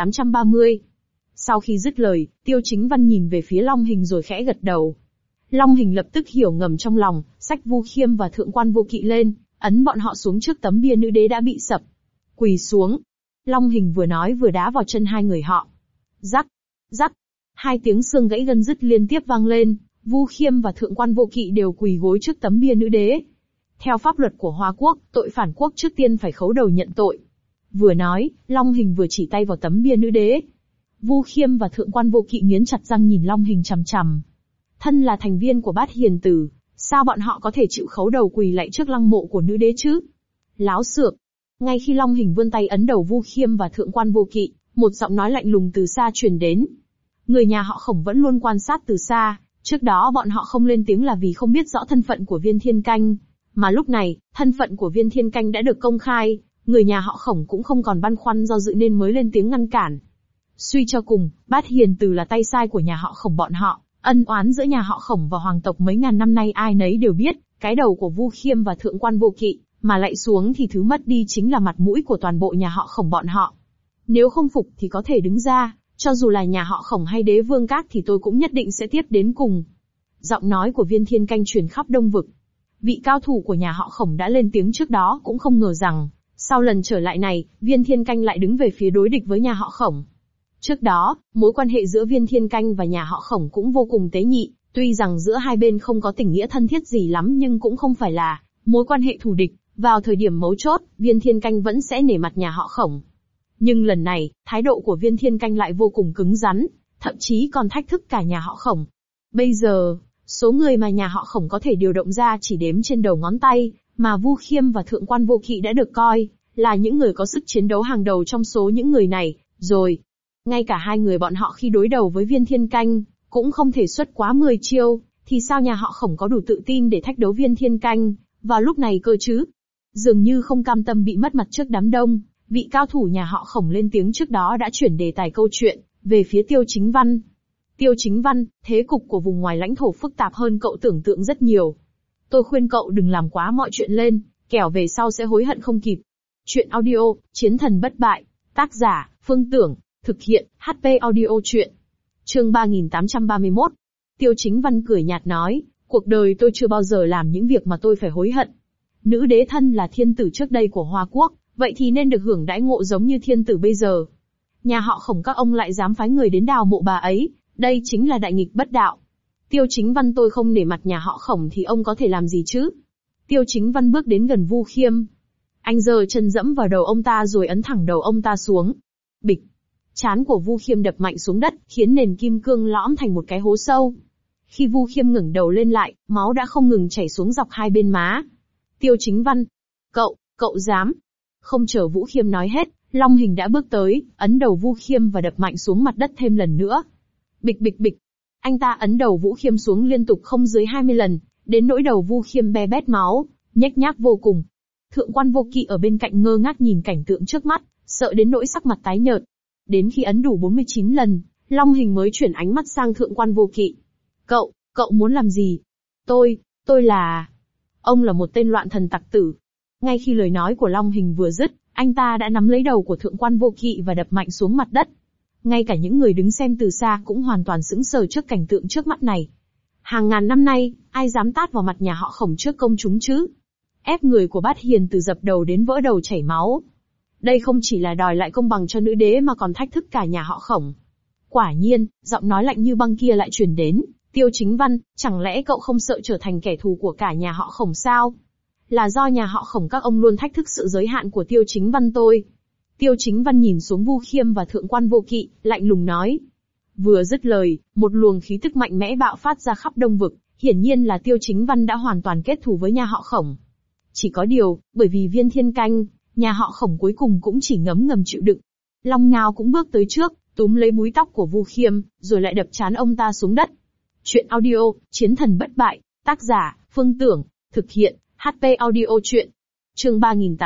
3830. Sau khi dứt lời, Tiêu Chính Văn nhìn về phía Long Hình rồi khẽ gật đầu. Long Hình lập tức hiểu ngầm trong lòng, xách Vu Khiêm và Thượng Quan Vô Kỵ lên, ấn bọn họ xuống trước tấm bia nữ đế đã bị sập. Quỳ xuống. Long Hình vừa nói vừa đá vào chân hai người họ. Rắc, rắc. Hai tiếng xương gãy gân rứt liên tiếp vang lên, Vu Khiêm và Thượng Quan Vô Kỵ đều quỳ gối trước tấm bia nữ đế. Theo pháp luật của Hoa Quốc, tội phản quốc trước tiên phải khấu đầu nhận tội. Vừa nói, Long Hình vừa chỉ tay vào tấm bia nữ đế. Vu Khiêm và Thượng Quan Vô Kỵ nghiến chặt răng nhìn Long Hình chằm chằm. Thân là thành viên của Bát Hiền Tử, sao bọn họ có thể chịu khấu đầu quỳ lạy trước lăng mộ của nữ đế chứ? Láo xược. Ngay khi Long Hình vươn tay ấn đầu Vu Khiêm và Thượng Quan Vô Kỵ, một giọng nói lạnh lùng từ xa truyền đến. Người nhà họ Khổng vẫn luôn quan sát từ xa, trước đó bọn họ không lên tiếng là vì không biết rõ thân phận của Viên Thiên Canh. Mà lúc này, thân phận của Viên Thiên Canh đã được công khai, người nhà họ Khổng cũng không còn băn khoăn do dự nên mới lên tiếng ngăn cản. Suy cho cùng, Bát Hiền Tử là tay sai của nhà họ Khổng bọn họ, ân oán giữa nhà họ Khổng và hoàng tộc mấy ngàn năm nay ai nấy đều biết, cái đầu của Vu Khiêm và Thượng Quan Vô Kỵ, mà lạy xuống thì thứ mất đi chính là mặt mũi của toàn bộ nhà họ Khổng bọn họ. Nếu không phục thì có thể đứng ra, cho dù là nhà họ Khổng hay đế vương các thì tôi cũng nhất định sẽ tiếp đến cùng. Giọng nói của Viên Thiên Canh truyền khắp Đông Vực. Vị cao thủ của nhà họ Khổng đã lên tiếng trước đó cũng không ngờ rằng, sau lần trở lại này, Viên Thiên Canh lại đứng về phía đối địch với nhà họ Khổng. Trước đó, mối quan hệ giữa Viên Thiên Canh và nhà họ Khổng cũng vô cùng tế nhị, tuy rằng giữa hai bên không có tình nghĩa thân thiết gì lắm nhưng cũng không phải là mối quan hệ thù địch, vào thời điểm mấu chốt, Viên Thiên Canh vẫn sẽ nể mặt nhà họ Khổng. Nhưng lần này, thái độ của Viên Thiên Canh lại vô cùng cứng rắn, thậm chí còn thách thức cả nhà họ Khổng. Bây giờ, số người mà nhà họ Khổng có thể điều động ra chỉ đếm trên đầu ngón tay, mà Vu Khiêm và Thượng Quan Vô Kỵ đã được coi là những người có sức chiến đấu hàng đầu trong số những người này, rồi. Ngay cả hai người bọn họ khi đối đầu với Viên Thiên Canh, cũng không thể xuất quá 10 chiêu, thì sao nhà họ Khổng có đủ tự tin để thách đấu Viên Thiên Canh vào lúc này cơ chứ? Dường như không cam tâm bị mất mặt trước đám đông, vị cao thủ nhà họ Khổng lên tiếng trước đó đã chuyển đề tài câu chuyện về phía Tiêu Chính Văn. Tiêu Chính Văn, thế cục của vùng ngoài lãnh thổ phức tạp hơn cậu tưởng tượng rất nhiều. Tôi khuyên cậu đừng làm quá mọi chuyện lên, kẻo về sau sẽ hối hận không kịp. Chuyện audio, Chiến thần bất bại, tác giả, Phương Tưởng, thực hiện, HP audio chuyện. Chương 3831. Tiêu Chính Văn cười nhạt nói, cuộc đời tôi chưa bao giờ làm những việc mà tôi phải hối hận. Nữ đế thân là thiên tử trước đây của Hoa Quốc, vậy thì nên được hưởng đãi ngộ giống như thiên tử bây giờ. Nhà họ Khổng các ông lại dám phái người đến đào mộ bà ấy, đây chính là đại nghịch bất đạo. Tiêu Chính Văn tôi không nể mặt nhà họ Khổng thì ông có thể làm gì chứ? Tiêu Chính Văn bước đến gần Vu Khiêm. Anh giơ chân dẫm vào đầu ông ta rồi ấn thẳng đầu ông ta xuống. Bịch. Trán của Vu Khiêm đập mạnh xuống đất, khiến nền kim cương lõm thành một cái hố sâu. Khi Vu Khiêm ngẩng đầu lên lại, máu đã không ngừng chảy xuống dọc hai bên má. Tiêu Chính Văn. Cậu dám. Không chờ Vũ Khiêm nói hết, Long Hình đã bước tới, ấn đầu Vu Khiêm và đập mạnh xuống mặt đất thêm lần nữa. Bịch bịch bịch. Anh ta ấn đầu Vũ Khiêm xuống liên tục không dưới 20 lần, đến nỗi đầu Vu Khiêm be bét máu, nhếch nhác vô cùng. Thượng quan Vô Kỵ ở bên cạnh ngơ ngác nhìn cảnh tượng trước mắt, sợ đến nỗi sắc mặt tái nhợt. Đến khi ấn đủ 49 lần, Long Hình mới chuyển ánh mắt sang Thượng quan Vô Kỵ. Cậu muốn làm gì? Tôi là... Ông là một tên loạn thần tặc tử. Ngay khi lời nói của Long Hình vừa dứt, anh ta đã nắm lấy đầu của Thượng quan Vô Kỵ và đập mạnh xuống mặt đất. Ngay cả những người đứng xem từ xa cũng hoàn toàn sững sờ trước cảnh tượng trước mắt này. Hàng ngàn năm nay, ai dám tát vào mặt nhà họ Khổng trước công chúng chứ? Ép người của Bát Hiền từ dập đầu đến vỡ đầu chảy máu. Đây không chỉ là đòi lại công bằng cho nữ đế mà còn thách thức cả nhà họ Khổng. Quả nhiên, giọng nói lạnh như băng kia lại truyền đến. Tiêu Chính Văn, chẳng lẽ cậu không sợ trở thành kẻ thù của cả nhà họ Khổng sao? Là do nhà họ Khổng các ông luôn thách thức sự giới hạn của Tiêu Chính Văn tôi. Tiêu Chính Văn nhìn xuống Vu Khiêm và Thượng quan Vô Kỵ, lạnh lùng nói. Vừa dứt lời, một luồng khí tức mạnh mẽ bạo phát ra khắp Đông Vực, hiển nhiên là Tiêu Chính Văn đã hoàn toàn kết thù với nhà họ Khổng. Chỉ có điều, bởi vì Viên Thiên Canh, nhà họ Khổng cuối cùng cũng chỉ ngấm ngầm chịu đựng. Long Ngao cũng bước tới trước, túm lấy búi tóc của Vu Khiêm, rồi lại đập trán ông ta xuống đất. Chuyện audio, Chiến thần bất bại, tác giả, Phương Tưởng, thực hiện, HP audio chuyện. Chương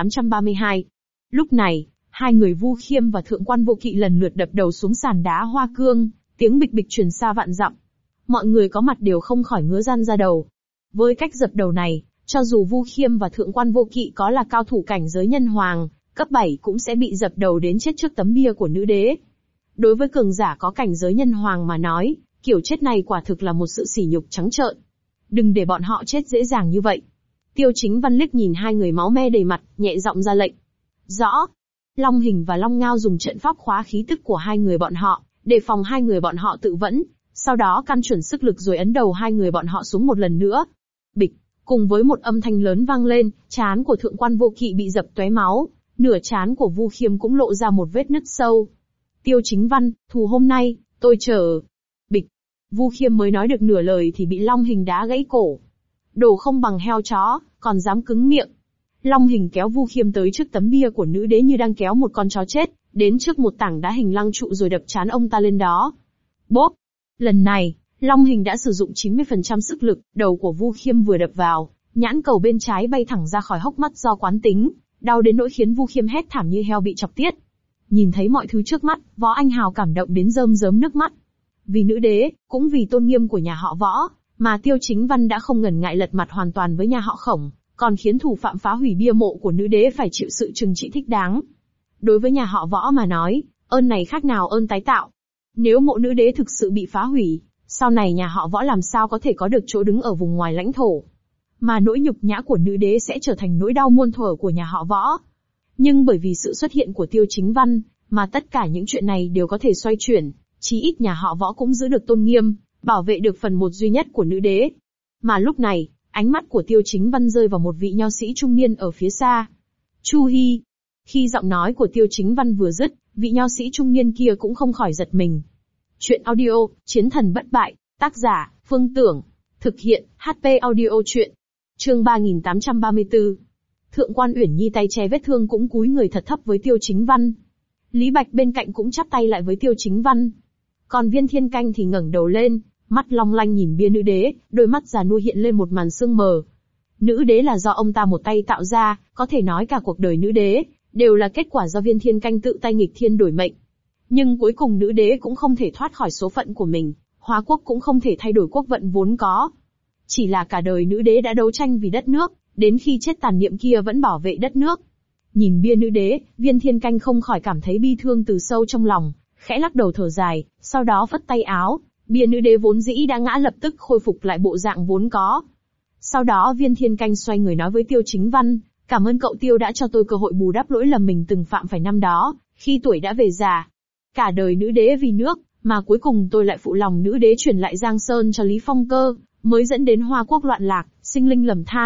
3832. Lúc này, hai người Vu Khiêm và Thượng quan Vô Kỵ lần lượt đập đầu xuống sàn đá hoa cương, tiếng bịch bịch truyền xa vạn dặm. Mọi người có mặt đều không khỏi ngứa ran ra đầu. Với cách dập đầu này, cho dù Vu Khiêm và Thượng quan Vô Kỵ có là cao thủ cảnh giới nhân hoàng, cấp 7 cũng sẽ bị dập đầu đến chết trước tấm bia của nữ đế. Đối với cường giả có cảnh giới nhân hoàng mà nói, kiểu chết này quả thực là một sự sỉ nhục trắng trợn. Đừng để bọn họ chết dễ dàng như vậy. Tiêu Chính Văn liếc nhìn hai người máu me đầy mặt, nhẹ giọng ra lệnh. Rõ. Long Hình và Long Ngao dùng trận pháp khóa khí tức của hai người bọn họ, đề phòng hai người bọn họ tự vẫn, sau đó căn chuẩn sức lực rồi ấn đầu hai người bọn họ xuống một lần nữa. Bịch, cùng với một âm thanh lớn vang lên, trán của Thượng quan Vô Kỵ bị dập tóe máu, nửa trán của Vu Khiêm cũng lộ ra một vết nứt sâu. Tiêu Chính Văn, thù hôm nay, tôi chờ. Bịch, Vu Khiêm mới nói được nửa lời thì bị Long Hình đá gãy cổ. Đồ không bằng heo chó, còn dám cứng miệng. Long Hình kéo Vu Khiêm tới trước tấm bia của nữ đế như đang kéo một con chó chết, đến trước một tảng đá hình lăng trụ rồi đập trán ông ta lên đó. Bốp! Lần này, Long Hình đã sử dụng 90% sức lực, đầu của Vu Khiêm vừa đập vào, nhãn cầu bên trái bay thẳng ra khỏi hốc mắt do quán tính, đau đến nỗi khiến Vu Khiêm hét thảm như heo bị chọc tiết. Nhìn thấy mọi thứ trước mắt, Võ Anh Hào cảm động đến rơm rớm nước mắt. Vì nữ đế, cũng vì tôn nghiêm của nhà họ Võ, mà Tiêu Chính Văn đã không ngần ngại lật mặt hoàn toàn với nhà họ Khổng, còn khiến thủ phạm phá hủy bia mộ của nữ đế phải chịu sự trừng trị thích đáng. Đối với nhà họ Võ mà nói, ơn này khác nào ơn tái tạo. Nếu mộ nữ đế thực sự bị phá hủy, sau này nhà họ Võ làm sao có thể có được chỗ đứng ở vùng ngoài lãnh thổ. Mà nỗi nhục nhã của nữ đế sẽ trở thành nỗi đau muôn thuở của nhà họ Võ. Nhưng bởi vì sự xuất hiện của Tiêu Chính Văn, mà tất cả những chuyện này đều có thể xoay chuyển, chí ít nhà họ Võ cũng giữ được tôn nghiêm, bảo vệ được phần một duy nhất của nữ đế. Mà lúc này, ánh mắt của Tiêu Chính Văn rơi vào một vị nho sĩ trung niên ở phía xa. Chu Hi. Khi giọng nói của Tiêu Chính Văn vừa dứt, vị nho sĩ trung niên kia cũng không khỏi giật mình. Chuyện audio, Chiến thần bất bại, tác giả, Phương Tưởng, thực hiện, HP audio chuyện. Chương 3834. Thượng quan Uyển Nhi tay che vết thương cũng cúi người thật thấp với Tiêu Chính Văn. Lý Bạch bên cạnh cũng chắp tay lại với Tiêu Chính Văn. Còn Viên Thiên Canh thì ngẩng đầu lên, mắt long lanh nhìn bia nữ đế, đôi mắt già nua hiện lên một màn sương mờ. Nữ đế là do ông ta một tay tạo ra, có thể nói cả cuộc đời nữ đế đều là kết quả do Viên Thiên Canh tự tay nghịch thiên đổi mệnh. Nhưng cuối cùng nữ đế cũng không thể thoát khỏi số phận của mình, Hóa quốc cũng không thể thay đổi quốc vận vốn có. Chỉ là cả đời nữ đế đã đấu tranh vì đất nước, đến khi chết tàn niệm kia vẫn bảo vệ đất nước. Nhìn bia nữ đế, Viên Thiên Canh không khỏi cảm thấy bi thương từ sâu trong lòng, khẽ lắc đầu thở dài, sau đó phất tay áo, bia nữ đế vốn dĩ đã ngã lập tức khôi phục lại bộ dạng vốn có. Sau đó Viên Thiên Canh xoay người nói với Tiêu Chính Văn, cảm ơn cậu Tiêu đã cho tôi cơ hội bù đắp lỗi lầm mình từng phạm phải năm đó, khi tuổi đã về già. Cả đời nữ đế vì nước, mà cuối cùng tôi lại phụ lòng nữ đế chuyển lại Giang Sơn cho Lý Phong Cơ, mới dẫn đến Hoa quốc loạn lạc, sinh linh lầm than.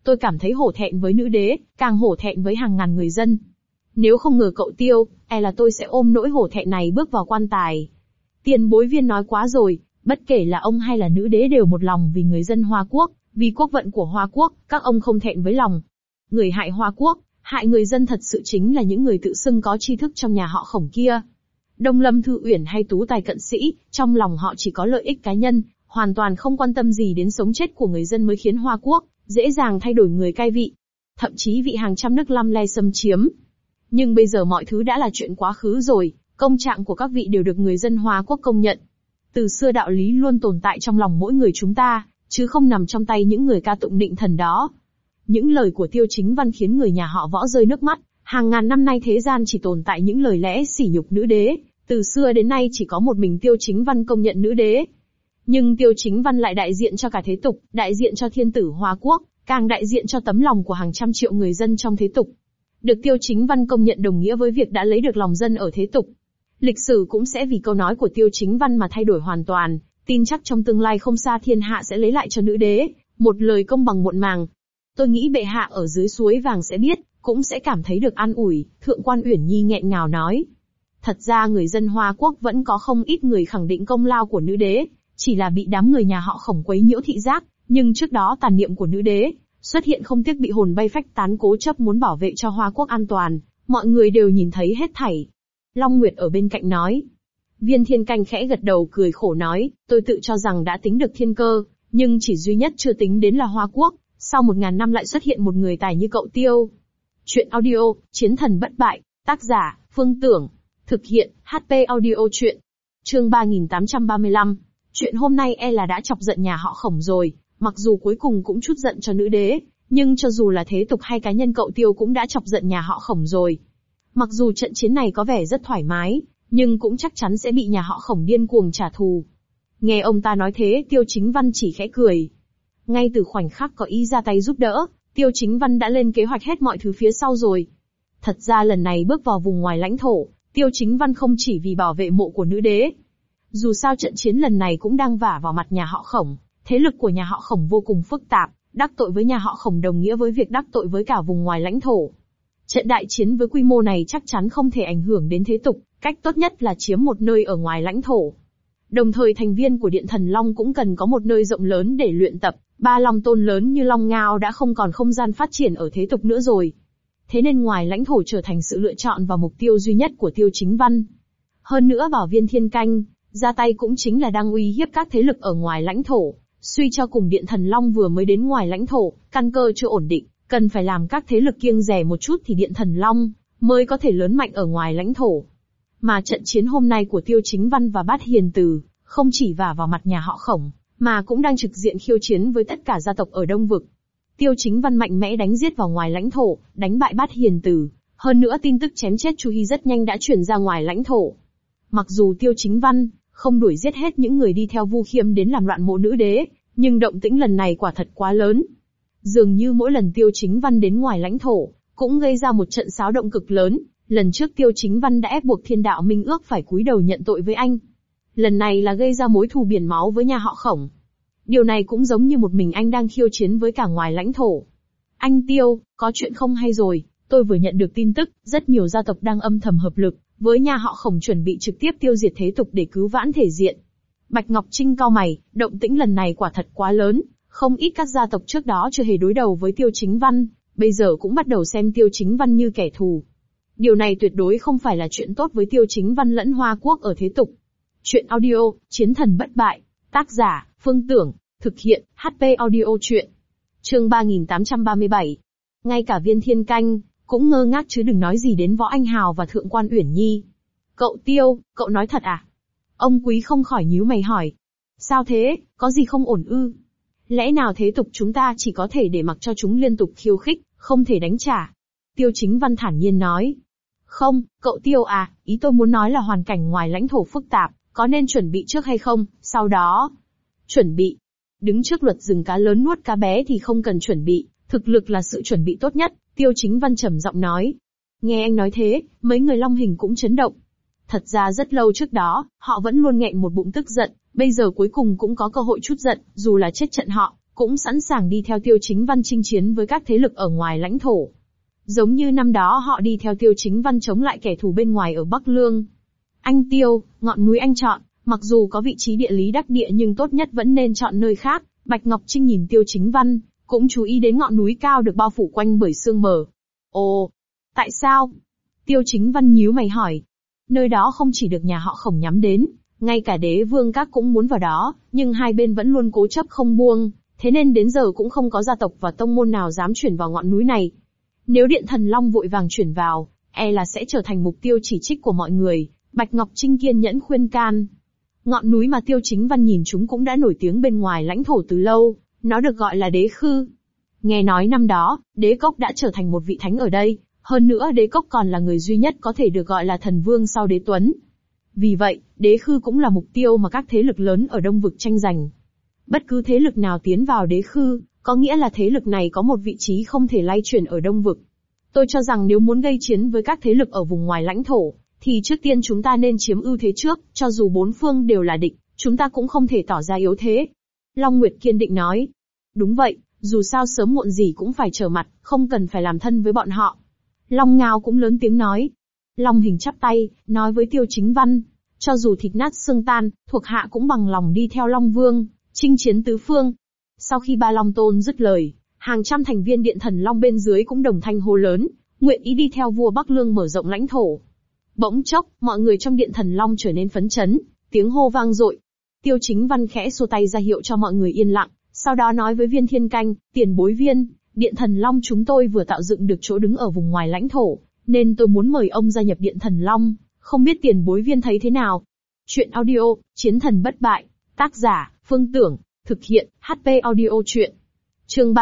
Tôi cảm thấy hổ thẹn với nữ đế, càng hổ thẹn với hàng ngàn người dân. Nếu không ngờ cậu Tiêu, là tôi sẽ ôm nỗi hổ thẹn này bước vào quan tài. Tiền bối Viên nói quá rồi, bất kể là ông hay là nữ đế đều một lòng vì người dân Hoa Quốc, vì quốc vận của Hoa Quốc, các ông không thẹn với lòng. Người hại Hoa Quốc, hại người dân thật sự chính là những người tự xưng có tri thức trong nhà họ Khổng kia. Đông Lâm Thư Uyển hay tú tài cận sĩ, trong lòng họ chỉ có lợi ích cá nhân, hoàn toàn không quan tâm gì đến sống chết của người dân mới khiến Hoa Quốc dễ dàng thay đổi người cai vị. Thậm chí vị hàng trăm nước lăm le xâm chiếm. Nhưng bây giờ mọi thứ đã là chuyện quá khứ rồi, công trạng của các vị đều được người dân Hoa Quốc công nhận. Từ xưa đạo lý luôn tồn tại trong lòng mỗi người chúng ta, chứ không nằm trong tay những người ca tụng định thần đó. Những lời của Tiêu Chính Văn khiến người nhà họ Võ rơi nước mắt, hàng ngàn năm nay thế gian chỉ tồn tại những lời lẽ sỉ nhục nữ đế, từ xưa đến nay chỉ có một mình Tiêu Chính Văn công nhận nữ đế. Nhưng Tiêu Chính Văn lại đại diện cho cả thế tục, đại diện cho thiên tử Hoa Quốc, càng đại diện cho tấm lòng của hàng trăm triệu người dân trong thế tục. Được Tiêu Chính Văn công nhận đồng nghĩa với việc đã lấy được lòng dân ở thế tục. Lịch sử cũng sẽ vì câu nói của Tiêu Chính Văn mà thay đổi hoàn toàn, tin chắc trong tương lai không xa thiên hạ sẽ lấy lại cho nữ đế, một lời công bằng muộn màng. Tôi nghĩ bệ hạ ở dưới suối vàng sẽ biết, cũng sẽ cảm thấy được an ủi, Thượng quan Uyển Nhi nghẹn ngào nói. Thật ra người dân Hoa Quốc vẫn có không ít người khẳng định công lao của nữ đế, chỉ là bị đám người nhà họ Khổng quấy nhiễu thị giác, nhưng trước đó tàn niệm của nữ đế xuất hiện không tiếc bị hồn bay phách tán cố chấp muốn bảo vệ cho Hoa Quốc an toàn, mọi người đều nhìn thấy hết thảy. Long Nguyệt ở bên cạnh nói. Viên Thiên Canh khẽ gật đầu cười khổ nói, tôi tự cho rằng đã tính được thiên cơ, nhưng chỉ duy nhất chưa tính đến là Hoa Quốc, sau 1000 năm lại xuất hiện một người tài như cậu Tiêu. Chuyện audio, Chiến thần bất bại, tác giả, Phương Tưởng, thực hiện, HP audio chuyện. Chương 3835, chuyện hôm nay là đã chọc giận nhà họ Khổng rồi, mặc dù cuối cùng cũng chút giận cho nữ đế, nhưng cho dù là thế tục hay cá nhân cậu Tiêu cũng đã chọc giận nhà họ Khổng rồi. Mặc dù trận chiến này có vẻ rất thoải mái, nhưng cũng chắc chắn sẽ bị nhà họ Khổng điên cuồng trả thù. Nghe ông ta nói thế, Tiêu Chính Văn chỉ khẽ cười. Ngay từ khoảnh khắc có ý ra tay giúp đỡ, Tiêu Chính Văn đã lên kế hoạch hết mọi thứ phía sau rồi. Thật ra lần này bước vào vùng ngoài lãnh thổ, Tiêu Chính Văn không chỉ vì bảo vệ mộ của nữ đế. Dù sao trận chiến lần này cũng đang vả vào mặt nhà họ Khổng, thế lực của nhà họ Khổng vô cùng phức tạp, đắc tội với nhà họ Khổng đồng nghĩa với việc đắc tội với cả vùng ngoài lãnh thổ. Trận đại chiến với quy mô này chắc chắn không thể ảnh hưởng đến thế tục, cách tốt nhất là chiếm một nơi ở ngoài lãnh thổ. Đồng thời thành viên của Điện Thần Long cũng cần có một nơi rộng lớn để luyện tập, ba long tôn lớn như Long Ngao đã không còn không gian phát triển ở thế tục nữa rồi. Thế nên ngoài lãnh thổ trở thành sự lựa chọn và mục tiêu duy nhất của Tiêu Chính Văn. Hơn nữa bảo Viên Thiên Canh, ra tay cũng chính là đang uy hiếp các thế lực ở ngoài lãnh thổ, suy cho cùng Điện Thần Long vừa mới đến ngoài lãnh thổ, căn cơ chưa ổn định, cần phải làm các thế lực kiêng dè một chút thì Điện Thần Long mới có thể lớn mạnh ở ngoài lãnh thổ. Mà trận chiến hôm nay của Tiêu Chính Văn và Bát Hiền Từ, không chỉ vả vào mặt nhà họ Khổng, mà cũng đang trực diện khiêu chiến với tất cả gia tộc ở Đông Vực. Tiêu Chính Văn mạnh mẽ đánh giết vào ngoài lãnh thổ, đánh bại Bát Hiền Từ, hơn nữa tin tức chém chết Chu Hy rất nhanh đã truyền ra ngoài lãnh thổ. Mặc dù Tiêu Chính Văn không đuổi giết hết những người đi theo Vu Khiêm đến làm loạn mộ nữ đế, nhưng động tĩnh lần này quả thật quá lớn. Dường như mỗi lần Tiêu Chính Văn đến ngoài lãnh thổ, cũng gây ra một trận xáo động cực lớn. Lần trước Tiêu Chính Văn đã ép buộc Thiên Đạo Minh Ước phải cúi đầu nhận tội với anh. Lần này là gây ra mối thù biển máu với nhà họ Khổng. Điều này cũng giống như một mình anh đang khiêu chiến với cả ngoài lãnh thổ. Anh Tiêu, có chuyện không hay rồi, tôi vừa nhận được tin tức, rất nhiều gia tộc đang âm thầm hợp lực với nhà họ Khổng chuẩn bị trực tiếp tiêu diệt thế tục để cứu vãn thể diện. Bạch Ngọc Trinh cau mày, động tĩnh lần này quả thật quá lớn, không ít các gia tộc trước đó chưa hề đối đầu với Tiêu Chính Văn, bây giờ cũng bắt đầu xem Tiêu Chính Văn như kẻ thù. Điều này tuyệt đối không phải là chuyện tốt với Tiêu Chính Văn lẫn Hoa Quốc ở thế tục. Chuyện audio, Chiến thần bất bại, tác giả, Phương Tưởng, thực hiện, HP audio chuyện. Chương 3837. Ngay cả Viên Thiên Canh cũng ngơ ngác chứ đừng nói gì đến Võ Anh Hào và Thượng quan Uyển Nhi. Cậu Tiêu, cậu nói thật à? Ông Quý không khỏi nhíu mày hỏi. Sao thế, có gì không ổn ư? Lẽ nào thế tục chúng ta chỉ có thể để mặc cho chúng liên tục khiêu khích, không thể đánh trả? Tiêu Chính Văn thản nhiên nói. Không, cậu Tiêu à, ý tôi muốn nói là hoàn cảnh ngoài lãnh thổ phức tạp, có nên chuẩn bị trước hay không, sau đó. Chuẩn bị. Đứng trước luật rừng cá lớn nuốt cá bé thì không cần chuẩn bị, thực lực là sự chuẩn bị tốt nhất, Tiêu Chính Văn trầm giọng nói. Nghe anh nói thế, mấy người Long Hình cũng chấn động. Thật ra rất lâu trước đó, họ vẫn luôn nghẹn một bụng tức giận, bây giờ cuối cùng cũng có cơ hội chút giận, dù là chết trận họ, cũng sẵn sàng đi theo Tiêu Chính Văn chinh chiến với các thế lực ở ngoài lãnh thổ. Giống như năm đó họ đi theo Tiêu Chính Văn chống lại kẻ thù bên ngoài ở Bắc Lương. Anh Tiêu, ngọn núi anh chọn, mặc dù có vị trí địa lý đắc địa nhưng tốt nhất vẫn nên chọn nơi khác. Bạch Ngọc Trinh nhìn Tiêu Chính Văn, cũng chú ý đến ngọn núi cao được bao phủ quanh bởi sương mờ. Ồ, tại sao? Tiêu Chính Văn nhíu mày hỏi. Nơi đó không chỉ được nhà họ Khổng nhắm đến, ngay cả Đế Vương các cũng muốn vào đó, nhưng hai bên vẫn luôn cố chấp không buông, thế nên đến giờ cũng không có gia tộc và tông môn nào dám chuyển vào ngọn núi này. Nếu Điện Thần Long vội vàng chuyển vào, e là sẽ trở thành mục tiêu chỉ trích của mọi người. Bạch Ngọc Trinh kiên nhẫn khuyên can. Ngọn núi mà Tiêu Chính Văn nhìn chúng cũng đã nổi tiếng bên ngoài lãnh thổ từ lâu, nó được gọi là Đế Khư. Nghe nói năm đó, Đế Cốc đã trở thành một vị thánh ở đây, hơn nữa Đế Cốc còn là người duy nhất có thể được gọi là thần vương sau Đế Tuấn. Vì vậy, Đế Khư cũng là mục tiêu mà các thế lực lớn ở Đông Vực tranh giành. Bất cứ thế lực nào tiến vào Đế Khư, có nghĩa là thế lực này có một vị trí không thể lay chuyển ở Đông Vực. Tôi cho rằng nếu muốn gây chiến với các thế lực ở vùng ngoài lãnh thổ, thì trước tiên chúng ta nên chiếm ưu thế trước, cho dù bốn phương đều là địch, chúng ta cũng không thể tỏ ra yếu thế. Long Nguyệt kiên định nói. Đúng vậy, dù sao sớm muộn gì cũng phải trở mặt, không cần phải làm thân với bọn họ. Long Ngao cũng lớn tiếng nói. Long Hình chắp tay, nói với Tiêu Chính Văn, cho dù thịt nát xương tan, thuộc hạ cũng bằng lòng đi theo Long Vương, chinh chiến tứ phương. Sau khi ba Long Tôn dứt lời, hàng trăm thành viên Điện Thần Long bên dưới cũng đồng thanh hô lớn, nguyện ý đi theo vua Bắc Lương mở rộng lãnh thổ. Bỗng chốc, mọi người trong Điện Thần Long trở nên phấn chấn, tiếng hô vang dội. Tiêu Chính Văn khẽ xua tay ra hiệu cho mọi người yên lặng, sau đó nói với Viên Thiên Canh, tiền bối Viên, Điện Thần Long chúng tôi vừa tạo dựng được chỗ đứng ở vùng ngoài lãnh thổ, nên tôi muốn mời ông gia nhập Điện Thần Long, không biết tiền bối Viên thấy thế nào. Chuyện audio, Chiến Thần Bất Bại, tác giả, Phương Tưởng, thực hiện, HP audio chuyện. Chương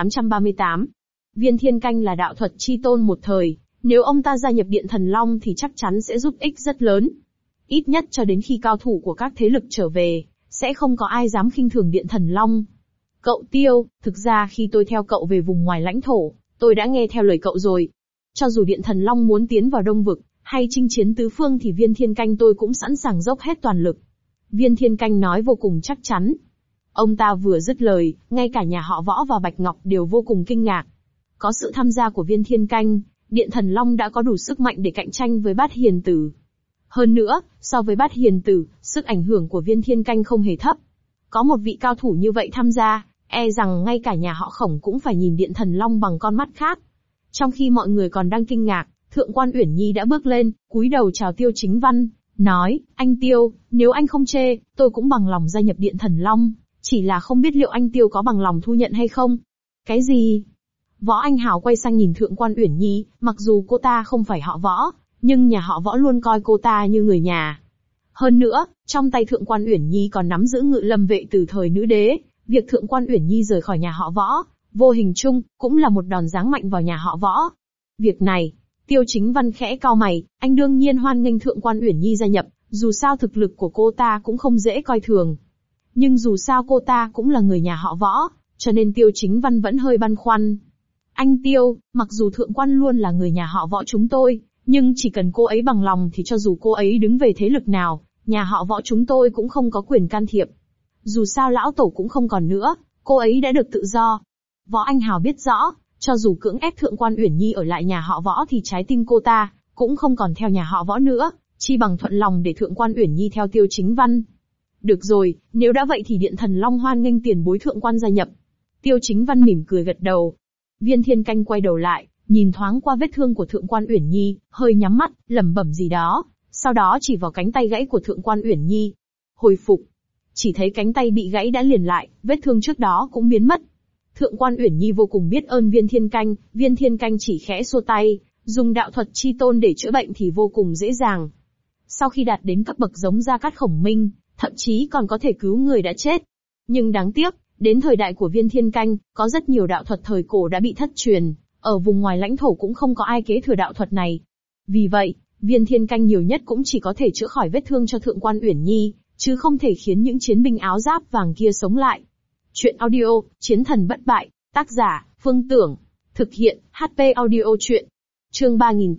3838. Viên Thiên Canh là đạo thuật chi tôn một thời, nếu ông ta gia nhập Điện Thần Long thì chắc chắn sẽ giúp ích rất lớn. Ít nhất cho đến khi cao thủ của các thế lực trở về, sẽ không có ai dám khinh thường Điện Thần Long. Cậu Tiêu, thực ra khi tôi theo cậu về vùng ngoài lãnh thổ, tôi đã nghe theo lời cậu rồi. Cho dù Điện Thần Long muốn tiến vào Đông Vực, hay chinh chiến tứ phương thì Viên Thiên Canh tôi cũng sẵn sàng dốc hết toàn lực. Viên Thiên Canh nói vô cùng chắc chắn. Ông ta vừa dứt lời, ngay cả nhà họ Võ và Bạch Ngọc đều vô cùng kinh ngạc. Có sự tham gia của Viên Thiên Canh, Điện Thần Long đã có đủ sức mạnh để cạnh tranh với Bát Hiền Tử. Hơn nữa, so với Bát Hiền Tử, sức ảnh hưởng của Viên Thiên Canh không hề thấp. Có một vị cao thủ như vậy tham gia, e rằng ngay cả nhà họ Khổng cũng phải nhìn Điện Thần Long bằng con mắt khác. Trong khi mọi người còn đang kinh ngạc, Thượng quan Uyển Nhi đã bước lên, cúi đầu chào Tiêu Chính Văn, nói, anh Tiêu, nếu anh không chê, tôi cũng bằng lòng gia nhập Điện Thần Long, chỉ là không biết liệu anh Tiêu có bằng lòng thu nhận hay không. Cái gì? Võ Anh Hào quay sang nhìn Thượng quan Uyển Nhi, mặc dù cô ta không phải họ Võ, nhưng nhà họ Võ luôn coi cô ta như người nhà. Hơn nữa, trong tay Thượng quan Uyển Nhi còn nắm giữ Ngự Lâm vệ từ thời nữ đế, việc Thượng quan Uyển Nhi rời khỏi nhà họ Võ, vô hình chung, cũng là một đòn giáng mạnh vào nhà họ Võ. Việc này, Tiêu Chính Văn khẽ cau mày, anh đương nhiên hoan nghênh Thượng quan Uyển Nhi gia nhập, dù sao thực lực của cô ta cũng không dễ coi thường. Nhưng dù sao cô ta cũng là người nhà họ Võ, cho nên Tiêu Chính Văn vẫn hơi băn khoăn. Anh Tiêu, mặc dù Thượng quan luôn là người nhà họ Võ chúng tôi, nhưng chỉ cần cô ấy bằng lòng thì cho dù cô ấy đứng về thế lực nào, nhà họ Võ chúng tôi cũng không có quyền can thiệp. Dù sao lão tổ cũng không còn nữa, cô ấy đã được tự do. Võ Anh Hào biết rõ, cho dù cưỡng ép Thượng quan Uyển Nhi ở lại nhà họ Võ thì trái tim cô ta cũng không còn theo nhà họ Võ nữa, chi bằng thuận lòng để Thượng quan Uyển Nhi theo Tiêu Chính Văn. Được rồi, nếu đã vậy thì Điện Thần Long hoan nghênh tiền bối Thượng quan gia nhập. Tiêu Chính Văn mỉm cười gật đầu. Viên Thiên Canh quay đầu lại, nhìn thoáng qua vết thương của Thượng quan Uyển Nhi, hơi nhắm mắt, lẩm bẩm gì đó, sau đó chỉ vào cánh tay gãy của Thượng quan Uyển Nhi. Hồi phục. Chỉ thấy cánh tay bị gãy đã liền lại, vết thương trước đó cũng biến mất. Thượng quan Uyển Nhi vô cùng biết ơn Viên Thiên Canh chỉ khẽ xua tay, dùng đạo thuật chi tôn để chữa bệnh thì vô cùng dễ dàng. Sau khi đạt đến cấp bậc giống Gia Cát Khổng Minh, thậm chí còn có thể cứu người đã chết. Nhưng đáng tiếc, đến thời đại của Viên Thiên Canh, có rất nhiều đạo thuật thời cổ đã bị thất truyền, ở vùng ngoài lãnh thổ cũng không có ai kế thừa đạo thuật này. Vì vậy, Viên Thiên Canh nhiều nhất cũng chỉ có thể chữa khỏi vết thương cho Thượng quan Uyển Nhi, chứ không thể khiến những chiến binh áo giáp vàng kia sống lại. Chuyện audio, Chiến Thần Bất Bại, tác giả, Phương Tưởng, thực hiện, HP audio chuyện. Chương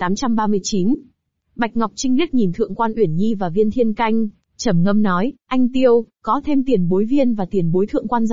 3839. Bạch Ngọc Trinh liếc nhìn Thượng quan Uyển Nhi và Viên Thiên Canh, trầm ngâm nói, anh Tiêu, có thêm tiền bối Viên và tiền bối Thượng quan gia nhập,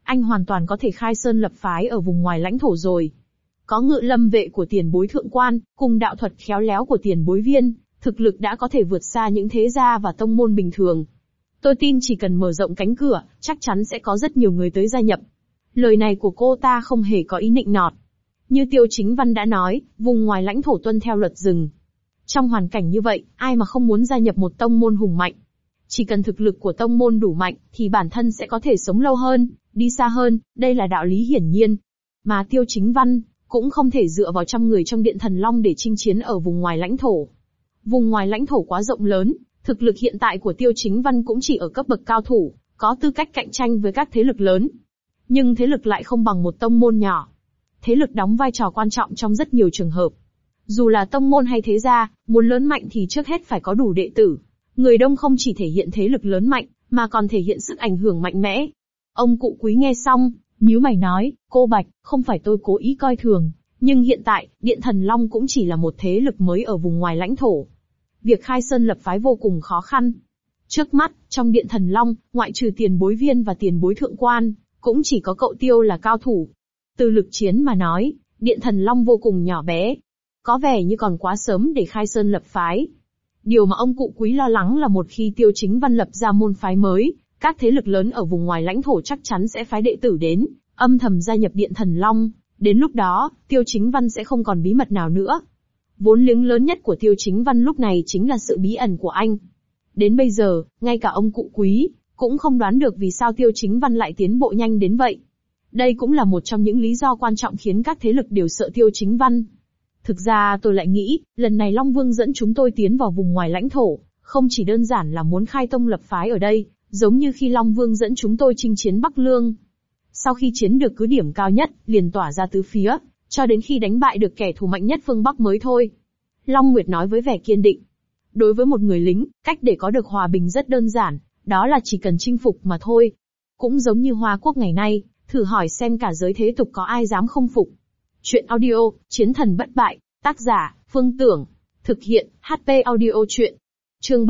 anh hoàn toàn có thể khai sơn lập phái ở vùng ngoài lãnh thổ rồi. Có ngự lâm vệ của tiền bối thượng quan, cùng đạo thuật khéo léo của tiền bối viên, thực lực đã có thể vượt xa những thế gia và tông môn bình thường. Tôi tin chỉ cần mở rộng cánh cửa, chắc chắn sẽ có rất nhiều người tới gia nhập. Lời này của cô ta không hề có ý nịnh nọt. Như Tiêu Chính Văn đã nói, vùng ngoài lãnh thổ tuân theo luật rừng. Trong hoàn cảnh như vậy, ai mà không muốn gia nhập một tông môn hùng mạnh. Chỉ cần thực lực của tông môn đủ mạnh, thì bản thân sẽ có thể sống lâu hơn, đi xa hơn, đây là đạo lý hiển nhiên. Mà Tiêu Chính Văn cũng không thể dựa vào trăm người trong Điện Thần Long để chinh chiến ở vùng ngoài lãnh thổ. Vùng ngoài lãnh thổ quá rộng lớn, thực lực hiện tại của Tiêu Chính Văn cũng chỉ ở cấp bậc cao thủ, có tư cách cạnh tranh với các thế lực lớn. Nhưng thế lực lại không bằng một tông môn nhỏ. Thế lực đóng vai trò quan trọng trong rất nhiều trường hợp. Dù là tông môn hay thế gia, muốn lớn mạnh thì trước hết phải có đủ đệ tử. Người đông không chỉ thể hiện thế lực lớn mạnh, mà còn thể hiện sức ảnh hưởng mạnh mẽ. Ông cụ Quý nghe xong, nhíu mày nói, cô Bạch, không phải tôi cố ý coi thường, nhưng hiện tại, Điện Thần Long cũng chỉ là một thế lực mới ở vùng ngoài lãnh thổ. Việc khai sơn lập phái vô cùng khó khăn. Trước mắt, trong Điện Thần Long, ngoại trừ tiền bối viên và tiền bối thượng quan, cũng chỉ có cậu Tiêu là cao thủ. Từ lực chiến mà nói, Điện Thần Long vô cùng nhỏ bé. Có vẻ như còn quá sớm để khai sơn lập phái. Điều mà ông cụ Quý lo lắng là một khi Tiêu Chính Văn lập ra môn phái mới, các thế lực lớn ở vùng ngoài lãnh thổ chắc chắn sẽ phái đệ tử đến, âm thầm gia nhập Điện Thần Long. Đến lúc đó, Tiêu Chính Văn sẽ không còn bí mật nào nữa. Vốn liếng lớn nhất của Tiêu Chính Văn lúc này chính là sự bí ẩn của anh. Đến bây giờ, ngay cả ông cụ Quý cũng không đoán được vì sao Tiêu Chính Văn lại tiến bộ nhanh đến vậy. Đây cũng là một trong những lý do quan trọng khiến các thế lực đều sợ Tiêu Chính Văn. Thực ra tôi lại nghĩ, lần này Long Vương dẫn chúng tôi tiến vào vùng ngoài lãnh thổ, không chỉ đơn giản là muốn khai tông lập phái ở đây, giống như khi Long Vương dẫn chúng tôi chinh chiến Bắc Lương. Sau khi chiến được cứ điểm cao nhất, liền tỏa ra tứ phía, cho đến khi đánh bại được kẻ thù mạnh nhất phương Bắc mới thôi. Long Nguyệt nói với vẻ kiên định. Đối với một người lính, cách để có được hòa bình rất đơn giản, đó là chỉ cần chinh phục mà thôi. Cũng giống như Hoa Quốc ngày nay, thử hỏi xem cả giới thế tục có ai dám không phục. Chuyện audio, Chiến thần bất bại, tác giả, Phương Tưởng, thực hiện, HP audio chuyện. Chương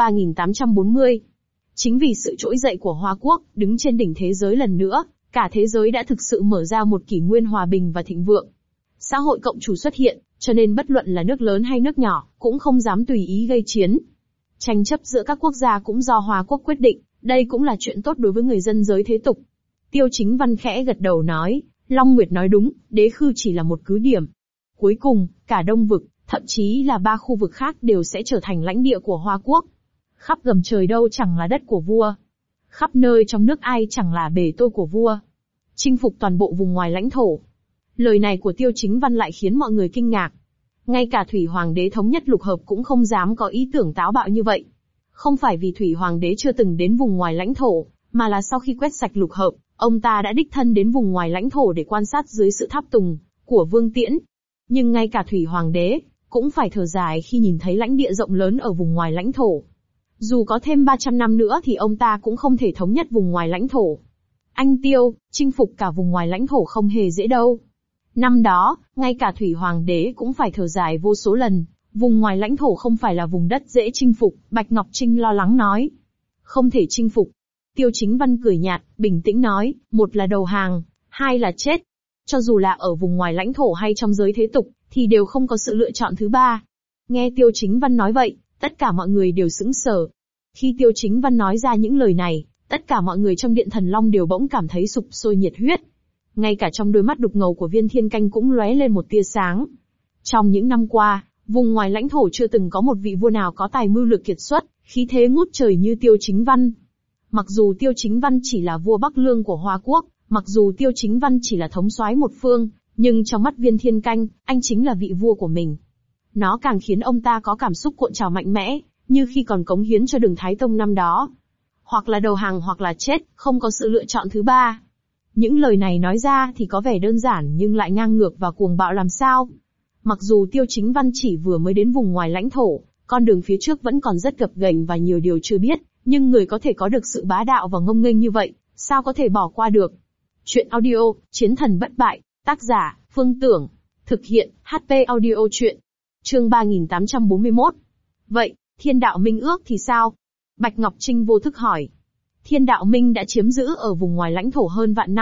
3840. Chính vì sự trỗi dậy của Hoa Quốc, đứng trên đỉnh thế giới lần nữa, cả thế giới đã thực sự mở ra một kỷ nguyên hòa bình và thịnh vượng. Xã hội cộng chủ xuất hiện, cho nên bất luận là nước lớn hay nước nhỏ, cũng không dám tùy ý gây chiến. Tranh chấp giữa các quốc gia cũng do Hoa Quốc quyết định, đây cũng là chuyện tốt đối với người dân giới thế tục. Tiêu Chính Văn khẽ gật đầu nói, Long Nguyệt nói đúng, đế khư chỉ là một cứ điểm. Cuối cùng, cả Đông Vực, thậm chí là 3 khu vực khác đều sẽ trở thành lãnh địa của Hoa Quốc. Khắp gầm trời đâu chẳng là đất của vua. Khắp nơi trong nước ai chẳng là bề tôi của vua. Chinh phục toàn bộ vùng ngoài lãnh thổ. Lời này của Tiêu Chính Văn lại khiến mọi người kinh ngạc. Ngay cả Thủy Hoàng đế thống nhất lục hợp cũng không dám có ý tưởng táo bạo như vậy. Không phải vì Thủy Hoàng đế chưa từng đến vùng ngoài lãnh thổ, mà là sau khi quét sạch lục hợp, ông ta đã đích thân đến vùng ngoài lãnh thổ để quan sát dưới sự tháp tùng của Vương Tiễn. Nhưng ngay cả Thủy Hoàng đế cũng phải thở dài khi nhìn thấy lãnh địa rộng lớn ở vùng ngoài lãnh thổ. Dù có thêm 300 năm nữa thì ông ta cũng không thể thống nhất vùng ngoài lãnh thổ. Anh Tiêu, chinh phục cả vùng ngoài lãnh thổ không hề dễ đâu. Năm đó, ngay cả Thủy Hoàng đế cũng phải thở dài vô số lần, vùng ngoài lãnh thổ không phải là vùng đất dễ chinh phục, Bạch Ngọc Trinh lo lắng nói. Không thể chinh phục. Tiêu Chính Văn cười nhạt, bình tĩnh nói, một là đầu hàng, hai là chết. Cho dù là ở vùng ngoài lãnh thổ hay trong giới thế tục, thì đều không có sự lựa chọn thứ ba. Nghe Tiêu Chính Văn nói vậy, tất cả mọi người đều sững sờ. Khi Tiêu Chính Văn nói ra những lời này, tất cả mọi người trong Điện Thần Long đều bỗng cảm thấy sục sôi nhiệt huyết. Ngay cả trong đôi mắt đục ngầu của Viên Thiên Canh cũng lóe lên một tia sáng. Trong những năm qua, vùng ngoài lãnh thổ chưa từng có một vị vua nào có tài mưu lược kiệt xuất, khí thế ngút trời như Tiêu Chính Văn. Mặc dù Tiêu Chính Văn chỉ là vua Bắc Lương của Hoa Quốc, mặc dù Tiêu Chính Văn chỉ là thống soái một phương, nhưng trong mắt Viên Thiên Canh, anh chính là vị vua của mình. Nó càng khiến ông ta có cảm xúc cuộn trào mạnh mẽ, như khi còn cống hiến cho Đường Thái Tông năm đó. Hoặc là đầu hàng hoặc là chết, không có sự lựa chọn thứ ba. Những lời này nói ra thì có vẻ đơn giản nhưng lại ngang ngược và cuồng bạo làm sao. Mặc dù Tiêu Chính Văn chỉ vừa mới đến vùng ngoài lãnh thổ, con đường phía trước vẫn còn rất gập ghềnh và nhiều điều chưa biết, nhưng người có thể có được sự bá đạo và ngông nghênh như vậy, sao có thể bỏ qua được. Chuyện audio, Chiến thần bất bại, tác giả, Phương Tưởng, thực hiện, HP audio chuyện. Chương 3841. Vậy, Thiên Đạo Minh ước thì sao? Bạch Ngọc Trinh vô thức hỏi. Thiên Đạo Minh đã chiếm giữ ở vùng ngoài lãnh thổ hơn vạn năm,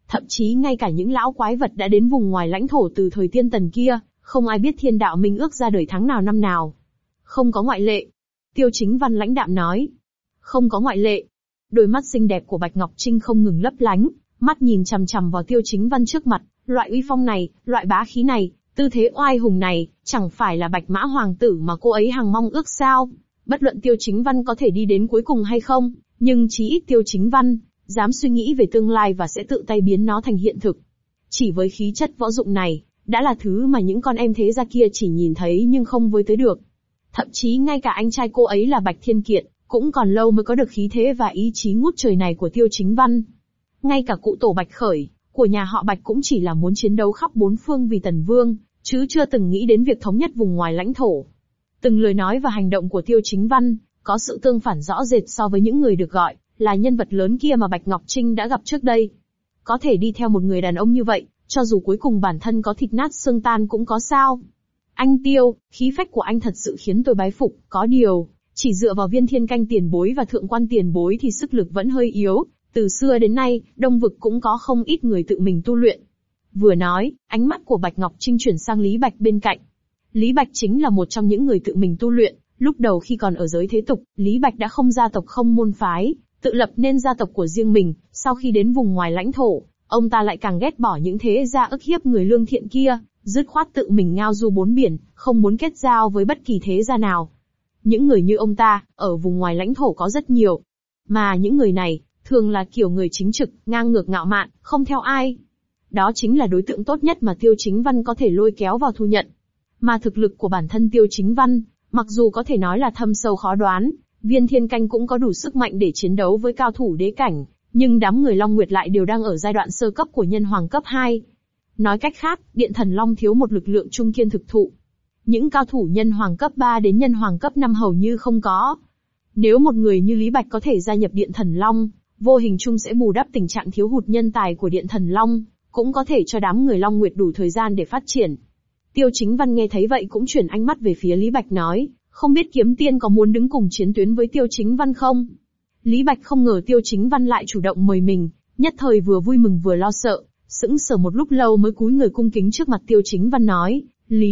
Thậm chí ngay cả những lão quái vật đã đến vùng ngoài lãnh thổ từ thời tiên tần kia, không ai biết thiên đạo minh ước ra đời tháng nào năm nào. Không có ngoại lệ. Tiêu Chính Văn lãnh đạm nói. Không có ngoại lệ. Đôi mắt xinh đẹp của Bạch Ngọc Trinh không ngừng lấp lánh, mắt nhìn chằm chằm vào Tiêu Chính Văn trước mặt, loại uy phong này, loại bá khí này, tư thế oai hùng này, chẳng phải là Bạch Mã Hoàng tử mà cô ấy hằng mong ước sao? Bất luận Tiêu Chính Văn có thể đi đến cuối cùng hay không, nhưng chí ít Tiêu Chính Văn dám suy nghĩ về tương lai và sẽ tự tay biến nó thành hiện thực. Chỉ với khí chất võ dụng này, đã là thứ mà những con em thế gia kia chỉ nhìn thấy nhưng không với tới được. Thậm chí ngay cả anh trai cô ấy là Bạch Thiên Kiệt, cũng còn lâu mới có được khí thế và ý chí ngút trời này của Tiêu Chính Văn. Ngay cả cụ tổ Bạch Khởi, của nhà họ Bạch cũng chỉ là muốn chiến đấu khắp bốn phương vì Tần Vương, chứ chưa từng nghĩ đến việc thống nhất vùng ngoài lãnh thổ. Từng lời nói và hành động của Tiêu Chính Văn, có sự tương phản rõ rệt so với những người được gọi là nhân vật lớn kia mà Bạch Ngọc Trinh đã gặp trước đây. Có thể đi theo một người đàn ông như vậy, cho dù cuối cùng bản thân có thịt nát xương tan cũng có sao. Anh Tiêu, khí phách của anh thật sự khiến tôi bái phục, có điều, chỉ dựa vào Viên Thiên Canh tiền bối và Thượng Quan tiền bối thì sức lực vẫn hơi yếu, từ xưa đến nay, Đông Vực cũng có không ít người tự mình tu luyện. Vừa nói, ánh mắt của Bạch Ngọc Trinh chuyển sang Lý Bạch bên cạnh. Lý Bạch chính là một trong những người tự mình tu luyện, lúc đầu khi còn ở giới thế tục, Lý Bạch đã không gia tộc không môn phái, tự lập nên gia tộc của riêng mình, sau khi đến vùng ngoài lãnh thổ, ông ta lại càng ghét bỏ những thế gia ức hiếp người lương thiện kia, dứt khoát tự mình ngao du bốn biển, không muốn kết giao với bất kỳ thế gia nào. Những người như ông ta, ở vùng ngoài lãnh thổ có rất nhiều. Mà những người này, thường là kiểu người chính trực, ngang ngược ngạo mạn, không theo ai. Đó chính là đối tượng tốt nhất mà Tiêu Chính Văn có thể lôi kéo vào thu nhận. Mà thực lực của bản thân Tiêu Chính Văn, mặc dù có thể nói là thâm sâu khó đoán, Viên Thiên Canh cũng có đủ sức mạnh để chiến đấu với cao thủ đế cảnh, nhưng đám người Long Nguyệt lại đều đang ở giai đoạn sơ cấp của nhân hoàng cấp 2. Nói cách khác, Điện Thần Long thiếu một lực lượng trung kiên thực thụ. Những cao thủ nhân hoàng cấp 3 đến nhân hoàng cấp 5 hầu như không có. Nếu một người như Lý Bạch có thể gia nhập Điện Thần Long, vô hình chung sẽ bù đắp tình trạng thiếu hụt nhân tài của Điện Thần Long, cũng có thể cho đám người Long Nguyệt đủ thời gian để phát triển. Tiêu Chính Văn nghe thấy vậy cũng chuyển ánh mắt về phía Lý Bạch nói, không biết Kiếm Tiên có muốn đứng cùng chiến tuyến với Tiêu Chính Văn không? Lý Bạch không ngờ Tiêu Chính Văn lại chủ động mời mình, nhất thời vừa vui mừng vừa lo sợ, sững sờ một lúc lâu mới cúi người cung kính trước mặt Tiêu Chính Văn nói,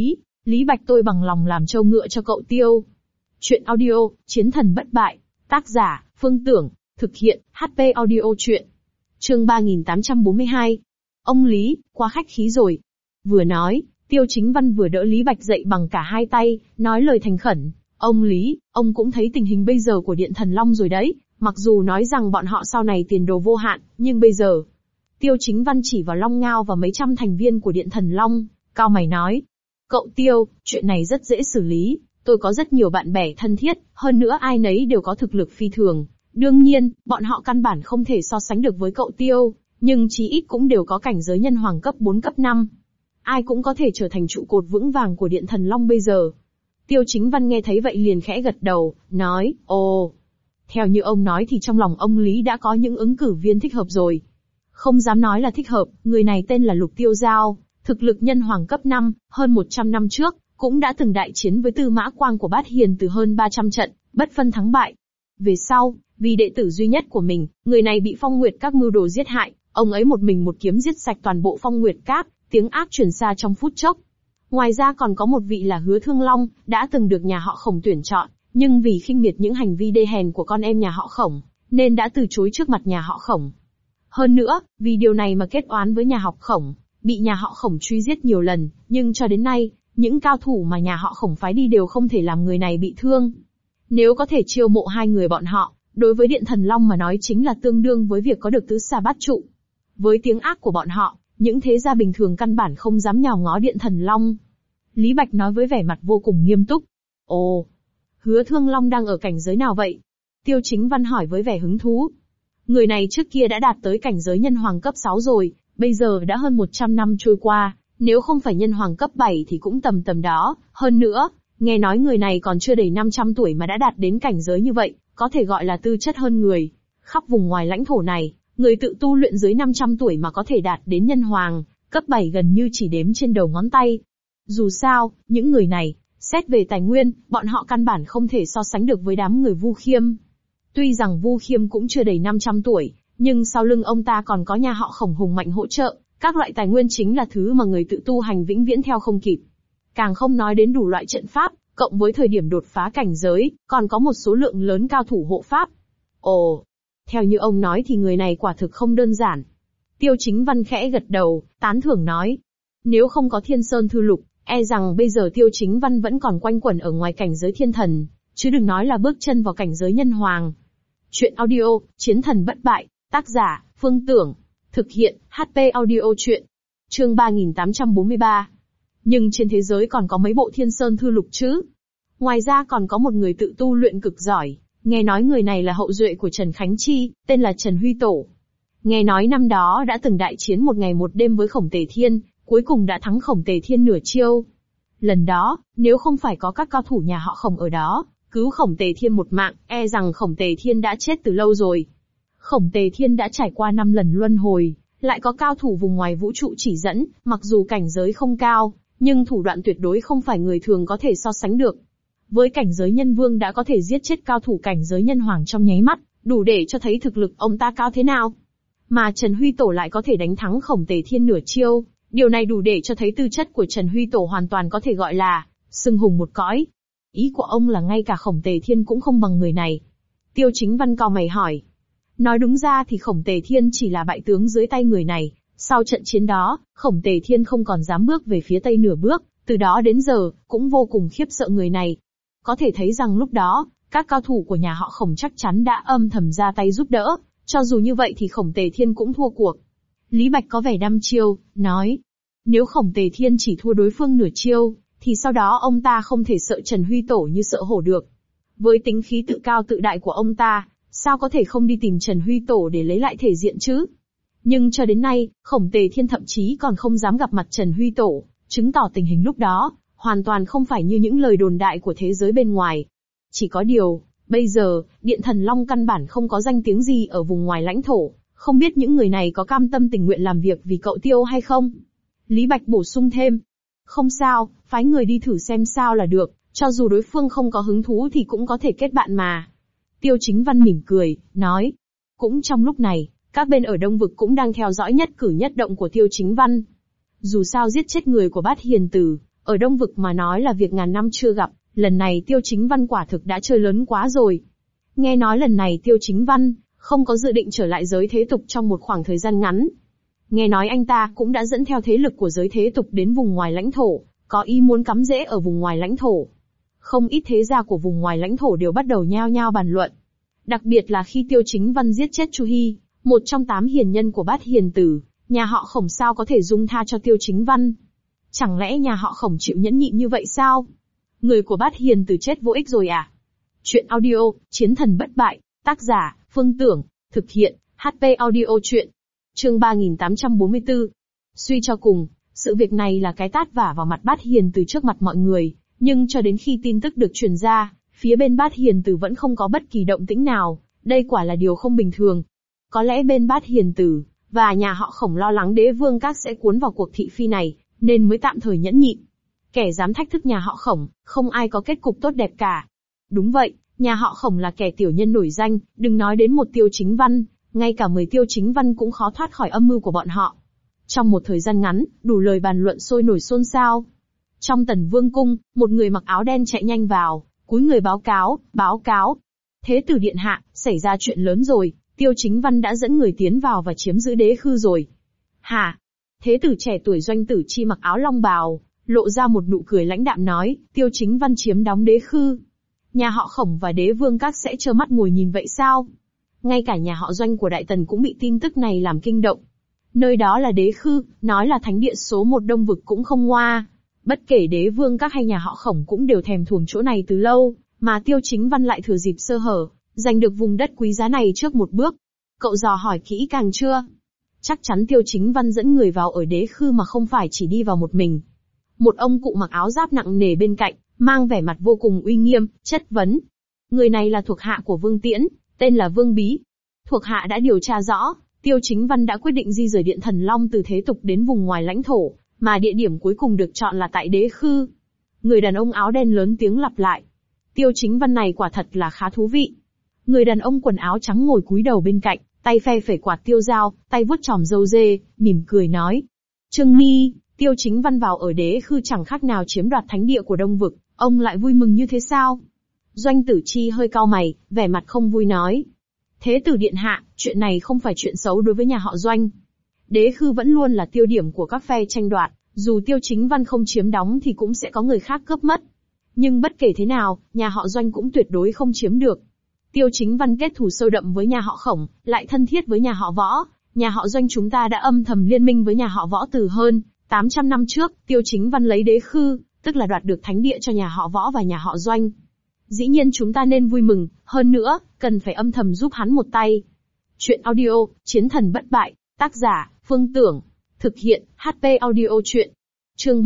Lý Bạch tôi bằng lòng làm trâu ngựa cho cậu Tiêu. Chuyện audio, Chiến Thần Bất Bại, tác giả, Phương Tưởng, thực hiện, HP Audio Chuyện. Chương 3842. Ông Lý, quá khách khí rồi. Vừa nói, Tiêu Chính Văn vừa đỡ Lý Bạch dậy bằng cả hai tay, nói lời thành khẩn. Ông Lý, ông cũng thấy tình hình bây giờ của Điện Thần Long rồi đấy, mặc dù nói rằng bọn họ sau này tiền đồ vô hạn, nhưng bây giờ... Tiêu Chính Văn chỉ vào Long Ngao và mấy trăm thành viên của Điện Thần Long, cau mày nói. Cậu Tiêu, chuyện này rất dễ xử lý, tôi có rất nhiều bạn bè thân thiết, hơn nữa ai nấy đều có thực lực phi thường. Đương nhiên, bọn họ căn bản không thể so sánh được với cậu Tiêu, nhưng chí ít cũng đều có cảnh giới nhân hoàng cấp 4 cấp 5. Ai cũng có thể trở thành trụ cột vững vàng của Điện Thần Long bây giờ. Tiêu Chính Văn nghe thấy vậy liền khẽ gật đầu, nói, ồ. Theo như ông nói thì trong lòng ông Lý đã có những ứng cử viên thích hợp rồi. Không dám nói là thích hợp, người này tên là Lục Tiêu Giao, thực lực nhân hoàng cấp 5, hơn 100 năm trước, cũng đã từng đại chiến với Tư Mã Quang của Bát Hiền từ hơn 300 trận, bất phân thắng bại. Về sau, vì đệ tử duy nhất của mình, người này bị Phong Nguyệt Các mưu đồ giết hại, ông ấy một mình một kiếm giết sạch toàn bộ Phong Nguyệt Các, tiếng ác truyền xa trong phút chốc. Ngoài ra còn có một vị là Hứa Thương Long, đã từng được nhà họ Khổng tuyển chọn, nhưng vì khinh miệt những hành vi đê hèn của con em nhà họ Khổng, nên đã từ chối trước mặt nhà họ Khổng. Hơn nữa, vì điều này mà kết oán với nhà họ Khổng, bị nhà họ Khổng truy giết nhiều lần, nhưng cho đến nay, những cao thủ mà nhà họ Khổng phái đi đều không thể làm người này bị thương. Nếu có thể chiêu mộ hai người bọn họ, đối với Điện Thần Long mà nói chính là tương đương với việc có được tứ xà bát trụ. Với tiếng ác của bọn họ, những thế gia bình thường căn bản không dám nhào ngó Điện Thần Long. Lý Bạch nói với vẻ mặt vô cùng nghiêm túc. Ồ, Hứa Thương Long đang ở cảnh giới nào vậy? Tiêu Chính Văn hỏi với vẻ hứng thú. Người này trước kia đã đạt tới cảnh giới nhân hoàng cấp 6 rồi, bây giờ đã hơn 100 năm trôi qua, nếu không phải nhân hoàng cấp 7 thì cũng tầm đó. Hơn nữa, nghe nói người này còn chưa đầy 500 tuổi mà đã đạt đến cảnh giới như vậy, có thể gọi là tư chất hơn người. Khắp vùng ngoài lãnh thổ này, người tự tu luyện dưới 500 tuổi mà có thể đạt đến nhân hoàng cấp 7 gần như chỉ đếm trên đầu ngón tay. Dù sao, những người này, xét về tài nguyên, bọn họ căn bản không thể so sánh được với đám người Vu Khiêm. Tuy rằng Vu Khiêm cũng chưa đầy 500 tuổi, Nhưng sau lưng ông ta còn có nhà họ Khổng hùng mạnh hỗ trợ, các loại tài nguyên chính là thứ mà người tự tu hành vĩnh viễn theo không kịp. Càng không nói đến đủ loại trận pháp, cộng với thời điểm đột phá cảnh giới, còn có một số lượng lớn cao thủ hộ pháp. Ồ, theo như ông nói thì người này quả thực không đơn giản. Tiêu Chính Văn khẽ gật đầu, tán thưởng nói. Nếu không có Thiên Sơn Thư Lục, e rằng bây giờ Tiêu Chính Văn vẫn còn quanh quẩn ở ngoài cảnh giới thiên thần, chứ đừng nói là bước chân vào cảnh giới nhân hoàng. Chuyện audio, Chiến thần bất bại, tác giả, Phương Tưởng. Thực hiện, HP audio chuyện. Chương 3843. Nhưng trên thế giới còn có mấy bộ Thiên Sơn Thư Lục chứ? Ngoài ra còn có một người tự tu luyện cực giỏi, nghe nói người này là hậu duệ của Trần Khánh Chi, tên là Trần Huy Tổ. Nghe nói năm đó đã từng đại chiến một ngày một đêm với Khổng Tề Thiên, cuối cùng đã thắng Khổng Tề Thiên nửa chiêu. Lần đó, nếu không phải có các cao thủ nhà họ Khổng ở đó, cứu Khổng Tề Thiên một mạng, e rằng Khổng Tề Thiên đã chết từ lâu rồi. Khổng Tề Thiên đã trải qua 5 lần luân hồi, lại có cao thủ vùng ngoài vũ trụ chỉ dẫn, mặc dù cảnh giới không cao, nhưng thủ đoạn tuyệt đối không phải người thường có thể so sánh được. Với cảnh giới nhân vương đã có thể giết chết cao thủ cảnh giới nhân hoàng trong nháy mắt, đủ để cho thấy thực lực ông ta cao thế nào. Mà Trần Huy Tổ lại có thể đánh thắng Khổng Tề Thiên nửa chiêu, điều này đủ để cho thấy tư chất của Trần Huy Tổ hoàn toàn có thể gọi là xưng hùng một cõi. Ý của ông là ngay cả Khổng Tề Thiên cũng không bằng người này. Tiêu Chính Văn cau mày hỏi. Nói đúng ra thì Khổng Tề Thiên chỉ là bại tướng dưới tay người này. Sau trận chiến đó, Khổng Tề Thiên không còn dám bước về phía tây nửa bước, từ đó đến giờ, cũng vô cùng khiếp sợ người này. Có thể thấy rằng lúc đó, các cao thủ của nhà họ Khổng chắc chắn đã âm thầm ra tay giúp đỡ, cho dù như vậy thì Khổng Tề Thiên cũng thua cuộc. Lý Bạch có vẻ đăm chiêu, nói. Nếu Khổng Tề Thiên chỉ thua đối phương nửa chiêu, thì sau đó ông ta không thể sợ Trần Huy Tổ như sợ hổ được. Với tính khí tự cao tự đại của ông ta, sao có thể không đi tìm Trần Huy Tổ để lấy lại thể diện chứ? Nhưng cho đến nay, Khổng Tề Thiên thậm chí còn không dám gặp mặt Trần Huy Tổ, chứng tỏ tình hình lúc đó, hoàn toàn không phải như những lời đồn đại của thế giới bên ngoài. Chỉ có điều, bây giờ, Điện Thần Long căn bản không có danh tiếng gì ở vùng ngoài lãnh thổ, không biết những người này có cam tâm tình nguyện làm việc vì cậu Tiêu hay không? Lý Bạch bổ sung thêm. Không sao, phái người đi thử xem sao là được, cho dù đối phương không có hứng thú thì cũng có thể kết bạn mà. Tiêu Chính Văn mỉm cười, nói. Cũng trong lúc này, các bên ở Đông Vực cũng đang theo dõi nhất cử nhất động của Tiêu Chính Văn. Dù sao giết chết người của Bát Hiền Tử, ở Đông Vực mà nói là việc ngàn năm chưa gặp, lần này Tiêu Chính Văn quả thực đã chơi lớn quá rồi. Nghe nói lần này Tiêu Chính Văn không có dự định trở lại giới thế tục trong một khoảng thời gian ngắn. Nghe nói anh ta cũng đã dẫn theo thế lực của giới thế tục đến vùng ngoài lãnh thổ, có ý muốn cắm rễ ở vùng ngoài lãnh thổ. Không ít thế gia của vùng ngoài lãnh thổ đều bắt đầu nhao nhao bàn luận. Đặc biệt là khi Tiêu Chính Văn giết chết Chu Hy, một trong 8 hiền nhân của Bát Hiền Tử, nhà họ Khổng sao có thể dung tha cho Tiêu Chính Văn? Chẳng lẽ nhà họ Khổng chịu nhẫn nhịn như vậy sao? Người của Bát Hiền Tử chết vô ích rồi à? Chuyện audio, Chiến thần bất bại, tác giả, Phương Tưởng, thực hiện, HP audio chuyện. Chương 3844. Suy cho cùng, sự việc này là cái tát vả vào mặt Bát Hiền Tử trước mặt mọi người, nhưng cho đến khi tin tức được truyền ra, phía bên Bát Hiền Tử vẫn không có bất kỳ động tĩnh nào, đây quả là điều không bình thường. Có lẽ bên Bát Hiền Tử và nhà họ Khổng lo lắng Đế Vương Các sẽ cuốn vào cuộc thị phi này, nên mới tạm thời nhẫn nhịn. Kẻ dám thách thức nhà họ Khổng, không ai có kết cục tốt đẹp cả. Đúng vậy, nhà họ Khổng là kẻ tiểu nhân nổi danh, đừng nói đến một Tiêu Chính Văn, ngay cả 10 Tiêu Chính Văn cũng khó thoát khỏi âm mưu của bọn họ. Trong một thời gian ngắn, đủ lời bàn luận sôi nổi xôn xao. Trong Tần Vương cung, một người mặc áo đen chạy nhanh vào, cúi người báo cáo. Thế tử điện hạ, xảy ra chuyện lớn rồi, Tiêu Chính Văn đã dẫn người tiến vào và chiếm giữ đế khư rồi. Hả? Thế tử trẻ tuổi Doanh Tử Chi mặc áo long bào, lộ ra một nụ cười lãnh đạm nói, Tiêu Chính Văn chiếm đóng đế khư. Nhà họ Khổng và Đế Vương Các sẽ trơ mắt ngồi nhìn vậy sao? Ngay cả nhà họ Doanh của Đại Tần cũng bị tin tức này làm kinh động. Nơi đó là đế khư, nói là thánh địa số 1 Đông Vực cũng không ngoa. Bất kể Đế Vương Các hay nhà họ Khổng cũng đều thèm thuồng chỗ này từ lâu, mà Tiêu Chính Văn lại thừa dịp sơ hở, giành được vùng đất quý giá này trước một bước. Cậu dò hỏi kỹ càng chưa? Chắc chắn Tiêu Chính Văn dẫn người vào ở đế khư mà không phải chỉ đi vào một mình. Một ông cụ mặc áo giáp nặng nề bên cạnh, mang vẻ mặt vô cùng uy nghiêm, chất vấn. Người này là thuộc hạ của Vương Tiễn, tên là Vương Bí. Thuộc hạ đã điều tra rõ, Tiêu Chính Văn đã quyết định di rời Điện Thần Long từ thế tục đến vùng ngoài lãnh thổ, mà địa điểm cuối cùng được chọn là tại đế khư. Người đàn ông áo đen lớn tiếng lặp lại. Tiêu Chính Văn này quả thật là khá thú vị. Người đàn ông quần áo trắng ngồi cúi đầu bên cạnh, tay phe phẩy quạt tiêu dao, tay vuốt chòm râu dê, mỉm cười nói. Trương Nghi, Tiêu Chính Văn vào ở Đế Khư chẳng khác nào chiếm đoạt thánh địa của Đông Vực, ông lại vui mừng như thế sao? Doanh Tử Chi hơi cau mày, vẻ mặt không vui nói. Thế tử điện hạ, chuyện này không phải chuyện xấu đối với nhà họ Doanh. Đế Khư vẫn luôn là tiêu điểm của các phe tranh đoạt, dù Tiêu Chính Văn không chiếm đóng thì cũng sẽ có người khác cướp mất. Nhưng bất kể thế nào, nhà họ Doanh cũng tuyệt đối không chiếm được. Tiêu Chính Văn kết thù sâu đậm với nhà họ Khổng, lại thân thiết với nhà họ Võ. Nhà họ Doanh chúng ta đã âm thầm liên minh với nhà họ Võ từ hơn 800 năm trước. Tiêu Chính Văn lấy Đế Khư, tức là đoạt được thánh địa cho nhà họ Võ và nhà họ Doanh. Dĩ nhiên chúng ta nên vui mừng, hơn nữa, cần phải âm thầm giúp hắn một tay. Chuyện audio, Chiến thần bất bại, tác giả, Phương Tưởng. Thực hiện, HP audio chuyện. Chương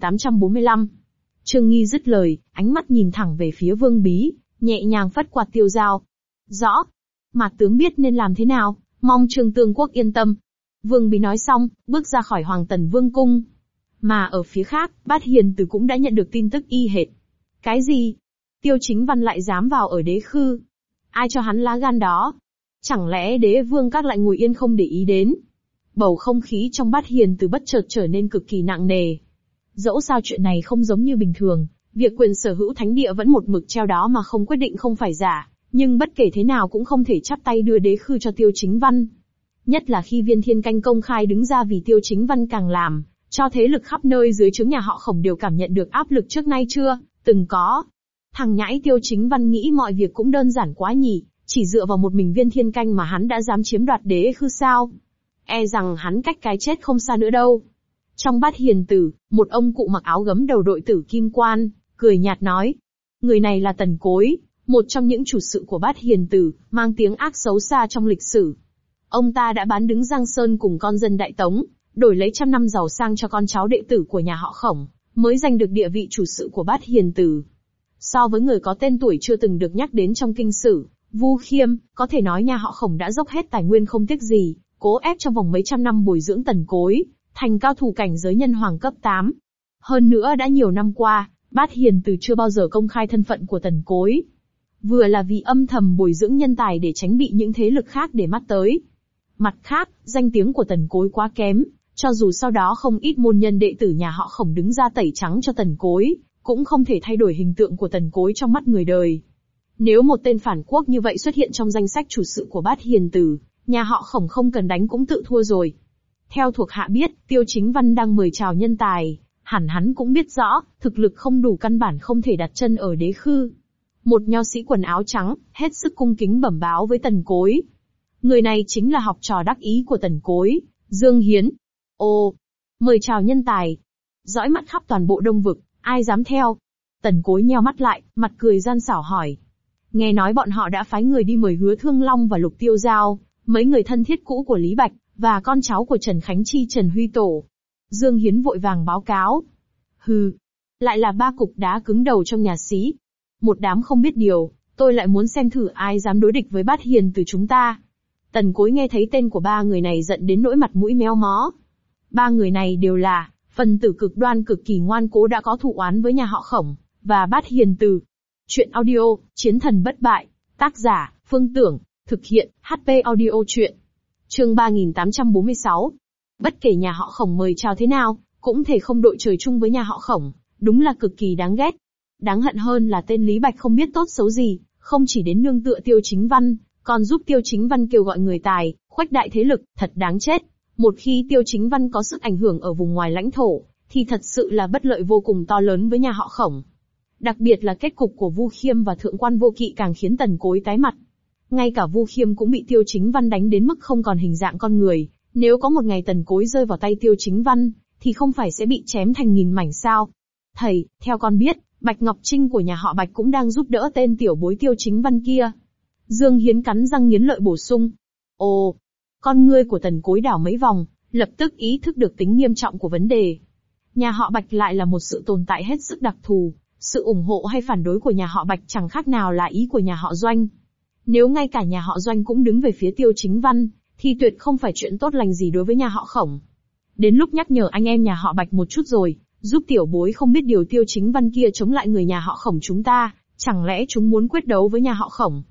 3845. Trương Nghi dứt lời, ánh mắt nhìn thẳng về phía Vương Bí, nhẹ nhàng phất quạt tiêu dao. Rõ. Mạc tướng biết nên làm thế nào, mong Trương Tương Quốc yên tâm. Vương Bí nói xong, bước ra khỏi Hoàng Tần Vương cung. Mà ở phía khác, Bát Hiền Từ cũng đã nhận được tin tức y hệt. Cái gì? Tiêu Chính Văn lại dám vào ở Đế Khư? Ai cho hắn lá gan đó? Chẳng lẽ Đế Vương các lại ngồi yên không để ý đến? Bầu không khí trong Bát Hiền Từ bất chợt trở nên cực kỳ nặng nề. Dẫu sao chuyện này không giống như bình thường, việc quyền sở hữu thánh địa vẫn một mực treo đó mà không quyết định không phải giả, nhưng bất kể thế nào cũng không thể chắp tay đưa Đế Khư cho Tiêu Chính Văn. Nhất là khi Viên Thiên Canh công khai đứng ra vì Tiêu Chính Văn càng làm, cho thế lực khắp nơi dưới trướng nhà họ Khổng đều cảm nhận được áp lực trước nay chưa từng có. Thằng nhãi Tiêu Chính Văn nghĩ mọi việc cũng đơn giản quá nhỉ, chỉ dựa vào một mình Viên Thiên Canh mà hắn đã dám chiếm đoạt Đế Khư sao? E rằng hắn cách cái chết không xa nữa đâu. Trong Bát Hiền Tử, một ông cụ mặc áo gấm đầu đội tử kim quan, cười nhạt nói. Người này là Tần Cối, một trong những chủ sự của Bát Hiền Tử, mang tiếng ác xấu xa trong lịch sử. Ông ta đã bán đứng Giang Sơn cùng con dân Đại Tống, đổi lấy trăm năm giàu sang cho con cháu đệ tử của nhà họ Khổng, mới giành được địa vị chủ sự của Bát Hiền Tử. So với người có tên tuổi chưa từng được nhắc đến trong kinh sử, Vu Khiêm, có thể nói nhà họ Khổng đã dốc hết tài nguyên không tiếc gì, cố ép trong vòng mấy trăm năm bồi dưỡng Tần Cối, thành cao thủ cảnh giới nhân hoàng cấp 8. Hơn nữa đã nhiều năm qua, Bát Hiền Từ chưa bao giờ công khai thân phận của Tần Cối. Vừa là vì âm thầm bồi dưỡng nhân tài để tránh bị những thế lực khác để mắt tới. Mặt khác, danh tiếng của Tần Cối quá kém, cho dù sau đó không ít môn nhân đệ tử nhà họ Khổng đứng ra tẩy trắng cho Tần Cối, cũng không thể thay đổi hình tượng của Tần Cối trong mắt người đời. Nếu một tên phản quốc như vậy xuất hiện trong danh sách chủ sự của Bát Hiền Tử, nhà họ Khổng không cần đánh cũng tự thua rồi. Theo thuộc hạ biết, Tiêu Chính Văn đang mời chào nhân tài, hẳn hắn cũng biết rõ, thực lực không đủ căn bản không thể đặt chân ở Đế Khư. Một nho sĩ quần áo trắng, hết sức cung kính bẩm báo với Tần Cối. Người này chính là học trò đắc ý của Tần Cối, Dương Hiến. Ồ, mời chào nhân tài. Dõi mắt khắp toàn bộ Đông Vực, ai dám theo? Tần Cối nheo mắt lại, mặt cười gian xảo hỏi. Nghe nói bọn họ đã phái người đi mời Hứa Thương Long và Lục Tiêu Giao, mấy người thân thiết cũ của Lý Bạch, và con cháu của Trần Khánh Chi Trần Huy Tổ. Dương Hiến vội vàng báo cáo. Hừ, lại là ba cục đá cứng đầu trong nhà xí. Một đám không biết điều, tôi lại muốn xem thử ai dám đối địch với Bát Hiền Từ chúng ta. Tần Cối nghe thấy tên của ba người này giận đến nỗi mặt mũi méo mó. Ba người này đều là phần tử cực đoan cực kỳ ngoan cố đã có thù oán với nhà họ Khổng và Bát Hiền Từ. Chuyện audio, Chiến thần bất bại, tác giả, Phương Tưởng, thực hiện, HP audio chuyện. Chương 3846. Bất kể nhà họ Khổng mời chào thế nào, cũng thể không đội trời chung với nhà họ Khổng, đúng là cực kỳ đáng ghét. Đáng hận hơn là tên Lý Bạch không biết tốt xấu gì, không chỉ đến nương tựa Tiêu Chính Văn, còn giúp Tiêu Chính Văn kêu gọi người tài, khuếch đại thế lực, thật đáng chết. Một khi Tiêu Chính Văn có sức ảnh hưởng ở vùng ngoài lãnh thổ, thì thật sự là bất lợi vô cùng to lớn với nhà họ Khổng. Đặc biệt là kết cục của Vu Khiêm và Thượng quan Vô Kỵ càng khiến Tần Cối tái mặt. Ngay cả Vu Khiêm cũng bị Tiêu Chính Văn đánh đến mức không còn hình dạng con người, nếu có một ngày Tần Cối rơi vào tay Tiêu Chính Văn, thì không phải sẽ bị chém thành nghìn mảnh sao? Thầy, theo con biết, Bạch Ngọc Trinh của nhà họ Bạch cũng đang giúp đỡ tên tiểu bối Tiêu Chính Văn kia. Dương Hiến cắn răng nghiến lợi bổ sung. Ồ, con ngươi của Tần Cối đảo mấy vòng, lập tức ý thức được tính nghiêm trọng của vấn đề. Nhà họ Bạch lại là một sự tồn tại hết sức đặc thù, sự ủng hộ hay phản đối của nhà họ Bạch chẳng khác nào là ý của nhà họ Doanh. Nếu ngay cả nhà họ Doanh cũng đứng về phía Tiêu Chính Văn, thì tuyệt không phải chuyện tốt lành gì đối với nhà họ Khổng. Đến lúc nhắc nhở anh em nhà họ Bạch một chút rồi, giúp tiểu bối không biết điều Tiêu Chính Văn kia chống lại người nhà họ Khổng chúng ta, chẳng lẽ chúng muốn quyết đấu với nhà họ Khổng?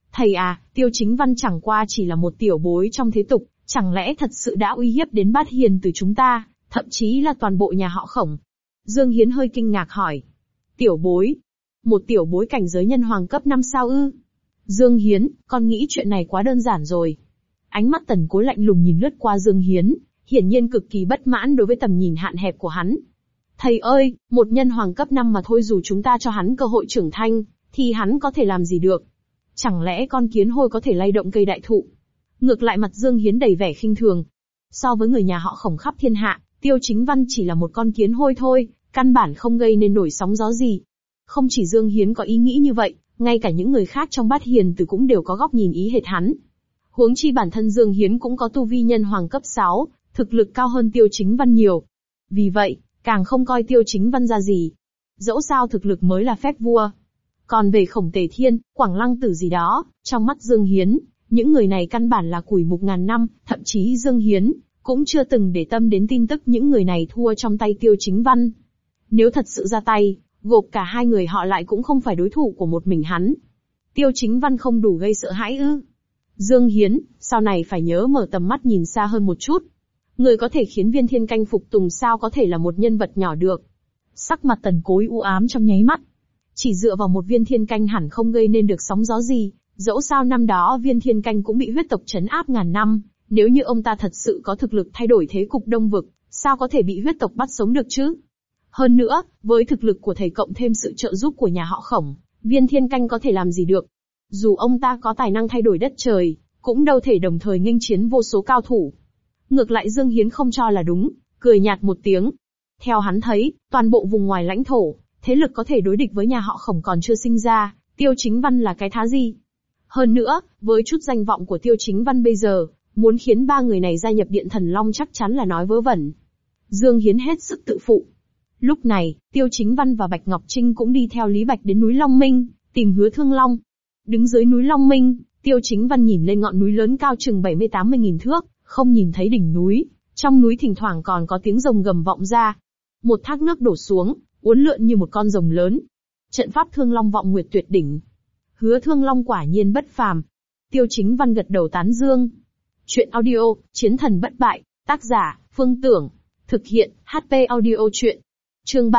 Thầy à, Tiêu Chính Văn chẳng qua chỉ là một tiểu bối trong thế tục, chẳng lẽ thật sự đã uy hiếp đến Bát Hiền từ chúng ta, thậm chí là toàn bộ nhà họ Khổng? Dương Hiến hơi kinh ngạc hỏi. Tiểu bối? Một tiểu bối cảnh giới nhân hoàng cấp 5 sao ư? Dương Hiến, con nghĩ chuyện này quá đơn giản rồi. Ánh mắt Tần Cối lạnh lùng nhìn lướt qua Dương Hiến, hiển nhiên cực kỳ bất mãn đối với tầm nhìn hạn hẹp của hắn. Thầy ơi, một nhân hoàng cấp 5 mà thôi, dù chúng ta cho hắn cơ hội trưởng thành, thì hắn có thể làm gì được? Chẳng lẽ con kiến hôi có thể lay động cây đại thụ? Ngược lại mặt Dương Hiến đầy vẻ khinh thường. So với người nhà họ Khổng khắp thiên hạ, Tiêu Chính Văn chỉ là một con kiến hôi thôi, căn bản không gây nên nổi sóng gió gì. Không chỉ Dương Hiến có ý nghĩ như vậy, ngay cả những người khác trong Bát Hiền Tử cũng đều có góc nhìn ý hệt hắn. Huống chi bản thân Dương Hiến cũng có tu vi nhân hoàng cấp 6, thực lực cao hơn Tiêu Chính Văn nhiều. Vì vậy, càng không coi Tiêu Chính Văn ra gì. Dẫu sao thực lực mới là phép vua. Còn về Khổng Tề Thiên, Quảng Lăng Tử gì đó, trong mắt Dương Hiến, những người này căn bản là củi mục ngàn năm, thậm chí Dương Hiến cũng chưa từng để tâm đến tin tức những người này thua trong tay Tiêu Chính Văn. Nếu thật sự ra tay, gộp cả hai người họ lại cũng không phải đối thủ của một mình hắn. Tiêu Chính Văn không đủ gây sợ hãi ư? Dương Hiến, sau này phải nhớ mở tầm mắt nhìn xa hơn một chút. Người có thể khiến Viên Thiên Canh phục tùng sao có thể là một nhân vật nhỏ được. Sắc mặt Tần Cối u ám trong nháy mắt. Chỉ dựa vào một Viên Thiên Canh hẳn không gây nên được sóng gió gì, dẫu sao năm đó Viên Thiên Canh cũng bị huyết tộc trấn áp ngàn năm, nếu như ông ta thật sự có thực lực thay đổi thế cục Đông Vực, sao có thể bị huyết tộc bắt sống được chứ? Hơn nữa, với thực lực của thầy cộng thêm sự trợ giúp của nhà họ Khổng, Viên Thiên Canh có thể làm gì được? Dù ông ta có tài năng thay đổi đất trời, cũng đâu thể đồng thời nghênh chiến vô số cao thủ. Ngược lại Dương Hiến không cho là đúng, cười nhạt một tiếng. Theo hắn thấy, toàn bộ vùng ngoài lãnh thổ, thế lực có thể đối địch với nhà họ Khổng còn chưa sinh ra, Tiêu Chính Văn là cái thá gì? Hơn nữa, với chút danh vọng của Tiêu Chính Văn bây giờ, muốn khiến ba người này gia nhập Điện Thần Long chắc chắn là nói vớ vẩn. Dương Hiến hết sức tự phụ. Lúc này, Tiêu Chính Văn và Bạch Ngọc Trinh cũng đi theo Lý Bạch đến núi Long Minh, tìm Hứa Thương Long. Đứng dưới núi Long Minh, Tiêu Chính Văn nhìn lên ngọn núi lớn cao chừng 70-80 nghìn thước, không nhìn thấy đỉnh núi, trong núi thỉnh thoảng còn có tiếng rồng gầm vọng ra. Một thác nước đổ xuống, uốn lượn như một con rồng lớn. Trận pháp Thương Long Vọng Nguyệt tuyệt đỉnh. Hứa Thương Long quả nhiên bất phàm. Tiêu Chính Văn gật đầu tán dương. Chuyện audio, Chiến Thần Bất Bại, tác giả, Phương Tưởng. Thực hiện, HP Audio Chuyện. Chương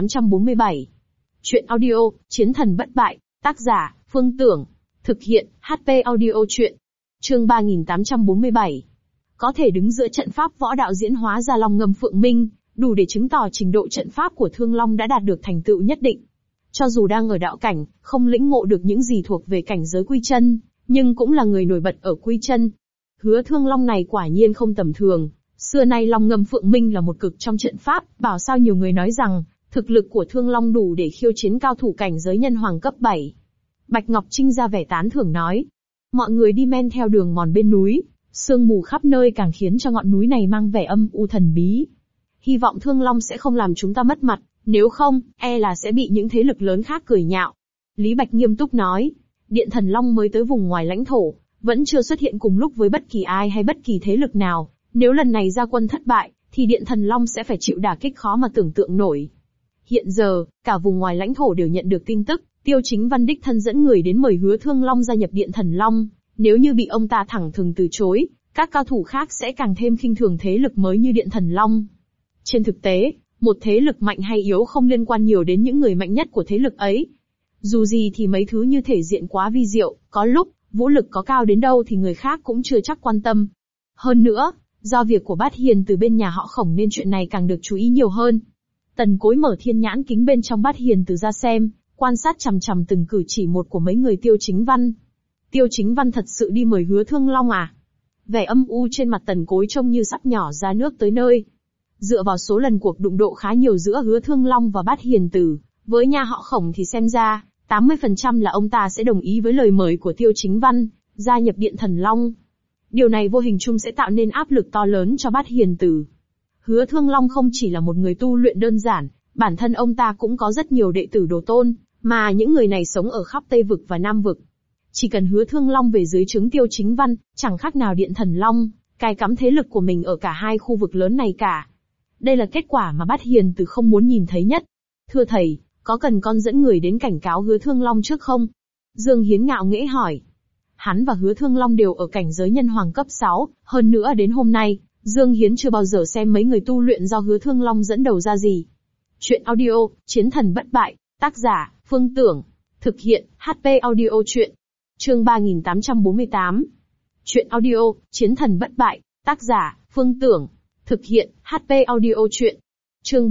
3847. Chuyện audio, Chiến Thần Bất Bại, tác giả, Phương Tưởng. Thực hiện, HP Audio Chuyện. Chương 3847. Có thể đứng giữa trận pháp võ đạo diễn hóa ra Long Ngâm Phượng Minh, đủ để chứng tỏ trình độ trận pháp của Thương Long đã đạt được thành tựu nhất định. Cho dù đang ở đạo cảnh, không lĩnh ngộ được những gì thuộc về cảnh giới quy chân, nhưng cũng là người nổi bật ở quy chân. Hứa Thương Long này quả nhiên không tầm thường. Xưa nay Long Ngâm Phượng Minh là một cực trong trận pháp, bảo sao nhiều người nói rằng, thực lực của Thương Long đủ để khiêu chiến cao thủ cảnh giới nhân hoàng cấp 7. Bạch Ngọc Trinh ra vẻ tán thưởng nói. Mọi người đi men theo đường mòn bên núi, sương mù khắp nơi càng khiến cho ngọn núi này mang vẻ âm u thần bí. Hy vọng Thương Long sẽ không làm chúng ta mất mặt, nếu không, e là sẽ bị những thế lực lớn khác cười nhạo. Lý Bạch nghiêm túc nói, Điện Thần Long mới tới vùng ngoài lãnh thổ, vẫn chưa xuất hiện cùng lúc với bất kỳ ai hay bất kỳ thế lực nào. Nếu lần này ra quân thất bại, thì Điện Thần Long sẽ phải chịu đả kích khó mà tưởng tượng nổi. Hiện giờ, cả vùng ngoài lãnh thổ đều nhận được tin tức, Tiêu Chính Văn đích thân dẫn người đến mời Hứa Thương Long gia nhập Điện Thần Long. Nếu như bị ông ta thẳng thừng từ chối, các cao thủ khác sẽ càng thêm khinh thường thế lực mới như Điện Thần Long. Trên thực tế, một thế lực mạnh hay yếu không liên quan nhiều đến những người mạnh nhất của thế lực ấy. Dù gì thì mấy thứ như thể diện quá vi diệu, có lúc, vũ lực có cao đến đâu thì người khác cũng chưa chắc quan tâm. Hơn nữa, do việc của Bát Hiền từ bên nhà họ Khổng nên chuyện này càng được chú ý nhiều hơn. Tần Cối mở thiên nhãn kính bên trong Bát Hiền từ ra xem, quan sát chằm chằm từng cử chỉ một của mấy người Tiêu Chính Văn. Tiêu Chính Văn thật sự đi mời Hứa Thương Long à? Vẻ âm u trên mặt Tần Cối trông như sắp nhỏ ra nước tới nơi. Dựa vào số lần cuộc đụng độ khá nhiều giữa Hứa Thương Long và Bát Hiền Tử, với nhà họ Khổng thì xem ra, 80% là ông ta sẽ đồng ý với lời mời của Tiêu Chính Văn, gia nhập Điện Thần Long. Điều này vô hình chung sẽ tạo nên áp lực to lớn cho Bát Hiền Tử. Hứa Thương Long không chỉ là một người tu luyện đơn giản, bản thân ông ta cũng có rất nhiều đệ tử đồ tôn, mà những người này sống ở khắp Tây Vực và Nam Vực. Chỉ cần Hứa Thương Long về dưới trướng Tiêu Chính Văn, chẳng khác nào Điện Thần Long, cài cắm thế lực của mình ở cả hai khu vực lớn này cả. Đây là kết quả mà Bát Hiền Tử không muốn nhìn thấy nhất. Thưa thầy, có cần con dẫn người đến cảnh cáo Hứa Thương Long trước không? Dương Hiến ngạo nghễ hỏi. hắn và Hứa Thương Long đều ở cảnh giới nhân hoàng cấp 6, hơn nữa đến hôm nay, Dương Hiến chưa bao giờ xem mấy người tu luyện do Hứa Thương Long dẫn đầu ra gì. Chuyện audio, Chiến thần bất bại, tác giả, Phương Tưởng, thực hiện, HP audio chuyện. Chương 3848. Chuyện audio, Chiến thần bất bại, tác giả, Phương Tưởng, thực hiện, HP audio chuyện. Chương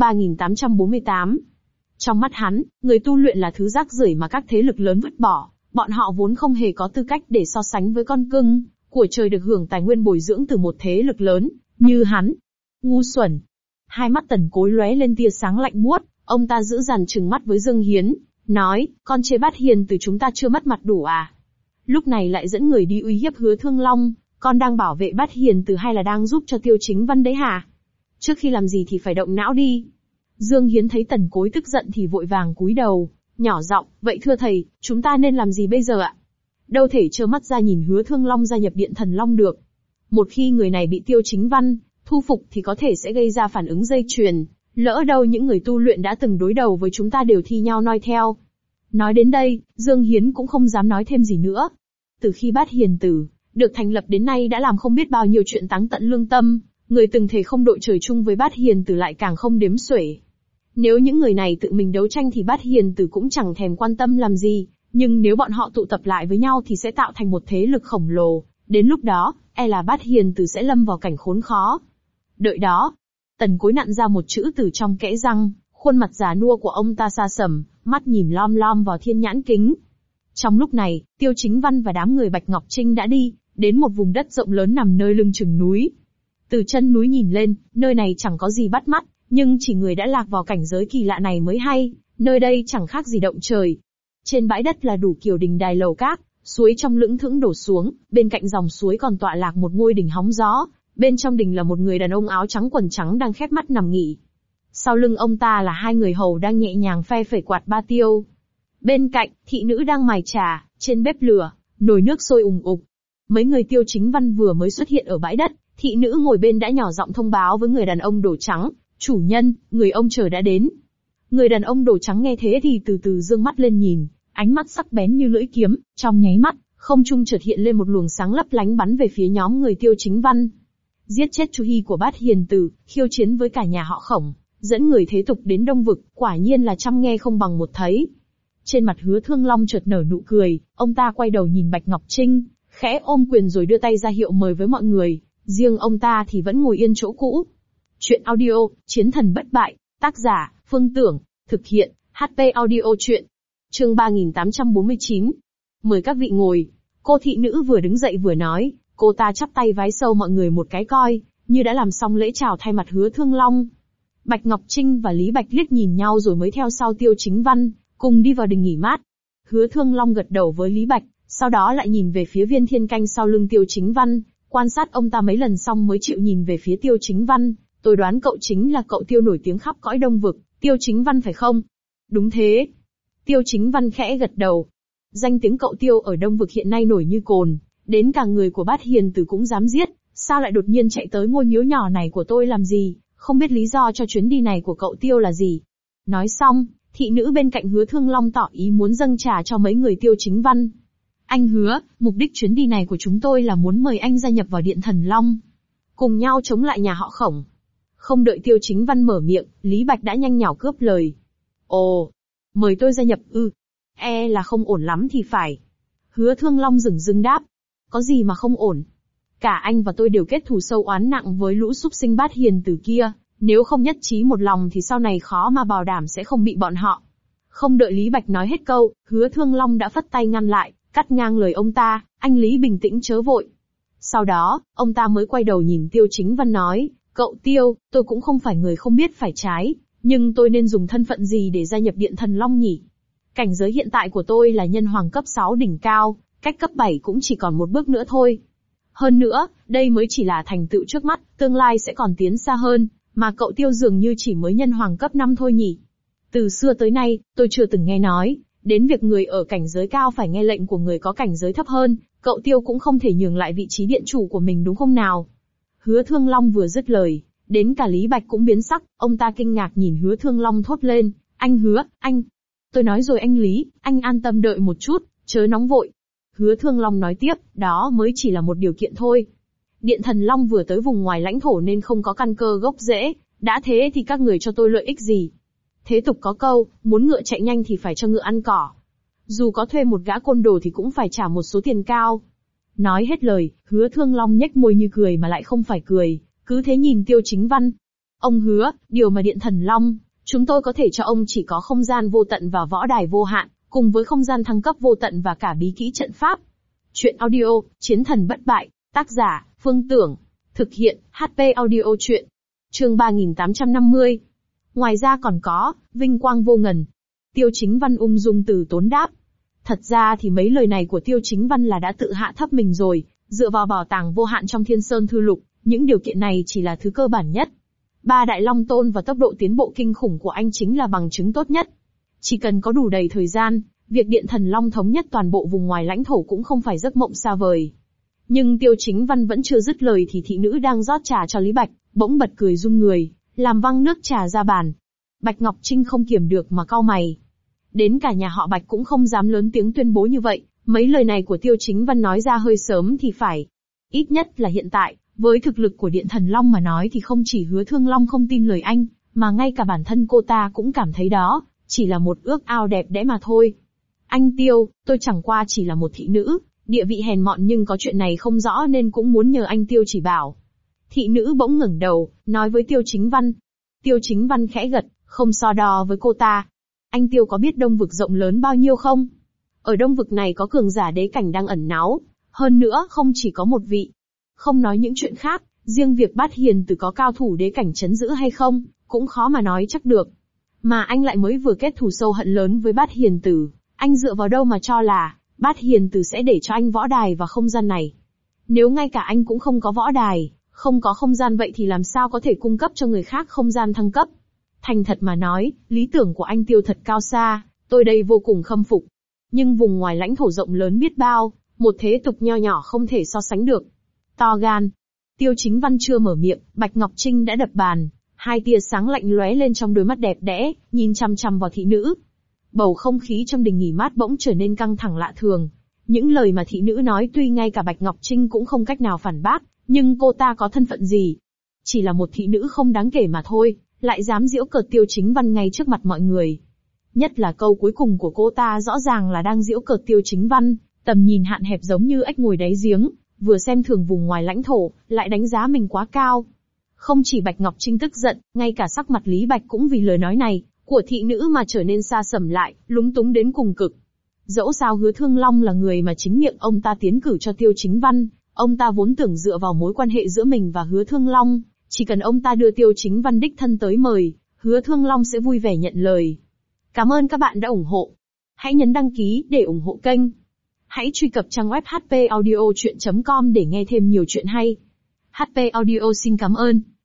3848. Trong mắt hắn, người tu luyện là thứ rác rưởi mà các thế lực lớn vứt bỏ, bọn họ vốn không hề có tư cách để so sánh với con cưng của trời được hưởng tài nguyên bồi dưỡng từ một thế lực lớn, như hắn. Ngu xuẩn. Hai mắt Tần Cối lóe lên tia sáng lạnh buốt, ông ta giữ dằn trừng mắt với Dương Hiến, nói, con chê Bát Hiền từ chúng ta chưa mất mặt đủ à? Lúc này lại dẫn người đi uy hiếp Hứa Thương Long, con đang bảo vệ Bát Hiền từ hay là đang giúp cho Tiêu Chính Văn đấy hả? Trước khi làm gì thì phải động não đi. Dương Hiến thấy Tần Cối tức giận thì vội vàng cúi đầu, nhỏ giọng, vậy thưa thầy, chúng ta nên làm gì bây giờ ạ? Đâu thể trơ mắt ra nhìn Hứa Thương Long gia nhập Điện Thần Long được. Một khi người này bị Tiêu Chính Văn thu phục thì có thể sẽ gây ra phản ứng dây chuyền, lỡ đâu những người tu luyện đã từng đối đầu với chúng ta đều thi nhau noi theo. Nói đến đây, Dương Hiến cũng không dám nói thêm gì nữa. Từ khi Bát Hiền Tử được thành lập đến nay đã làm không biết bao nhiêu chuyện táng tận lương tâm, người từng thề không đội trời chung với Bát Hiền Tử lại càng không đếm xuể. Nếu những người này tự mình đấu tranh thì Bát Hiền Tử cũng chẳng thèm quan tâm làm gì, nhưng nếu bọn họ tụ tập lại với nhau thì sẽ tạo thành một thế lực khổng lồ, đến lúc đó, e là Bát Hiền Tử sẽ lâm vào cảnh khốn khó. Đợi đó. Tần Cối nặn ra một chữ từ trong kẽ răng, khuôn mặt già nua của ông ta sa sầm, mắt nhìn lom lom vào thiên nhãn kính. Trong lúc này, Tiêu Chính Văn và đám người Bạch Ngọc Trinh đã đi đến một vùng đất rộng lớn nằm nơi lưng chừng núi. Từ chân núi nhìn lên, nơi này chẳng có gì bắt mắt, nhưng chỉ người đã lạc vào cảnh giới kỳ lạ này mới hay, nơi đây chẳng khác gì động trời. Trên bãi đất là đủ kiểu đình đài lầu các, suối trong lững thững đổ xuống, bên cạnh dòng suối còn tọa lạc một ngôi đình hóng gió, bên trong đình là một người đàn ông áo trắng quần trắng đang khép mắt nằm nghỉ. Sau lưng ông ta là hai người hầu đang nhẹ nhàng phe phẩy quạt ba tiêu. Bên cạnh, thị nữ đang mài trà, trên bếp lửa, nồi nước sôi ùng ục. Mấy người Tiêu Chính Văn vừa mới xuất hiện ở bãi đất, thị nữ ngồi bên đã nhỏ giọng thông báo với người đàn ông đồ trắng, chủ nhân, người ông chờ đã đến. Người đàn ông đồ trắng nghe thế thì từ từ dương mắt lên nhìn, ánh mắt sắc bén như lưỡi kiếm, trong nháy mắt, không trung chợt hiện lên một luồng sáng lấp lánh bắn về phía nhóm người Tiêu Chính Văn. Giết chết Chu Hi của Bát Hiền Tử, khiêu chiến với cả nhà họ Khổng, dẫn người thế tục đến Đông Vực, quả nhiên là trăm nghe không bằng một thấy. Trên mặt Hứa Thương Long chợt nở nụ cười, ông ta quay đầu nhìn Bạch Ngọc Trinh, khẽ ôm quyền rồi đưa tay ra hiệu mời với mọi người, riêng ông ta thì vẫn ngồi yên chỗ cũ. Chuyện audio, Chiến thần bất bại, tác giả, Phương Tưởng, thực hiện, HP audio chuyện. Chương 3849. Mời các vị ngồi. Cô thị nữ vừa đứng dậy vừa nói, cô ta chắp tay vái sâu mọi người một cái coi, như đã làm xong lễ chào thay mặt Hứa Thương Long. Bạch Ngọc Trinh và Lý Bạch liếc nhìn nhau rồi mới theo sau Tiêu Chính Văn, cùng đi vào đình nghỉ mát. Hứa Thương Long gật đầu với Lý Bạch, sau đó lại nhìn về phía Viên Thiên Canh sau lưng Tiêu Chính Văn, quan sát ông ta mấy lần xong mới chịu nhìn về phía Tiêu Chính Văn. Tôi đoán cậu chính là cậu Tiêu nổi tiếng khắp cõi Đông Vực, Tiêu Chính Văn phải không? Đúng thế. Tiêu Chính Văn khẽ gật đầu. Danh tiếng cậu Tiêu ở Đông Vực hiện nay nổi như cồn, đến cả người của Bát Hiền Tử cũng dám giết, sao lại đột nhiên chạy tới ngôi miếu nhỏ này của tôi làm gì, không biết lý do cho chuyến đi này của cậu Tiêu là gì. Nói xong, thị nữ bên cạnh Hứa Thương Long tỏ ý muốn dâng trà cho mấy người Tiêu Chính Văn. Anh Hứa, mục đích chuyến đi này của chúng tôi là muốn mời anh gia nhập vào Điện Thần Long, cùng nhau chống lại nhà họ Khổng. Không đợi Tiêu Chính Văn mở miệng, Lý Bạch đã nhanh nhảu cướp lời. Ồ, mời tôi gia nhập ư? E là không ổn lắm thì phải. Hứa Thương Long dửng dưng đáp. Có gì mà không ổn? Cả anh và tôi đều kết thù sâu oán nặng với lũ súc sinh Bát Hiền Tử kia, nếu không nhất trí một lòng thì sau này khó mà bảo đảm sẽ không bị bọn họ. Không đợi Lý Bạch nói hết câu, Hứa Thương Long đã phất tay ngăn lại, cắt ngang lời ông ta, anh Lý bình tĩnh chớ vội. Sau đó, ông ta mới quay đầu nhìn Tiêu Chính Văn nói, cậu Tiêu, tôi cũng không phải người không biết phải trái, nhưng tôi nên dùng thân phận gì để gia nhập Điện Thần Long nhỉ? Cảnh giới hiện tại của tôi là nhân hoàng cấp 6 đỉnh cao, cách cấp 7 cũng chỉ còn một bước nữa thôi. Hơn nữa, đây mới chỉ là thành tựu trước mắt, tương lai sẽ còn tiến xa hơn, mà cậu Tiêu dường như chỉ mới nhân hoàng cấp 5 thôi nhỉ? Từ xưa tới nay, tôi chưa từng nghe nói đến việc người ở cảnh giới cao phải nghe lệnh của người có cảnh giới thấp hơn, cậu Tiêu cũng không thể nhường lại vị trí điện chủ của mình đúng không nào? Hứa Thương Long vừa dứt lời, đến cả Lý Bạch cũng biến sắc, ông ta kinh ngạc nhìn Hứa Thương Long thốt lên, anh Hứa, anh. Tôi nói rồi anh Lý, anh an tâm đợi một chút, chớ nóng vội. Hứa Thương Long nói tiếp, đó mới chỉ là một điều kiện thôi. Điện Thần Long vừa tới vùng ngoài lãnh thổ nên không có căn cơ gốc rễ, đã thế thì các người cho tôi lợi ích gì? Thế tục có câu, muốn ngựa chạy nhanh thì phải cho ngựa ăn cỏ. Dù có thuê một gã côn đồ thì cũng phải trả một số tiền cao. Nói hết lời, Hứa Thương Long nhếch môi như cười mà lại không phải cười, cứ thế nhìn Tiêu Chính Văn. Ông Hứa, điều mà Điện Thần Long, chúng tôi có thể cho ông chỉ có không gian vô tận và võ đài vô hạn, cùng với không gian thăng cấp vô tận và cả bí kỹ trận pháp. Chuyện audio, Chiến thần bất bại, tác giả, Phương Tưởng, thực hiện, HP audio chuyện. Chương 3850. Ngoài ra còn có, vinh quang vô ngần. Tiêu Chính Văn ung dung từ tốn đáp. Thật ra thì mấy lời này của Tiêu Chính Văn là đã tự hạ thấp mình rồi, dựa vào bảo tàng vô hạn trong Thiên Sơn Thư Lục, những điều kiện này chỉ là thứ cơ bản nhất. 3 đại long tôn và tốc độ tiến bộ kinh khủng của anh chính là bằng chứng tốt nhất. Chỉ cần có đủ đầy thời gian, việc Điện Thần Long thống nhất toàn bộ vùng ngoài lãnh thổ cũng không phải giấc mộng xa vời. Nhưng Tiêu Chính Văn vẫn chưa dứt lời thì thị nữ đang rót trà cho Lý Bạch, bỗng bật cười run người, làm văng nước trà ra bàn. Bạch Ngọc Trinh không kiềm được mà cau mày. Đến cả nhà họ Bạch cũng không dám lớn tiếng tuyên bố như vậy, mấy lời này của Tiêu Chính Văn nói ra hơi sớm thì phải. Ít nhất là hiện tại, với thực lực của Điện Thần Long mà nói thì không chỉ Hứa Thương Long không tin lời anh, mà ngay cả bản thân cô ta cũng cảm thấy đó chỉ là một ước ao đẹp đẽ mà thôi. Anh Tiêu, tôi chẳng qua chỉ là một thị nữ, địa vị hèn mọn nhưng có chuyện này không rõ nên cũng muốn nhờ anh Tiêu chỉ bảo. Thị nữ bỗng ngẩng đầu, nói với Tiêu Chính Văn. Tiêu Chính Văn khẽ gật, không so đo với cô ta. Anh Tiêu có biết Đông Vực rộng lớn bao nhiêu không? Ở Đông Vực này có cường giả đế cảnh đang ẩn náu, hơn nữa không chỉ có một vị. Không nói những chuyện khác, riêng việc Bát Hiền Tử có cao thủ đế cảnh trấn giữ hay không, cũng khó mà nói chắc được. Mà anh lại mới vừa kết thù sâu hận lớn với Bát Hiền Tử, anh dựa vào đâu mà cho là Bát Hiền Tử sẽ để cho anh võ đài và không gian này? Nếu ngay cả anh cũng không có võ đài, không có không gian vậy thì làm sao có thể cung cấp cho người khác không gian thăng cấp? Thành thật mà nói, lý tưởng của anh Tiêu thật cao xa, tôi đây vô cùng khâm phục. Nhưng vùng ngoài lãnh thổ rộng lớn biết bao, một thế tục nho nhỏ không thể so sánh được. To gan. Tiêu Chính Văn chưa mở miệng, Bạch Ngọc Trinh đã đập bàn, hai tia sáng lạnh lóe lên trong đôi mắt đẹp đẽ, nhìn chằm chằm vào thị nữ. Bầu không khí trong đình nghỉ mát bỗng trở nên căng thẳng lạ thường. Những lời mà thị nữ nói tuy ngay cả Bạch Ngọc Trinh cũng không cách nào phản bác, nhưng cô ta có thân phận gì? Chỉ là một thị nữ không đáng kể mà thôi, lại dám giễu cợt Tiêu Chính Văn ngay trước mặt mọi người. Nhất là câu cuối cùng của cô ta rõ ràng là đang giễu cợt Tiêu Chính Văn, tầm nhìn hạn hẹp giống như ếch ngồi đáy giếng, vừa xem thường vùng ngoài lãnh thổ, lại đánh giá mình quá cao. Không chỉ Bạch Ngọc Trinh tức giận, ngay cả sắc mặt Lý Bạch cũng vì lời nói này của thị nữ mà trở nên xa sầm lại, lúng túng đến cùng cực. Dẫu sao Hứa Thương Long là người mà chính miệng ông ta tiến cử cho Tiêu Chính Văn, ông ta vốn tưởng dựa vào mối quan hệ giữa mình và Hứa Thương Long, chỉ cần ông ta đưa Tiêu Chính Văn đích thân tới mời, Hứa Thương Long sẽ vui vẻ nhận lời. Cảm ơn các bạn đã ủng hộ. Hãy nhấn đăng ký để ủng hộ kênh. Hãy truy cập trang web hpaudiochuyen.com để nghe thêm nhiều chuyện hay. HP Audio xin cảm ơn.